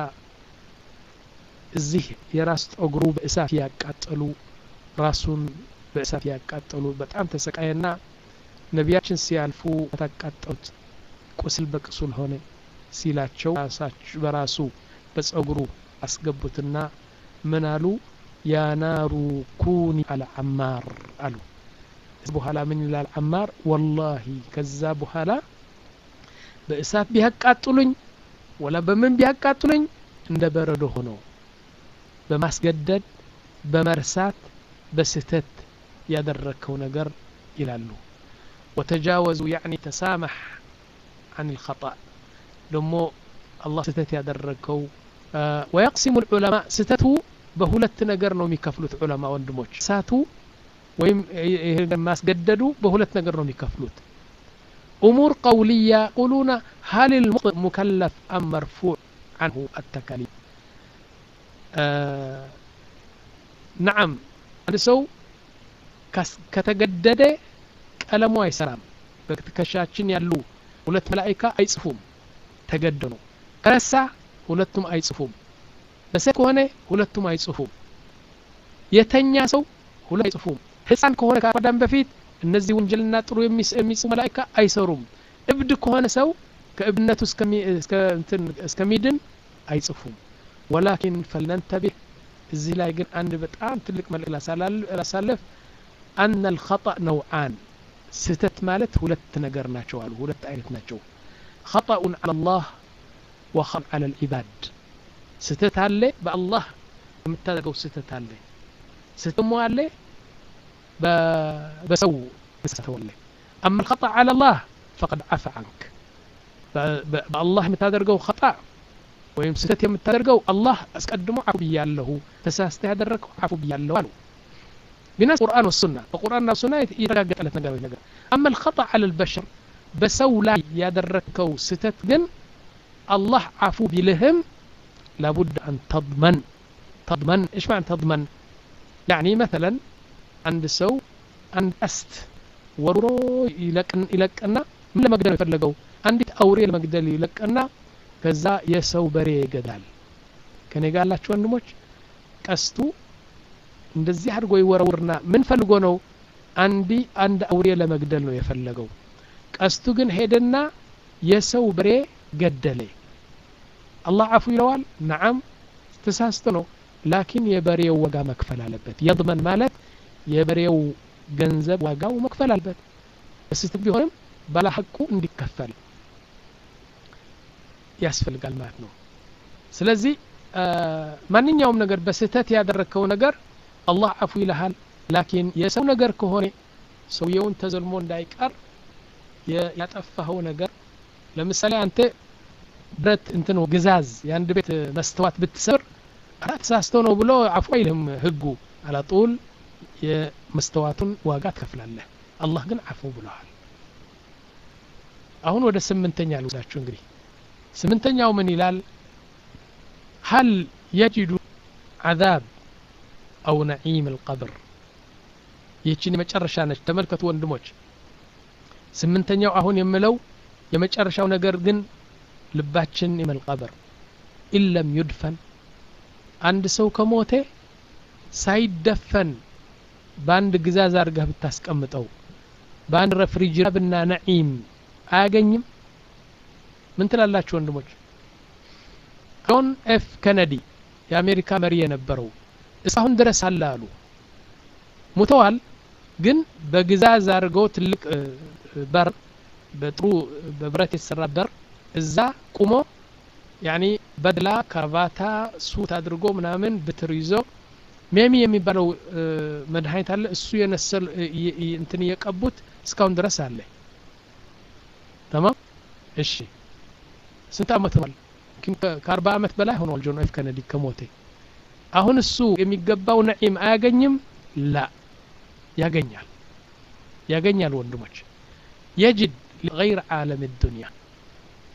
እዚህ የራስ ጸጉሩ በእሳት ያቃጠሉ ራሱን በእሳት ያቃጠሉ በጣም ተሰቃየና ነቢያችን ሲያልፉ ተቃጠሉት ቁስል በቁስል ሆነ ሲላቸው ራሳቸው በራሱ በጸጉሩ አስገቡትና ምን አሉ ያ ናሩ ኩኒ አለ አማር አሉ በኋላ ምን ይላል አማር ወላሂ ከዛ በኋላ በእሳት ቢያቃጥሉኝ ወላ በምን ቢያቃጥሉኝ እንደ በረዶ ሆኖ በማስገደድ በመርሳት በስተት ያደረከው ነገር ይላሉ وتجاوزوا يعني تسامح عن الخطأ دمو الله ستت ያደረከው ويقسم العلماء ستته በሁለት ነገር ነው የሚከፍሉት ዑለማ ወንድሞች ሳቱ ወይም ማስገደዱ በሁለት ነገር ነው የሚከፍሉት امور قوليه يقولون هل المكلف ام مرفوع عنه التكاليف آه نعم አንድ ሰው ከተገደደ ቀለሙ አይሰራም በትከሻችን ያሉ ሁለት መላእክት አይጽፉም ተገደኑ ከረሳ ሁለቱም አይጽፉም በሰት ከሆነ ሁለቱም አይጽፉም የተኛ ሰው ሁለት አይጽፉም ህፃን ከሆነ ከአዳም በፊት እነዚህ ወንጀልና ጥሩ የሚጽፉ መላእክት አይሰሩም እብድ ከሆነ ሰው ከእብነቱ እስከሚ እስከ እንትን እስከሚድን አይጽፉም ولكن فلننتبه እዚህ ላይ ግን አንድ በጣም ትልቅ መልእክት ላሳለፍ ان الخطأ نوعان ስተት ማለት ሁለት ነገር ናቸው አሉ ሁለት አይነት ናቸው خطأ على الله وخطأ على العباد ስተት አለ በአላህ የምታደርገው ስተት አለ ስተሙ አለ በሰው ስተወለ اما الخطأ على الله فقد عفى عنك بالله የምታደርገው خطأ ወይም ስተት የምታደርገው አላህ አስቀድሞ አፉ ቢያለሁ ተሳስተ ያደረከው አፉ ቢያለሁ አሉ بناس القرآن والسنة القرآن والسنة يترجع على نجار نجار أما الخطأ على البشر بسو لا يدركوا ستت جن الله عفو بلهم لابد أن تضمن تضمن إيش معنى تضمن يعني مثلا عند سو عند أست ورو يلكن يلكنا من لما قدر يفرلقوا عندي أوري لما قدر يلكنا كذا يسو بري جدال كان يقال لا شو نموش أستو እንደዚህ አድርጎ ይወረውርና ምን ፈልጎ ነው አንዲ አንድ አውሬ ለመግደል ነው የፈለገው ቀስቱ ግን ሄደና የሰው በሬ ገደለ አላህ አፉ ይለዋል نعم ተሳስቶ ነው ላኪን የበሬው ዋጋ መክፈል አለበት يضمن ማለት የበሬው ገንዘብ ዋጋው መክፈል አለበት እስት ቢሆንም ባለ ሐቁ እንዲከፈል ያስፈልጋል ማለት ነው ስለዚህ ማንኛውም ነገር በስተት ያደረከው ነገር الله عفو ይልሃል ላኪን የሰው ነገር ከሆነ ሰውየውን ተዘልሞ እንዳይቀር ያጠፋው ነገር ለምሳሌ አንተ ብረት እንትኑ ግዛዝ የአንድ ቤት መስተዋት ብትሰር አራት ሳስተው ነው ብሎ አፉ አይልም ህጉ አላጡል የመስተዋቱን ዋጋ ትከፍላለህ አላህ ግን አፉ ብለዋል አሁን ወደ ስምንተኛ ልውዛችሁ እንግዲህ ስምንተኛው ምን ይላል هل يجد عذاب أو نعيم القبر يجيني مጨረሻ ነች ተመልከቱ ወንድሞች ስምንተኛው አሁን የምለው የመጨረሻው ነገር ግን ልባችን ይመል ቀብር ኢለም ይድፈን አንድ ሰው ከሞተ ሳይደፈን ባንድ ግዛዝ አርጋህ ብታስቀምጠው ባንድ ረፍሪጅራብና ነዒም አያገኝም ምን ትላላችሁ ወንድሞች ጆን ኤፍ ኬነዲ የአሜሪካ መሪ የነበረው እስካሁን ድረስ አለ አሉ ሞተዋል ግን በግዛዝ አርገው ትልቅ በር በጥሩ በብረት የተሰራ በር እዛ ቁሞ ያኒ በድላ ካርቫታ ሱት አድርጎ ምናምን ብትር ይዞ ሜሚ የሚባለው መድኃኒት አለ እሱ የነሰል እንትን የቀቡት እስካሁን ድረስ አለ تمام እሺ ስንት አመት ሆኗል ከአርባ አመት በላይ ሆኗል ጆን ኤፍ ኬነዲ ከሞተ አሁን እሱ የሚገባው ነዒም አያገኝም ላ ያገኛል ያገኛል ወንድሞች يجد غير عالم الدنيا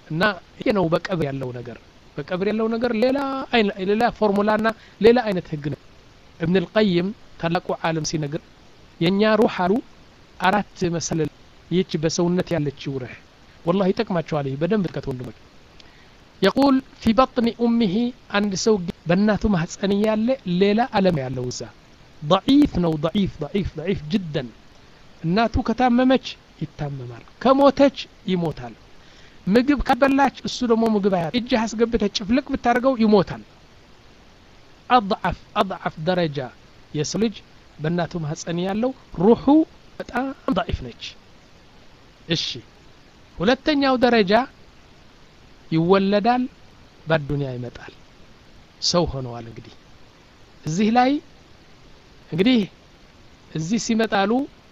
እና ይሄ ነው በቀብር ያለው ነገር በቀብር ያለው ነገር ሌላ ሌላ ፎርሙላና ሌላ አይነት ህግ ነው ابن القيم ታላቁ ዓለም ሲነግር የኛ ሩህ አሉ አራት መሰለል ይች በሰውነት ያለችው ሩህ والله ይጠቅማቸዋል ይሄ በደንብ ተከታተሉ ወንድሞች يقول في بطن امه عند سو بناته ማህፀን ያለ ሌላ ዓለም ያለው እዛ ضعيف ነው ضعيف ضعيف ضعيف جدا እናቱ ከታመመች ይታመማል ከሞተች ይሞታል ምግብ ከበላች እሱ ደግሞ ምግብ አያ እጅ አስገብተ ጭፍልቅ ብታርገው ይሞታል اضعف اضعف درجه የሰልጅ በእናቱ ማህፀን ያለው ሩሑ በጣም ضعيف ነች እሺ ሁለተኛው ደረጃ ይወለዳል በዱንያ ይመጣል ሰው ሆነዋል እንግዲህ እዚህ ላይ እንግዲህ እዚህ ሲመጣሉ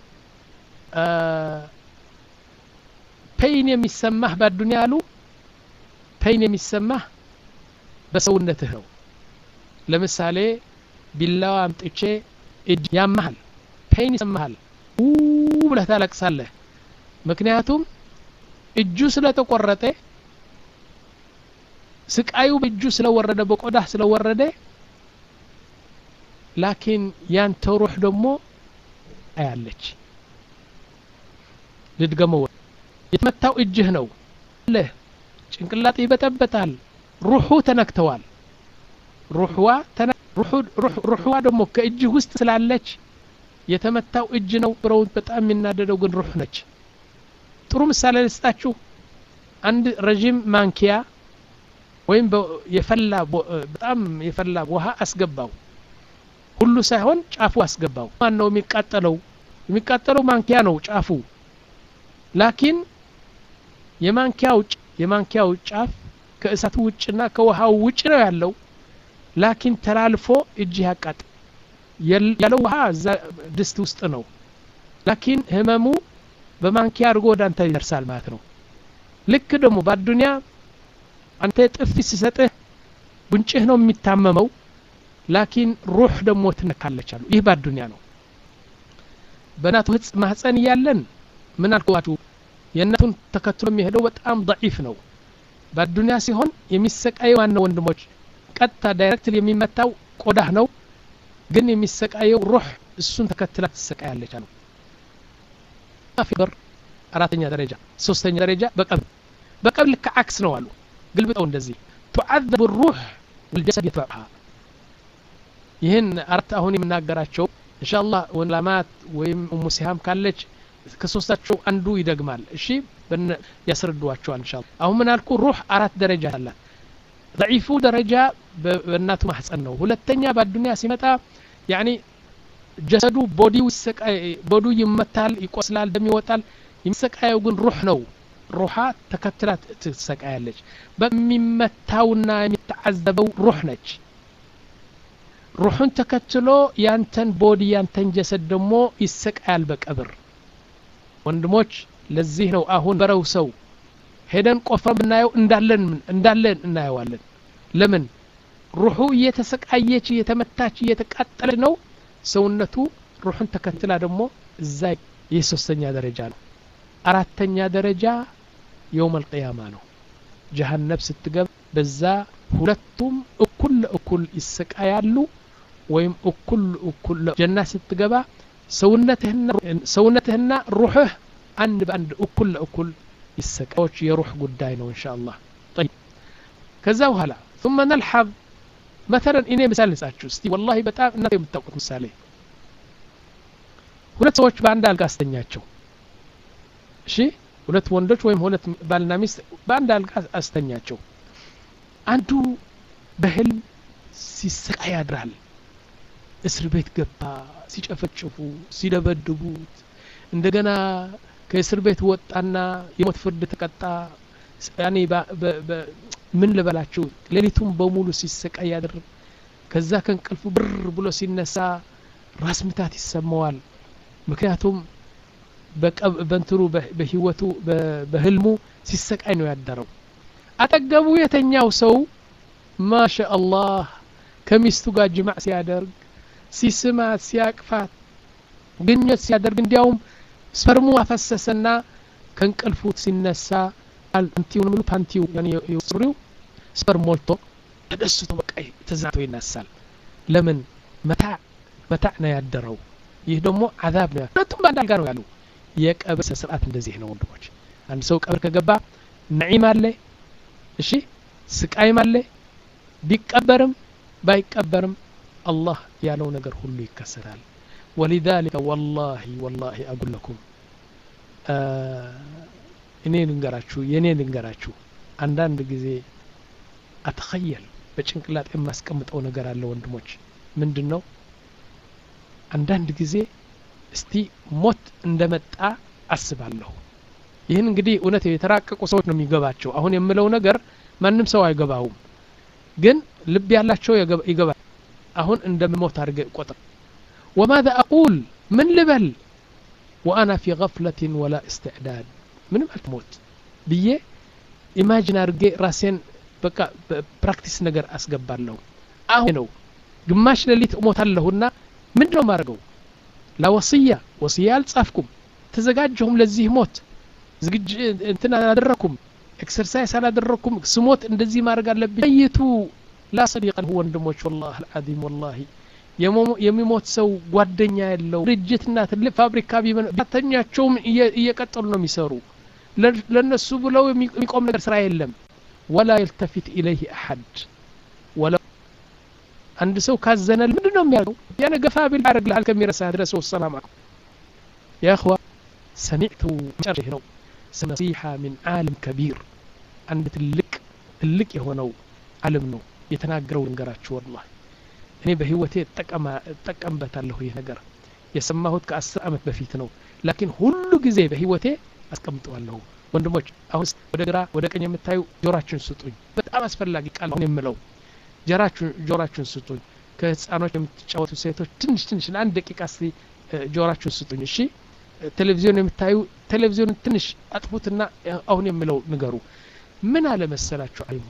ፔን የሚሰማህ በዱንያ አሉ ፔን የሚሰማህ በሰውነትህ ነው ለምሳሌ ቢላዋ አምጥቼ እጅ ያማል ፔን ይሰማሃል ኡ ብለህ ታለቅሳለህ ምክንያቱም እጁ ስለተቆረጠ ስቃዩ በእጁ ስለወረደ በቆዳህ ስለወረደ ላኪን ያንተ ሩህ ደግሞ አያለች ልድገመው የተመታው እጅህ ነው ለህ ጭንቅላት ይበጠበጣል ሩሑ ተነክተዋል ሩህዋ ተነ ሩህ ሩህዋ ደግሞ ከእጅህ ውስጥ ስላለች የተመታው እጅ ነው ብረው በጣም የሚናደደው ግን ሩህ ነች ጥሩ ምሳሌ ልስጣችሁ አንድ ረጅም ማንኪያ ወይም የፈላ በጣም የፈላ ውሃ አስገባው ሁሉ ሳይሆን ጫፉ አስገባው ማን ነው የሚቃጠለው የሚቃጠለው ማንኪያ ነው ጫፉ ላኪን የማንኪያው የማንኪያው ጫፍ ከእሳቱ ውጭና ከውሃው ውጭ ነው ያለው ላኪን ተላልፎ እጅ ያቃጥ ያለው ውሃ ድስት ውስጥ ነው ላኪን ህመሙ በማንኪያ አድርጎ ወደ አንተ ይደርሳል ማለት ነው ልክ ደግሞ በአዱንያ አንተ ጥፊ ሲሰጥህ ጉንጭህ ነው የሚታመመው ላኪን ሩህ ደግሞ ትነካለች አሉ ይህ በአዱንያ ነው በእናቱ ማህፀን ያለን ምን አልኳችሁ የእናቱን ተከትሎ የሚሄደው በጣም ضعيف ነው በአዱንያ ሲሆን የሚሰቃየው ማን ነው ወንድሞች ቀጥታ ዳይሬክትሊ የሚመታው ቆዳህ ነው ግን የሚሰቃየው ሩህ እሱን ተከትላ ትሰቃያለች አሉ አፍበር አራተኛ ደረጃ ሶስተኛ ደረጃ በቀብር በቀብር ልክ አክስ ነው አሉ ግልብጠው እንደዚህ تعذب الروح والجسد يتبعها ይህን አራት አሁን የምናገራቸው ኢንሻአላህ ወላማት ወይም ኡሙ ሲሃም ካለች ከሶስታቸው አንዱ ይደግማል እሺ ያስረዷቸዋል ኢንሻአላህ አሁን ምን አልኩ ሩህ አራት ደረጃ አለ ضعيف ደረጃ በእናቱ ማህፀን ነው ሁለተኛ በአዱንያ ሲመጣ يعني ጀሰዱ ቦዲው ይሰቃይ ቦዲው ይመታል ይቆስላል ደም ይወጣል ይሰቃየው ግን ሩህ ነው ሩሃ ተከትላት ትሰቃያለች በሚመታውና የሚተዓዘበው ሩህ ነች ሩህን ተከትሎ ያንተን ቦዲ ያንተን ጀሰድ ደግሞ ይሰቃያል በቀብር ወንድሞች ለዚህ ነው አሁን በረው ሰው ሄደን ቆፈን ብናየው እንዳለን እንዳለን እናየዋለን ለምን ሩሁ እየተሰቃየች እየተመታች እየተቃጠለ ነው ሰውነቱ ሩህን ተከትላ ደግሞ እዛ የሶስተኛ ደረጃ ነው አራተኛ ደረጃ يوم القيامة ነው ጀሃነም ስትገባ በዛ ሁለቱም እኩል እኩል ይሰቃያሉ ወይም እኩል እኩል ጀና ስትገባ ሰውነትህና ሰውነትህና ሩህህ አንድ በአንድ እኩል እኩል ይሰቃዮች የሩህ ጉዳይ ነው ኢንሻአላህ طيب ከዛ በኋላ ثم نلحظ مثلا እኔ ምሳሌ ልጻችሁ እስቲ والله በጣም እናንተ የምታውቁት ምሳሌ ሁለት ሰዎች በአንድ አልጋ አስተኛቸው እሺ ሁለት ወንዶች ወይም ሁለት ባልና ሚስት በአንድ አልጋ አስተኛቸው አንዱ በህልም ሲሰቃይ ያድራል እስር ቤት ገባ ሲጨፈጭፉ ሲደበድቡት እንደገና ከእስር ቤት ወጣና የሞት ፍርድ ተቀጣ ያኔ ምን ልበላችሁ ሌሊቱን በሙሉ ሲሰቃይ ያድር ከዛ ከንቅልፉ ብር ብሎ ሲነሳ ራስ ምታት ይሰማዋል ምክንያቱም በእንትሩ በህይወቱ በህልሙ ሲሰቃይ ነው ያደረው አጠገቡ የተኛው ሰው ማሻአላህ ከሚስቱ ጋር ጅማዕ ሲያደርግ ሲስማት ሲያቅፋት ግንኙነት ሲያደርግ እንዲያውም ስፐርሙ አፈሰሰና ከንቅልፉ ሲነሳ አንቲው ነው ፓንቲው ያኔ የሱሪው ስፐር ሞልቶ ተደስቶ በቃ ተዛቶ ይነሳል ለምን መታዕ መታዕ ነው ያደረው ይህ ደግሞ عذاب ነው ሁለቱም ባንድ አልጋ ነው ያሉ የቀብር ስርዓት እንደዚህ ነው ወንድሞች አንድ ሰው ቀብር ከገባ ነዒም አለ እሺ ስቃይም አለ ቢቀበርም ባይቀበርም አላህ ያለው ነገር ሁሉ ይከሰታል ولذلك والله والله اقول لكم እኔ ልንገራችሁ የኔ ልንገራችሁ አንዳንድ ጊዜ አትخيل በጭንቅላት የማስቀምጠው ነገር አለ ወንድሞች ምንድነው አንዳንድ ጊዜ እስቲ ሞት እንደመጣ አስባለሁ ይሄን እንግዲህ እውነት የተራቀቁ ሰዎች ነው የሚገባቸው አሁን የምለው ነገር ማንንም ሰው አይገባውም ግን ልብ ያላቸው ይገባ አሁን እንደምሞት አድርገ ቆጥር وماذا اقول من لبل وانا في غفله ولا استعداد من አልሞት ብዬ ኢማጂን አድርገ ራሴን በቃ ፕራክቲስ ነገር አስገባለሁ አሁን ነው ግማሽ ለሊት እሞታለሁና ምንድነው ማረገው ለወሲያ ወሲያ አልጻፍኩም ተዘጋጀሁም ለዚህ ሞት ዝግጅ እንትና አደረኩም ኤክሰርሳይዝ አላደረኩም ስሞት እንደዚህ ማድረግ አለብኝ ይቱ لا صديق هو ወንድሞች والله العظيم والله የሚሞት ሰው ጓደኛ ያለው ድርጅትና ትልቅ ፋብሪካ ቢተኛቸውም እየቀጠሉ ነው የሚሰሩ ለነሱ ብለው የሚቆም ነገር ስራ የለም ولا يلتفت اليه احد ولا عند سو كازنل ምንድነው የሚያደርገው ያነ ገፋ ቢል አረግ ለአል ከሚረሳ ድረስ ወሰላም يا اخوه سمعت ጨርህ ነው نصيحه من عالم كبير عند ትልቅ ትልቅ የሆነው ዓለም ነው የተናገረው እንገራችሁ والله እኔ በህይወቴ ተጠቀማ ተጠቀምበታለሁ ይሄ ነገር የሰማሁት ከ10 አመት በፊት ነው لكن ሁሉ ጊዜ በህይወቴ አስቀምጠዋለሁ ወንድሞች አሁን ወደ ግራ ወደ ቀኝ የምታዩ ጆራችሁን ስጡኝ በጣም አስፈላጊ ቃል ነው የምለው ጆራችሁን ጆራችሁን ስጡኝ ከህፃኖች የምትጫወቱ ሴቶች ትንሽ ትንሽ ለአንድ ደቂቃ እስቲ ጆራችሁን ስጡኝ እሺ ቴሌቪዥን የምታዩ ቴሌቪዥን ትንሽ አጥፉትና አሁን የምለው ንገሩ ምን አለ መሰላችሁ አይሙ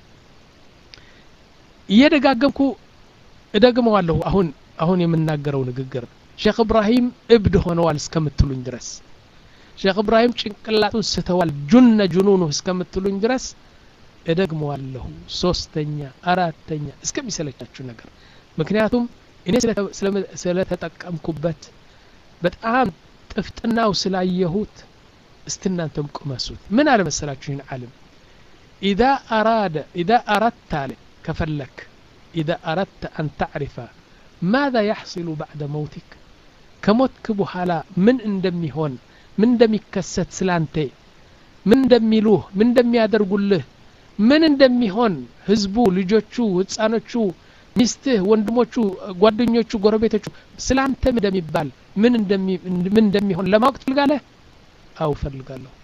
እየደጋገምኩ እደግመዋለሁ አሁን አሁን የምናገረው ንግግር ሼክ ኢብራሂም እብድ ሆነዋል እስከምትሉኝ ድረስ ሼክ ኢብራሂም ጭንቅላቱን ስተዋል ጁነ ጁኑኑ እስከምትሉኝ ድረስ እደግመዋለሁ ሶስተኛ አራተኛ እስከሚሰለቻችሁ ነገር ምክንያቱም እኔ ስለተጠቀምኩበት በጣም ጥፍጥናው ስላየሁት استنانتم قمسوت من على مسلاችሁን ዓለም اذا اراد اذا اردت كفلك اذا اردت ان تعرف ماذا يحصل بعد موتك كموتك بحالا من እንደሚሆን ምን እንደሚከሰት ስላንተ ምን እንደሚሉህ ምን እንደሚያደርጉልህ ምን እንደሚሆን ህዝቡ ልጆቹ ህፃኖቹ ሚስትህ ወንድሞቹ ጓደኞቹ ጎረቤቶቹ ስላንተ እንደሚባል ምን እንደሚ ምን እንደሚሆን ለማወቅ ትፈልጋለህ أو فلقاله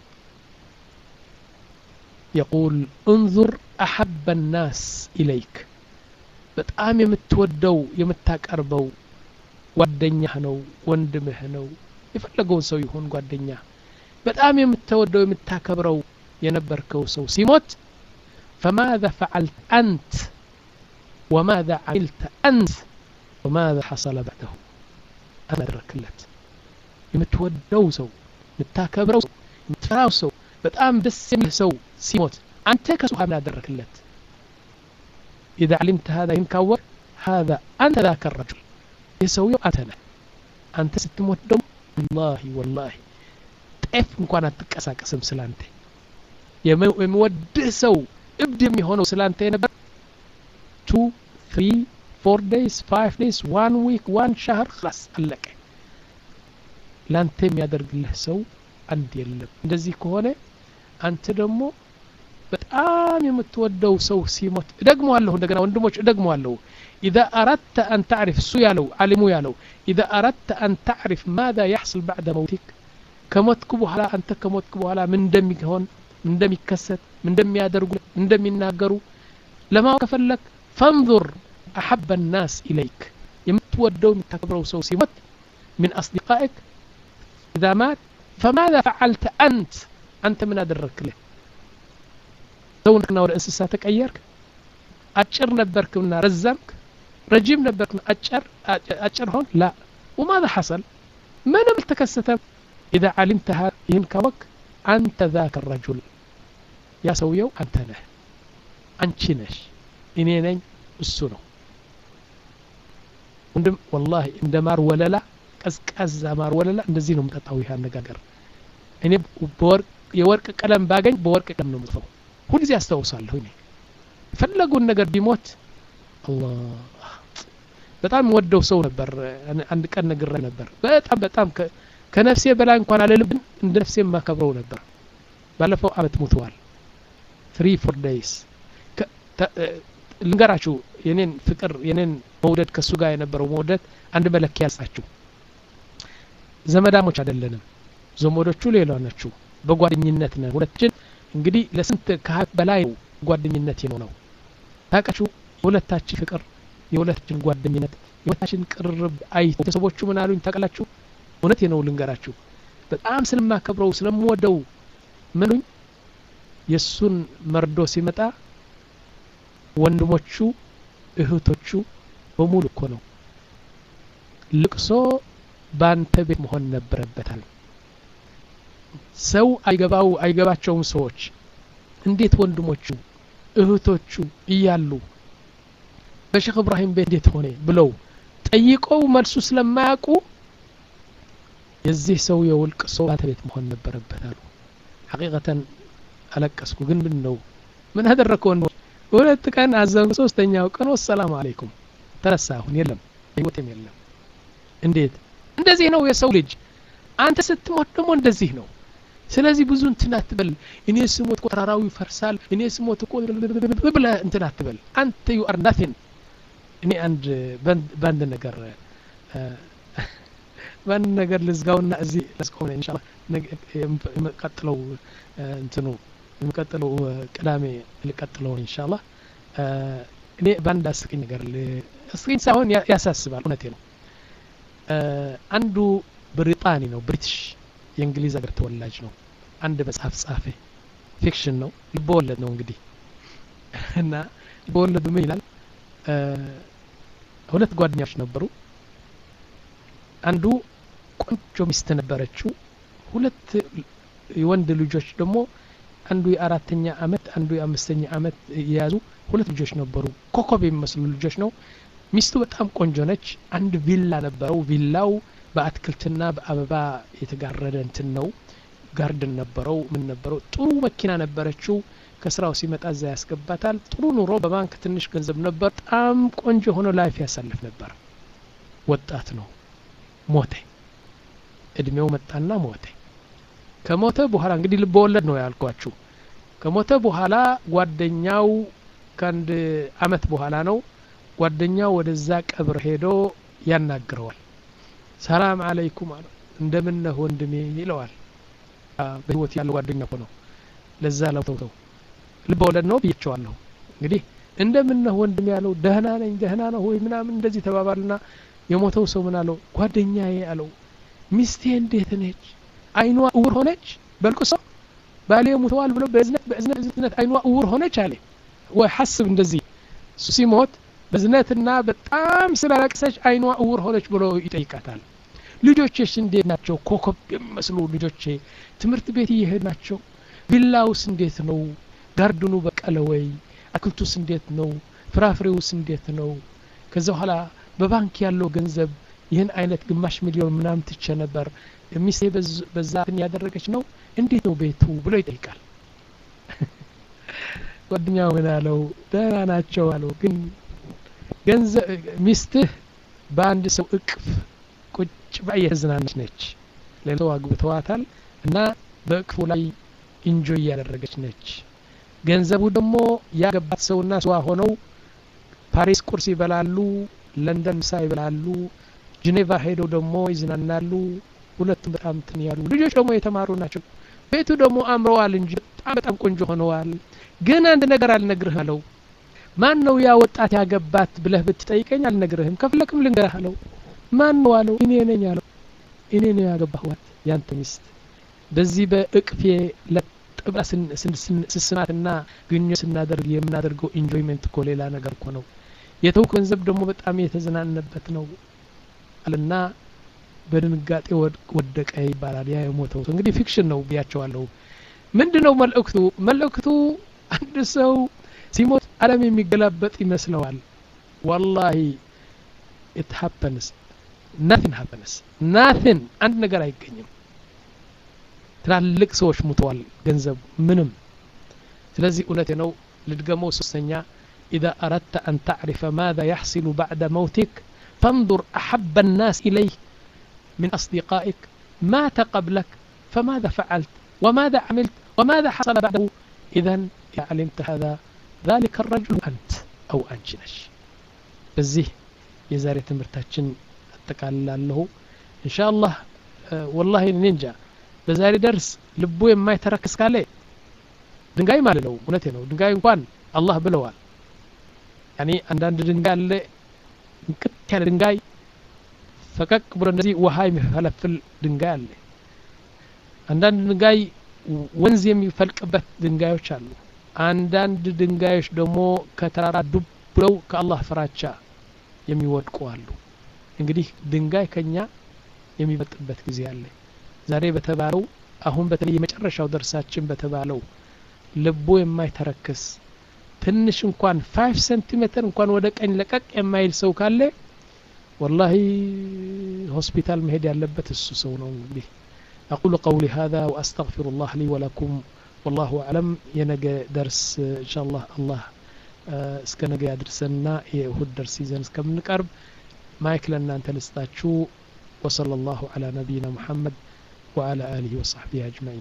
يقول انظر أحب الناس إليك በጣም የምትወደው የምታቀርበው ጓደኛህ ነው ወንድምህ ነው የፈለገው ሰው ይሁን ጓደኛ በጣም የምትወደው የምታከብረው የነበርከው ሰው ሲሞት فماذا فعلت أنت وماذا عملت أنت وماذا حصل بعده أنا أدركلت የምትወደው ሰው ምታከብረው ምትፈራው ሰው በጣም ደስ የሚል ሰው ሲሞት አንተ ከሱሐብ አደረክለት اذا علمت هذا ينكور هذا انت ذاك الرجل يسوي اتنا انت ስትሞት ደም والله والله ጤፍ እንኳን አትቀሳቀስም ስላንተ የሚወድህ ሰው እብድ የሚሆነው ስላንተ ነበር two three four days five days one week one شهر خلاص አለቀ ላንተ የሚያደርግልህ ሰው አንድ የለም እንደዚህ ከሆነ አንተ ደግሞ በጣም የምትወደው ሰው ሲሞት ደግሞአለሁ እንደገና ወንድሞች ደግሞአለሁ اذا اردت ان تعرف سو ያለው ዓሊሙ ያለው اذا اردت ان تعرف ماذا يحصل بعد موتك ከሞትኩ በኋላ አንተ ከሞትኩ በኋላ ምን እንደሚሆን ምን እንደሚከሰት ምን እንደሚያደርጉ እንደሚናገሩ ለማወቅ ከፈለክ فانظر احب الناس اليك የምትወደው የምታከብረው ሰው ሲሞት من اصدقائك إذا مات فماذا فعلت أنت أنت من أدرك له تونكنا ولا إنسان تكيرك أتشر نبركنا رزمك رجيم نبركنا أتشر أتشر هون لا وماذا حصل ما نملتكستم إذا علمت هذا ينكوك أنت ذاك الرجل ያ ሰውየው አንተ ነህ አንቺ ነሽ እኔ ነኝ እሱ ነው ወንድም والله እንደ ማር ወለላ ቀዝቃዛ ማር ወለላ እንደዚህ ነው የምጠጣው ይሄ አነጋገር እኔ በወርቅ የወርቅ ቀለም ባገኝ በወርቅ ቀለም ነው የምጽፈው ሁሉ ጊዜ አስተውሳለሁ እኔ ፈለጉን ነገር ቢሞት አላህ በጣም ወደው ሰው ነበር አንድ ቀን ነግሬ ነበር በጣም በጣም ከነፍሴ በላይ እንኳን አለልብን እንደ ነፍሴ ማከብረው ነበር ባለፈው አመት ሞተዋል three four days ልንገራችሁ የኔን ፍቅር የኔን መውደድ ከሱ ጋር የነበረው መውደድ አንድ መለኪያ ያልሳችሁ ዘመዳሞች አይደለንም ዘመዶቹ ሌላ ናቸው በጓደኝነት ነው ሁለታችን እንግዲህ ለስንት ከሀቅ በላይ ጓደኝነት ነው ታውቃችሁ ሁለታችን ፍቅር የሁለታችን ጓደኝነት የሁለታችን ቅርብ አይ ተሰቦቹ ምን አሉኝ ታውቃላችሁ እውነት ነው ልንገራችሁ በጣም ስለማከብረው ስለምወደው ምኑኝ የሱን መርዶ ሲመጣ ወንድሞቹ እህቶቹ በሙሉ እኮ ነው ልቅሶ ባንተ ቤት መሆን ነበረበታል ሰው አይገባው አይገባቸውም ሰዎች እንዴት ወንድሞቹ እህቶቹ እያሉ በሼክ ኢብራሂም ቤት እንዴት ሆነ ብለው ጠይቀው መልሱ ስለማያውቁ የዚህ ሰው የውልቅሶ ባንተ ቤት መሆን ነበረበታል ሐቂቀተን አለቀስኩ ግን ምን ነው ምን አደረከው ነው ሁለት ቀን አዘን ሶስተኛው ቀን ወሰላም አለይኩም ተረሳሁን የለም ህይወቴም የለም እንዴት እንደዚህ ነው የሰው ልጅ አንተ ስትሞት ደግሞ እንደዚህ ነው ስለዚህ ብዙ እንትን አትበል እኔ ስሞት ቆራራው ይፈርሳል እኔ ስሞት ቆ ብለ እንትን አትበል አንተ you are nothing እኔ አንድ ባንድ ነገር ባንድ ነገር ልዝጋውና እዚህ ለስቆም ኢንሻአላህ የምቀጥለው እንትኑ የምቀጥለው ቅዳሜ ልቀጥለው ኢንሻአላህ እኔ ባንድ አስቂኝ ነገር አስቂኝ ሳይሆን ያሳስባል እውነቴ ነው አንዱ ብሪጣኒ ነው ብሪቲሽ የእንግሊዝ ሀገር ተወላጅ ነው አንድ መጽሐፍ ጻፈ ፊክሽን ነው ልቦለድ ነው እንግዲህ እና ልቦለድ ምን ይላል ሁለት ጓደኞች ነበሩ አንዱ ቆንጆ ሚስት ነበረችው ሁለት የወንድ ልጆች ደግሞ አንዱ የአራተኛ አመት አንዱ የአምስተኛ አመት ያዙ ሁለት ልጆች ነበሩ ኮኮብ የሚመስሉ ልጆች ነው ሚስቱ በጣም ቆንጆ ነች አንድ ቪላ ነበረው ቪላው በአትክልትና በአበባ የተጋረደ እንትን ነው ጋርደን ነበረው ምን ነበረው ጥሩ መኪና ነበረችው ከስራው ሲመጣ እዛ ያስገባታል ጥሩ ኑሮ በባንክ ትንሽ ገንዘብ ነበር በጣም ቆንጆ ሆኖ ላይፍ ያሳልፍ ነበር ወጣት ነው ሞተ እድሜው መጣና ሞተ ከሞተ በኋላ እንግዲህ ልብ ወለድ ነው ያልኳችሁ ከሞተ በኋላ ጓደኛው ከአንድ አመት በኋላ ነው ጓደኛው ወደዛ ቀብር ሄዶ ያናግረዋል ሰላም አለይኩም አለ እንደምን ነህ ወንድሜ ይለዋል በህይወት ያለው ጓደኛ ሆኖ ለዛ ለውተው ልብ ወለድ ነው ብቻዋለሁ እንግዲህ እንደምን ነህ ወንድሜ ያለው ደህና ነኝ ደህና ነው ወይ ምናምን እንደዚህ ተባባልና የሞተው ሰው ምን አለው ጓደኛዬ አለው ሚስቴ እንዴት ነች አይኗ እውር ሆነች በልቅሶ ባሌ ሞተዋል ብሎ በእዝነት በእዝነት እዝነት አይኗ እውር ሆነች አለ ወይ ሐስብ እንደዚህ ሲሞት በዝነትና በጣም ስላለቀሰች አይኗ እውር ሆነች ብሎ ይጠይቃታል ልጆችሽ እንዴት ናቸው ኮኮብ የሚመስሉ ልጆቼ ትምህርት ቤት እየሄዱ ናቸው ቪላውስ እንዴት ነው ጋርደኑ በቀለ ወይ አክልቱስ እንዴት ነው ፍራፍሬውስ እንዴት ነው ከዛ በኋላ በባንክ ያለው ገንዘብ ይህን አይነት ግማሽ ሚሊዮን ምናምን ትቼ ነበር ሚስቴ በዛትን ያደረገች ነው እንዴት ነው ቤቱ ብሎ ይጠይቃል ጓደኛው ምን አለው ደህና ናቸው አለው ግን ገንዘብ ሚስትህ በአንድ ሰው እቅፍ ቁጭ ባይ የዝናነች ነች ሌላው አግብተዋታል እና በእቅፉ ላይ ኢንጆይ ያደረገች ነች ገንዘቡ ደግሞ ያገባት ሰውና ሰው ሆነው ፓሪስ ቁርስ ይበላሉ ለንደን ምሳ ይበላሉ ጄኔቫ ሄደው ደግሞ ይዝናናሉ ሁለቱም በጣም እንትን ያሉ ልጆች ደግሞ የተማሩ ናቸው ቤቱ ደግሞ አምረዋል እንጂ በጣም በጣም ቆንጆ ሆነዋል ግን አንድ ነገር አልነግርህ አለው ማን ነው ያ ወጣት ያገባት ብለህ ብትጠይቀኝ አልነግርህም ከፍለክም ልንገርህ አለው ማን ነው አለው እኔ ነኝ አለው እኔ ነኝ ያገባሁት ያንተ ሚስት በዚህ በእቅፌ ለጥብላ ስንስናትና ግንኙነት ስናደርግ የምናደርገው ኢንጆይመንት እኮ ሌላ ነገር እኮ ነው የተው ገንዘብ ደግሞ በጣም የተዝናነበት ነው አለና በድንጋጤ ወደቀ ይባላል ያ የሞተው እንግዲህ ፊክሽን ነው ብያቸዋለሁ ምንድነው መልእክቱ መልእክቱ አንድ ሰው ሲሞት ዓለም የሚገላበጥ ይመስለዋል والله it happens nothing happens nothing አንድ ነገር አይገኝም ትላልቅ ሰዎች ሙተዋል ገንዘብ ምንም ስለዚህ እውነቴ ነው ልድገመው ሶስተኛ إذا أردت أن تعرف ماذا يحصل بعد موتك فانظر أحب الناس إليك من أصدقائك مات قبلك فماذا فعلت وماذا عملت وماذا حصل بعده إذن علمت هذا ذلك الرجل أنت أو أنت نش بزيه يزاري تمرتاችን አጠቃልላለሁ إن شاء الله والله نينجا በዛሬ ደርስ ልቡ የማይተረክስ ካለ ድንጋይ ማለት ነው እውነቴ ነው ድንጋይ እንኳን አላህ ብለዋል ያኒ አንዳንድ ድንጋይ አለ እንቅጥ ያለ ድንጋይ ፈቀቅ ብሎ እንደዚህ ውሃ የሚፈለፍል ድንጋይ አለ አንዳንድ ድንጋይ ወንዝ የሚፈልቅበት ድንጋዮች አሉ አንዳንድ ድንጋዮች ደግሞ ከተራራ ዱብ ብለው ከአላህ ፍራቻ የሚወድቁ አሉ እንግዲህ ድንጋይ ከኛ የሚበጥበት ጊዜ አለ ዛሬ በተባለው አሁን በተለይ የመጨረሻው ደርሳችን በተባለው ልቦ የማይተረክስ ትንሽ እንኳን አምስት ሴንቲሜትር እንኳን ወደ ቀኝ ለቀቅ የማይል ሰው ካለ والله ሆስፒታል መሄድ ያለበት እሱ ሰው ነው እንግዲህ أقول قولي هذا وأستغفر الله لي ولكم والله أعلم ينجى درس إن شاء الله الله اسكنجى يدرسنا يهود درس يزن اسكمن قرب ما يكلنا أنت لستاتشو وصلى الله على نبينا محمد وعلى آله وصحبه أجمعين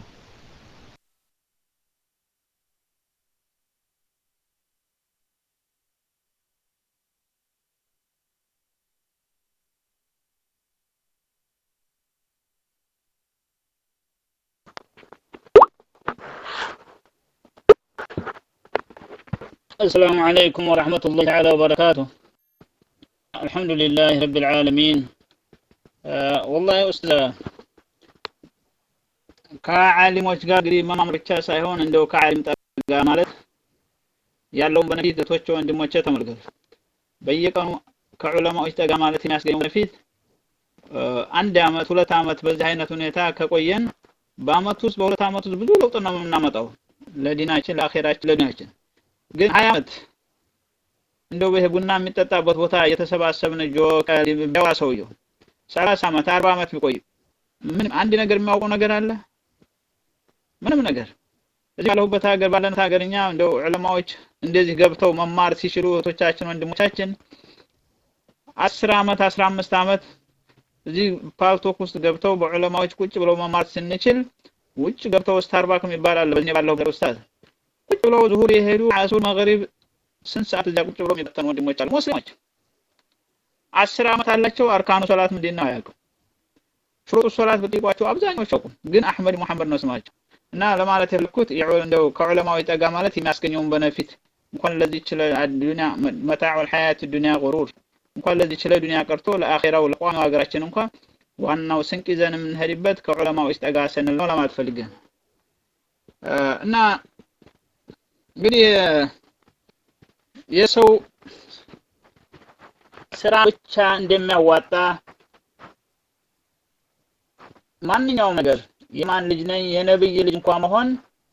السلام عليكم ورحمة الله تعالى وبركاته الحمد لله رب العالمين آه والله يا أستاذ كعالموች ጋር እንግዲህ መማር ብቻ ሳይሆን እንደው ከዓሊም ጠጋ ማለት ያለውን በነፊት እህቶቼ ወንድሞቼ ተመልከቱ በየቀኑ ከዑለማዎች ጠጋ ማለት የሚያስገኘው በፊት አንድ አመት ሁለት አመት በዚህ አይነት ሁኔታ ከቆየን በአመት ውስጥ በሁለት አመት ውስጥ ብዙ ለውጥ ነው የምናመጣው ለዲናችን ለአኺራችን ለዱንያችን ግን ሀያ አመት እንደው በዚህ ቡና የሚጠጣበት ቦታ የተሰባሰብን ጆከ ቢያዋ ሰውየው ሰላሳ አመት አርባ አመት ቢቆይ ምን አንድ ነገር የሚያውቀው ነገር አለ ምንም ነገር እዚህ ያለሁበት ሀገር ባለንበት ሀገርኛ እንደው ዑለማዎች እንደዚህ ገብተው መማር ሲችሉ እህቶቻችን ወንድሞቻችን አስር አመት አስራ አምስት አመት እዚህ ፓልቶክ ውስጥ ገብተው በዑለማዎች ቁጭ ብለው መማር ስንችል ውጭ ገብተው ስታርባክ የሚባል አለ በእኛ ባለሁበት ኡስታዝ ቁጭ ብለው ዙሁር የሄዱ አሱር መግሪብ ስንት ሰዓት እዚያ ቁጭ ብለው የሚበተኑ ወንድሞች አሉ ሙስሊሞች አስር አመት አላቸው አርካኑ ሶላት ምንድነው አያውቁም ሽሩጡ ሶላት በጥቂቋቸው አብዛኞቹ አውቁም ግን አህመድ መሐመድ ነው ስማቸው እና ለማለት የልኩት እንደው ከዑለማው ይጠጋ ማለት የሚያስገኘውን በነፊት እንኳን ለዚህ ይችላል ዱንያ መታዑ الحياه الدنيا غرور እንኳን ለዚህ ይችላል ዱንያ ቀርቶ ለአኺራው ለቋሚው ሀገራችን እንኳን ዋናው ስንቅ ይዘን የምንሄድበት ከዑለማው ይጠጋ ስንል ነው ለማለት ፈልገን እና እንግዲህ የሰው ስራ ብቻ እንደሚያዋጣ ማንኛውም ነገር የማን ልጅ ነኝ የነብይ ልጅ እንኳን መሆን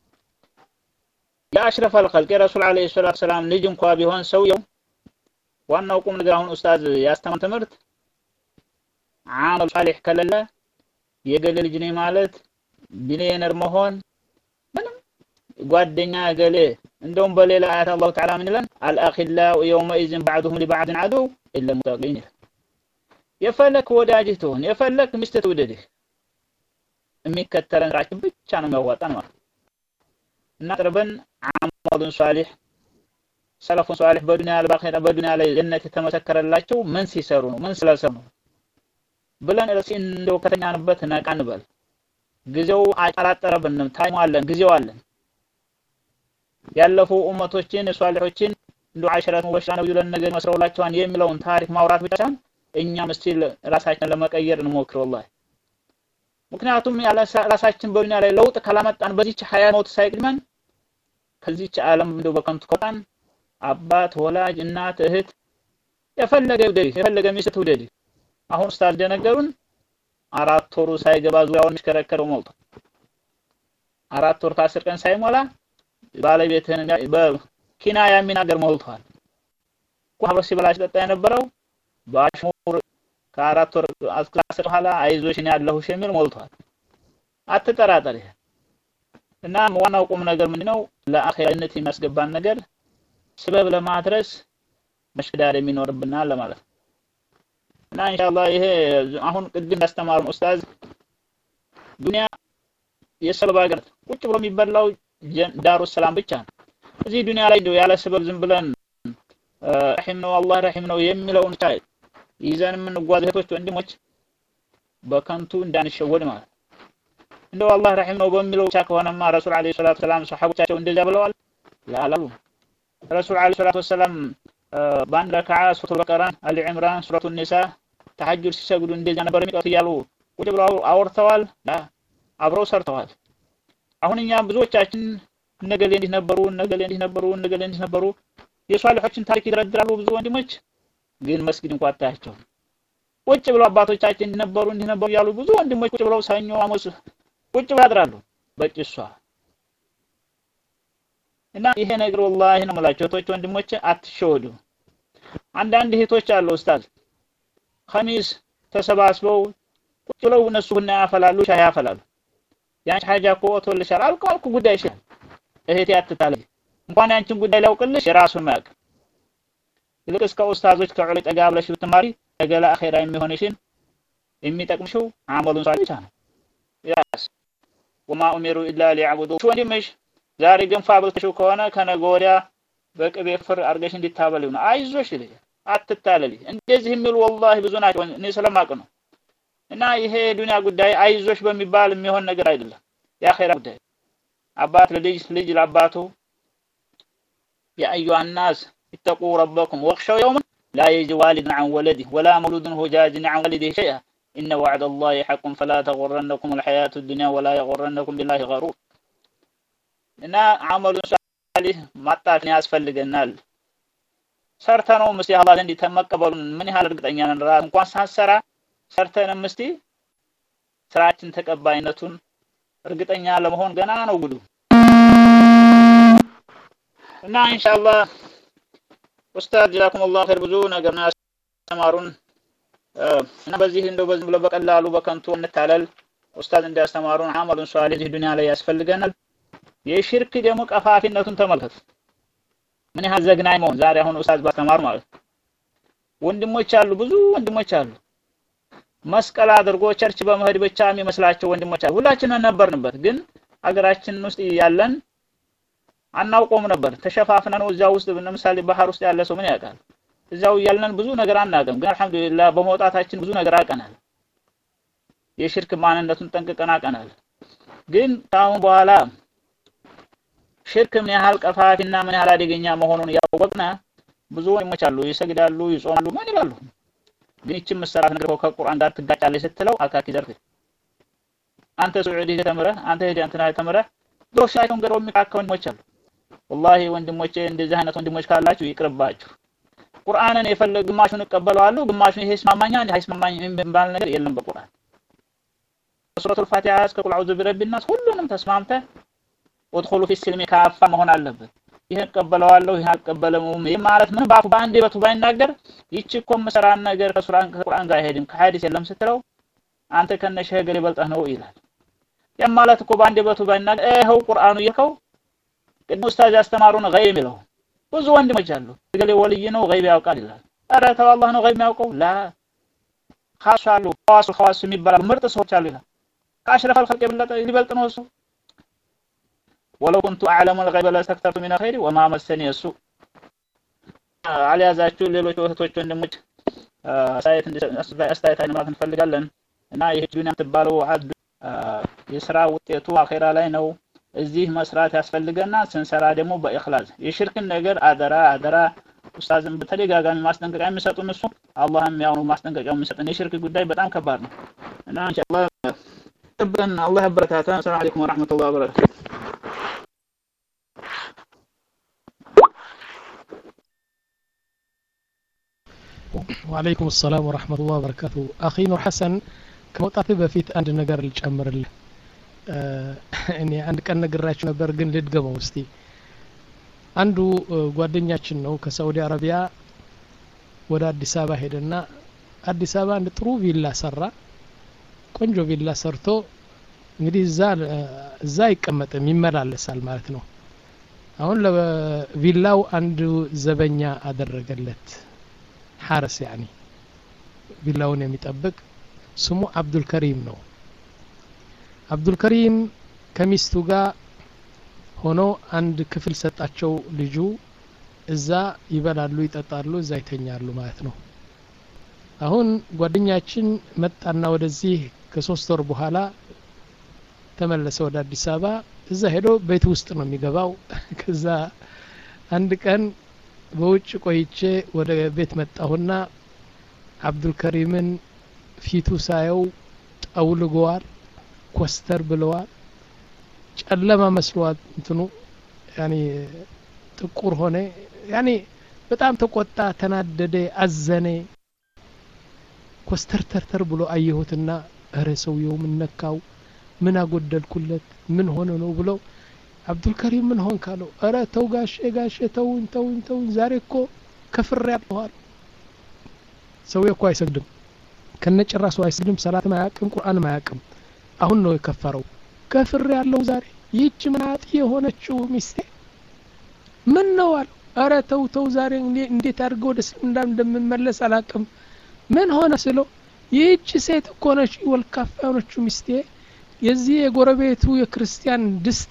የአሽረፍ الخلق የረሱል አለይሂ ሰላቱ ሰላም ልጅ እንኳን ቢሆን ሰውየው ዋናው ቁም ነገር አሁን ኡስታዝ ያስተማር ትምህርት አመል ሷሊህ ከለለ የገለ ልጅ ነኝ ማለት ቢሊየነር መሆን ምንም ጓደኛ ገለ እንደውም በሌላ አያት አላህ ተዓላ ምን ይላል አልአኺላኡ የውመኢዝን ባዕዱሁም ሊባዕድ አዱ ኢላ ሙተቂን የፈለክ ወዳጅህ ትሆን የፈለክ ሚስት ትውደድህ የሚከተለን ራችን ብቻ ነው የሚያዋጣን ማለት እና ጥርበን አመሉን ሷሊህ ሰለፉን ሷሊህ በዱንያ ለባኺራ በዱንያ ላይ ጀነት የተመሰከረላቸው ምን ሲሰሩ ነው ምን ስለሰሩ ነው ብለን እርሲን እንደው ከተኛንበት ነቃ እንበል ጊዜው አጠራጠረብንም ታይም አለን ጊዜው አለን ያለፉ ኡመቶችን ሷሊሆችን እንደው አሽራት ሙበሽራ ነው ይለን ነገር መስረውላቸዋን የሚለውን ታሪክ ማውራት ብቻ ሳይሆን እኛም እስቲ ራሳችንን ለመቀየር እንሞክር والله ምክንያቱም ያለ ራሳችን በዱንያ ላይ ለውጥ ካላመጣን በዚች ሀያ ሞት ሳይቅድመን ከዚች ዓለም እንደው በከንቱ ከወጣን አባት ወላጅ እናት እህት የፈለገ ውደድ የፈለገ ሚስት ውደድ አሁን ኡስታዝ ደነገሩን አራት ወሩ ሳይገባ ዙሪያውን የሚሽከረከረው ሞት አራት ወር ከአስር ቀን ሳይሞላ ባለቤትህን በኪናያ የሚናገር ሞልቷል እኮ አብሮ ሲበላሽ ጠጣ የነበረው በአሽሙር ከአራት ወር አስር በኋላ አይዞሽ እኔ ያለሁሽ የሚል ሞልቷል። አትጠራጠር። እና ዋናው ቁም ነገር ምንድነው? ለአኺራነት የሚያስገባን ነገር ስበብ ለማድረስ መሽዳር የሚኖርብናል ለማለት ነው። እና ኢንሻአላህ ይሄ አሁን ቅድም ያስተማሩን ኡስታዝ ዱንያ የሰበብ ሀገር ቁጭ ብሎ የሚበላው ዳሩ ሰላም ብቻ ነው። እዚህ ዱንያ ላይ እንደው ያለ ሰበብ ዝም ብለን ረሂም ነው አላህ ረሂም ነው የሚለውን ታይ ይዘን የምንጓዝ እህቶች ወንድሞች በከንቱ እንዳንሸወድ ማለት እንደው አላህ ረሂም ነው በሚለው ብቻ ከሆነማ ረሱል አለይሂ ሰላቱ ሰላም ሰሃቦቻቸው እንደዛ ብለዋል ላላሉ ረሱል አለይሂ ሰላቱ ሰላም በአንድ ረካዓ ሱረቱል በቀራ አሊ ኢምራን ሱረቱን ኒሳ ተሐጁድ ሲሰግዱ እንደዛ ነበር የሚቀሩት እያሉ ቁጭ ብለው አውርተዋል ላ አብረው ሰርተዋል። አሁን እኛ ብዙዎቻችን ነገሌ እንዲህ ነበሩ ነገሌ እንዲህ ነበሩ ነገሌ እንዲህ ነበሩ የሷሊሖችን ታሪክ ይደረድራሉ ብዙ ወንድሞች ግን መስጊድ እንኳን አታያቸው ቁጭ ብለው አባቶቻችን እንዲህ ነበሩ እንዲህ ነበሩ ያሉ ብዙ ወንድሞች ቁጭ ብለው ሰኞ ሐሙስ ቁጭ ብለው ያድራሉ በጭሷ እና ይሄ ነገር ወላሂ ነው የምላቸው እህቶች ወንድሞች አትሸወዱ። አንዳንድ እህቶች አሉ ኡስታዝ ኸሚስ ተሰባስበው ቁጭ ብለው እነሱ ቡና ያፈላሉ ሻይ ያፈላሉ ያንቺ ሐጃ እኮ ወጥቶልሻል አልኩ አልኩ ጉዳይሽ እህቴ አትታለይ እንኳን ያንቺን ጉዳይ ላውቅልሽ የራሱን ማቅ ይልቅስ ከኡስታዞች ከዑሊ ጠጋ ብለሽ ብትማሪ ነገ ለአኺራ የሚሆንሽን የሚጠቅምሽው አመሉን ሷሊህ ነው። ያስ ወማ ኡሚሩ ኢላ ሊዕቡዱ ወንድምሽ ዛሬ ገንፋ ብልተሽው ከሆነ ከነገ ወዲያ በቅቤ ፍር አርገሽ እንድታበሊው ነው። አይዞሽ ልጅ አትታለሊ። እንደዚህ የሚሉ ወላሂ ብዙ ናቸው እኔ ስለማቅ ነው። እና ይሄ ዱንያ ጉዳይ አይዞሽ በሚባል የሚሆን ነገር አይደለም። የአኺራ ጉዳይ አባት ለልጅ ልጅ ለአባቱ يا أيها الناس اتقوا ربكم واخشوا يوما لا يجزي والد عن ولده ولا مولود هو جاز عن والده شيئا إن وعد الله حق فلا تغرنكم الحياة الدنيا ولا يغرنكم بالله غرور. إن عمل صالح ማጣት ያስፈልገናል ሰርተነው መስቲ አላህ ዘንድ ተመቀበሉን ምን ያህል እርግጠኛ ነን ራስ እንኳን ሳንሰራ ሰርተንም መስቲ ስራችን ተቀባይነቱን እርግጠኛ ለመሆን ገና ነው ጉዱ እና ኢንሻአላህ ኡስታዝ ጀዛኩሙላህ ኸይር ብዙ ነገር ነው ያስተማሩን እና በዚህ እንደው በዚህ ብሎ በቀላሉ በከንቱ እንታለል ኡስታዝ እንዲያስተማሩን አመሉን ሷሊህ ዱንያ ላይ ያስፈልገናል። የሽርክ ደግሞ ቀፋፊነቱን ተመልከቱ ምን ያህል ዘግናኝ መሆን ዛሬ አሁን ኡስታዝ ባስተማሩ ማለት ወንድሞች አሉ ብዙ ወንድሞች አሉ መስቀል አድርጎ ቸርች በመሄድ ብቻ የሚመስላቸው ወንድሞች አሉ። ሁላችንም ነበርንበት ግን አገራችን ውስጥ ያለን አናውቀውም ነበር ተሸፋፍነን ነው እዛው ውስጥ ለምሳሌ ባህር ውስጥ ያለ ሰው ምን ያውቃል እዛው ያለን ብዙ ነገር አናውቅም ግን አልহামዱሊላህ በመውጣታችን ብዙ ነገር አውቀናል የሽርክ ማንነቱን ጠንቅቀን አውቀናል። ግን ታውን በኋላ ሽርክ ምን ያህል ቀፋፊና ምን ያህል አደገኛ መሆኑን ያወቅና ብዙ ወንድሞች አሉ ይሰግዳሉ ይጾማሉ ምን ይላሉ ግን እቺ መሰራት ነገር ከቁርአን ጋር ትጋጫለች ስትለው አካኪ ዘርፍ አንተ ሱዑዲ ተመረህ አንተ ሄዲ አንተና ተመረህ ዶሻይቱን ገረው የሚካከው ወንድሞች አሉ። ወላሂ ወንድሞቼ እንደዚህ አይነት ወንድሞች ካላችሁ ይቅርባችሁ። ቁርአንን የፈለገ ግማሹን እቀበለዋለሁ ግማሹን ይሄ ይስማማኛል ይሄ ይስማማኝ የሚባል ነገር የለም በቁርአን ሱረቱል ፋቲሃ እስከ ቁል አዑዙ ቢረቢን ናስ ሁሉንም ተስማምተህ ወድኹሉ ፊ ሲልሚ ካፋ መሆን አለበት። ይሄ እቀበለዋለሁ ይሄ አልቀበለውም ይሄ ማለት ምን ባፉ ባንዴ በቱ ባይናገር ይቺ እኮ መሰራን ነገር ከሱራን ከቁርአን ጋር አይሄድም ከሐዲስ የለም ስትለው አንተ ከነሸህ ገለ ይበልጣህ ነው ይላል። ያ ማለት እኮ ባንዴ በቱ ባይናገር ይሄው ቁርአኑ ይልከው ቅዱስ ኡስታዝ ያስተማሩን ገይብ ነው ብዙ ወንድሞች አሉ ገለ ወልይ ነው ገይብ ያውቃል ይላል። ኧረ ተው አላህ ነው ገይብ ያውቀው ላ ኻሳሉ ኻሱ ኻሱ የሚባሉ ምርጥ ሰዎች አሉ ይላል። ከአሽረፍ الخلق ይበልጥ ይበልጥ ነው እሱ ولو كنت اعلم الغيب لاستكثرت من الخير وما مسني السوء አልያዛችሁ ሌሎች እህቶች ወንድሞች ሳይት አስተያየት አይነት እንፈልጋለን እና ይሄ ዱንያ ተባለው አድ የሥራ ውጤቱ አኺራ ላይ ነው እዚህ መስራት ያስፈልገና ስንሰራ ደግሞ በእኽላስ የሽርክን ነገር አደራ አደራ ኡስታዝም በተደጋጋሚ ማስጠንቀቂያ የሚሰጡን እሱ አላህም ያው ማስጠንቀቂያው የሚሰጡን የሽርክ ጉዳይ በጣም ከባድ ነው እና ኢንሻአላህ ተብረን አላህ በረካታ ሰላም አለይኩም ወራህመቱላሂ ወበረካቱ وعليكم السلام ورحمة الله وبركاته أخي نور حسن كموطاتي بفيت عند نجار الجمرل እኔ አንድ ቀን ነግራችሁ ነበር ግን ልድገመው እስቲ አንዱ ጓደኛችን ነው ከሳውዲ አረቢያ ወደ አዲስ አበባ ሄደና አዲስ አበባ አንድ ጥሩ ቪላ ሰራ ቆንጆ ቪላ ሰርቶ እንግዲህ እዛ እዛ ይቀመጥም ይመላለሳል ማለት ነው አሁን ለቪላው አንድ ዘበኛ አደረገለት ሐረስ يعني ቪላውን የሚጠብቅ ስሙ አብዱል ከሪም ነው አብዱል ከሪም ከሚስቱ ጋር ሆኖ አንድ ክፍል ሰጣቸው ልጁ እዛ ይበላሉ ይጠጣሉ እዛ ይተኛሉ ማለት ነው አሁን ጓደኛችን መጣና ወደዚህ ከሶስት ወር በኋላ ተመለሰ ወደ አዲስ አበባ እዛ ሄዶ ቤት ውስጥ ነው የሚገባው ከዛ አንድ ቀን በውጭ ቆይቼ ወደ ቤት መጣሁና አብዱል ከሪምን ፊቱ ሳየው ጠውልጓል ኮስተር ብለዋል ጨለማ መስሏል እንትኑ ያኒ ጥቁር ሆነ ያኒ በጣም ተቆጣ ተናደደ አዘነ ኮስተር ተርተር ብሎ አየሁትና እረ ሰውየው ምን ነካው ምን አጎደልኩለት ምን ሆነ ነው ብሎ አብዱል ከሪም ምን ሆን ካለው እረ ተው ጋሼ ጋሼ ተው ተው ተው ዛሬ እኮ ከፍሬ ያለዋል ሰውየው እኮ አይሰግድም ከነጭራሱ አይሰግድም ሰላት ማያቅም ቁርአን ማያቅም አሁን ነው የከፈረው ከፍሬ ያለው ዛሬ ይህች ምናጥ የሆነችው ሚስቴ ምን ነው አለ አረ ተው ተው ዛሬ እንዴት አድርገው ወደ እስልምና እንደምመለስ አላቅም ምን ሆነ ስለው ይህች ሴት እኮ ነች ወልካፋ የሆነችው ሚስቴ የዚህ የጎረቤቱ የክርስቲያን ድስት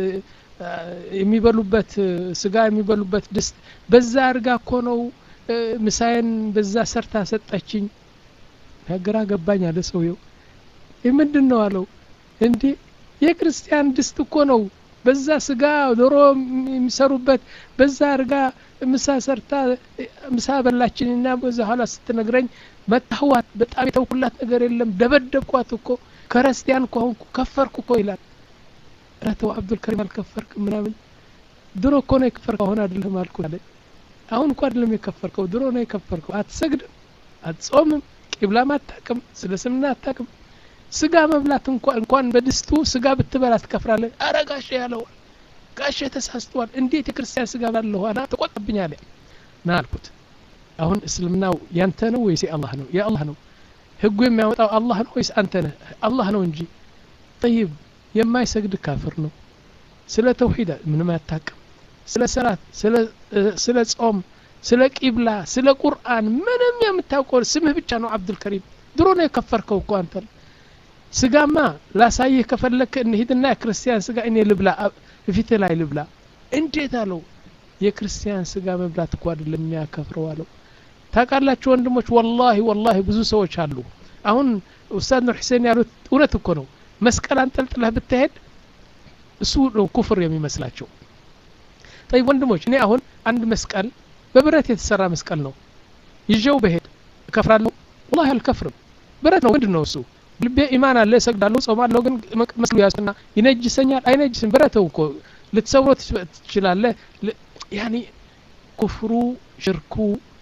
የሚበሉበት ስጋ የሚበሉበት ድስት በዛ አርጋ እኮ ነው ምሳዬን በዛ ሰርታ ሰጣችኝ ነገራ ገባኝ አለ ሰውየው ምንድነው አለው እንዴ የክርስቲያን ድስት እኮ ነው በዛ ስጋ ዶሮ የሚሰሩበት በዛ አርጋ ምሳ ሰርታ ምሳ በላችንና በዛ ኋላ ስትነግረኝ መጣሁት በጣም የተውኩላት ነገር የለም ደበደብኳት እኮ ክርስቲያን ኮንኩ ከፈርኩ እኮ ይላል ረተው አብዱል ከሪም አልከፈርክ ምናምን ድሮ እኮ ነው የከፈርከው አሁን አይደለም አልኩ አለ አሁን እኮ አይደለም የከፈርከው ድሮ ነው የከፈርከው አትሰግድም አትጾምም ቂብላ ማታቀም ስለ ስምና አታቀም ስጋ መብላት እንኳን እንኳን በድስቱ ስጋ ብትበላ ትከፍራለህ አረ ጋሼ ያለው ጋሼ ተሳስተዋል እንዴት የክርስቲያን ስጋ ባለው አና ተቆጣብኛል ና አልኩት አሁን እስልምናው ያንተ ነው ወይስ የአላህ ነው የአላህ ነው ህጉ የሚያወጣው አላህ ነው ወይስ አንተ ነህ አላህ ነው እንጂ طيب የማይሰግድ ካፍር ነው ስለ ተውሂድ ምንም አያታቅም ስለ ሰላት ስለ ስለ ጾም ስለ ቂብላ ስለ ቁርአን ምንም የምታውቀው ስምህ ብቻ ነው አብዱል ከሪም ድሮ ነው የከፈርከው እኮ አንተ ስጋማ ላሳይህ ከፈለክ እንሂድና የክርስቲያን ስጋ እኔ ልብላ ፊት ላይ ልብላ እንዴት አለው የክርስቲያን ስጋ መብላት እኮ አይደለም የሚያከፍረው አለው ታውቃላችሁ ወንድሞች ወላሂ ወላሂ ብዙ ሰዎች አሉ አሁን ኡስታዝ ኑር ሁሴን ያሉት እውነት እኮ ነው መስቀል አንጠልጥለህ ብትሄድ እሱ ነው ኩፍር የሚመስላቸው طيب ወንድሞች እኔ አሁን አንድ መስቀል በብረት የተሰራ መስቀል ነው ይዤው በሄድ ከፍራለሁ والله አልከፍርም ብረት ነው ምንድነው እሱ ልቤ ኢማን አለ ሰግዳለሁ ጾማለሁ ግን መስሉ ያስና ይነጅሰኛል አይነጅስም ብረተው እኮ ልትሰውሮ ትችላለህ ያኒ ኩፍሩ ሽርኩ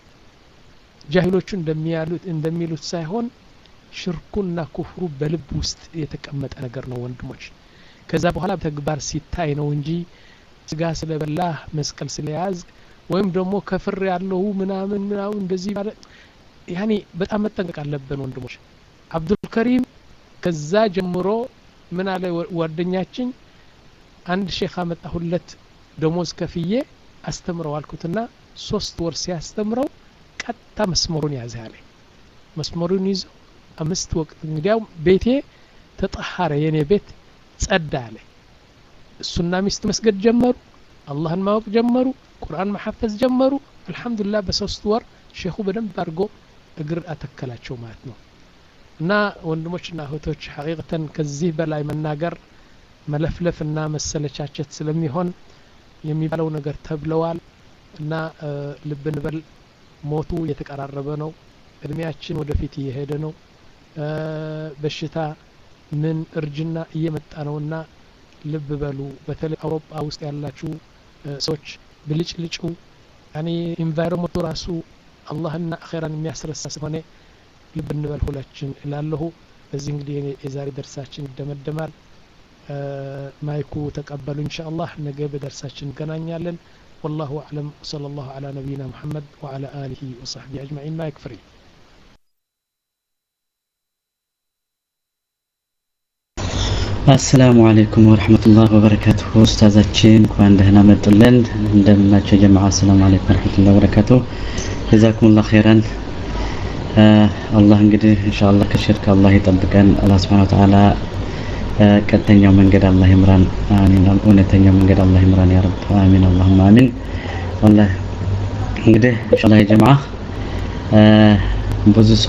ጃሂሎቹ እንደሚያሉት እንደሚሉት ሳይሆን ሽርኩና ኩፍሩ በልብ ውስጥ የተቀመጠ ነገር ነው ወንድሞች ከዛ በኋላ በተግባር ሲታይ ነው እንጂ ስጋ ስለበላ መስቀል ስለያዝ ወይም ደግሞ ከፍር ያለው ምናምን ምናምን እንደዚህ ማለት ያኒ በጣም መጠንቀቅ አለብን ወንድሞች አብዱል ከሪም ከዛ ጀምሮ ምን አለ ወርደኛችን አንድ ሼክ አመጣሁለት ደሞዝ ከፍዬ አስተምረው አልኩትና ሶስት ወር ሲያስተምረው ቀጣ መስመሩን ያዘ አለ መስመሩን ይዞ አምስት ወቅት እንግዲያው ቤቴ ተጠሐረ የኔ ቤት ጸዳ አለ እሱና ሚስት መስገድ ጀመሩ አላህን ማወቅ ጀመሩ ቁርአን መሐፈዝ ጀመሩ አልহামዱሊላህ በሶስት ወር ሼኹ በደንብ አድርጎ እግር አተከላቸው ማለት ነው እና ወንድሞችና እህቶች ሐቂቀተን ከዚህ በላይ መናገር መለፍለፍና መሰለቻቸት ስለሚሆን የሚባለው ነገር ተብለዋል እና ልብ እንበል ሞቱ የተቀራረበ ነው እድሜያችን ወደፊት እየሄደ ነው በሽታ ምን እርጅና እየመጣ ነውና ልብ በሉ በተለይ አውሮፓ ውስጥ ያላችሁ ሰዎች ብልጭልጩ ያኒ ኢንቫይሮንመንቱ ራሱ አላህና አኺራን የሚያስረሳ ስለሆነ ልብ እንበል ሁላችን እላለሁ በዚህ እንግዲህ የዛሬ ደርሳችን ይደመደማል ማይኩ ተቀበሉ ኢንሻአላህ ነገ በደርሳችን እንገናኛለን والله اعلم صلى الله على نبينا محمد وعلى اله وصحبه اجمعين ما يكفري السلام عليكم ورحمة الله وبركاته أستاذاتين እንኳን ደህና መጡልን እንደምናችሁ ጀማዓ السلام عليكم ورحمة الله وبركاته جزاكم الله خيرا الله እንግዲህ ኢንሻአላህ ከሽርክ አላህ ይጠብቀን አላህ Subhanahu Wa Ta'ala ቀጥተኛው መንገድ አላህ ይምራን አሚን እውነተኛው መንገድ አላህ ይምራን ያ ረብ አሚን اللهم አሚን والله እንግዲህ ኢንሻአላህ ጀማዓ ብዙ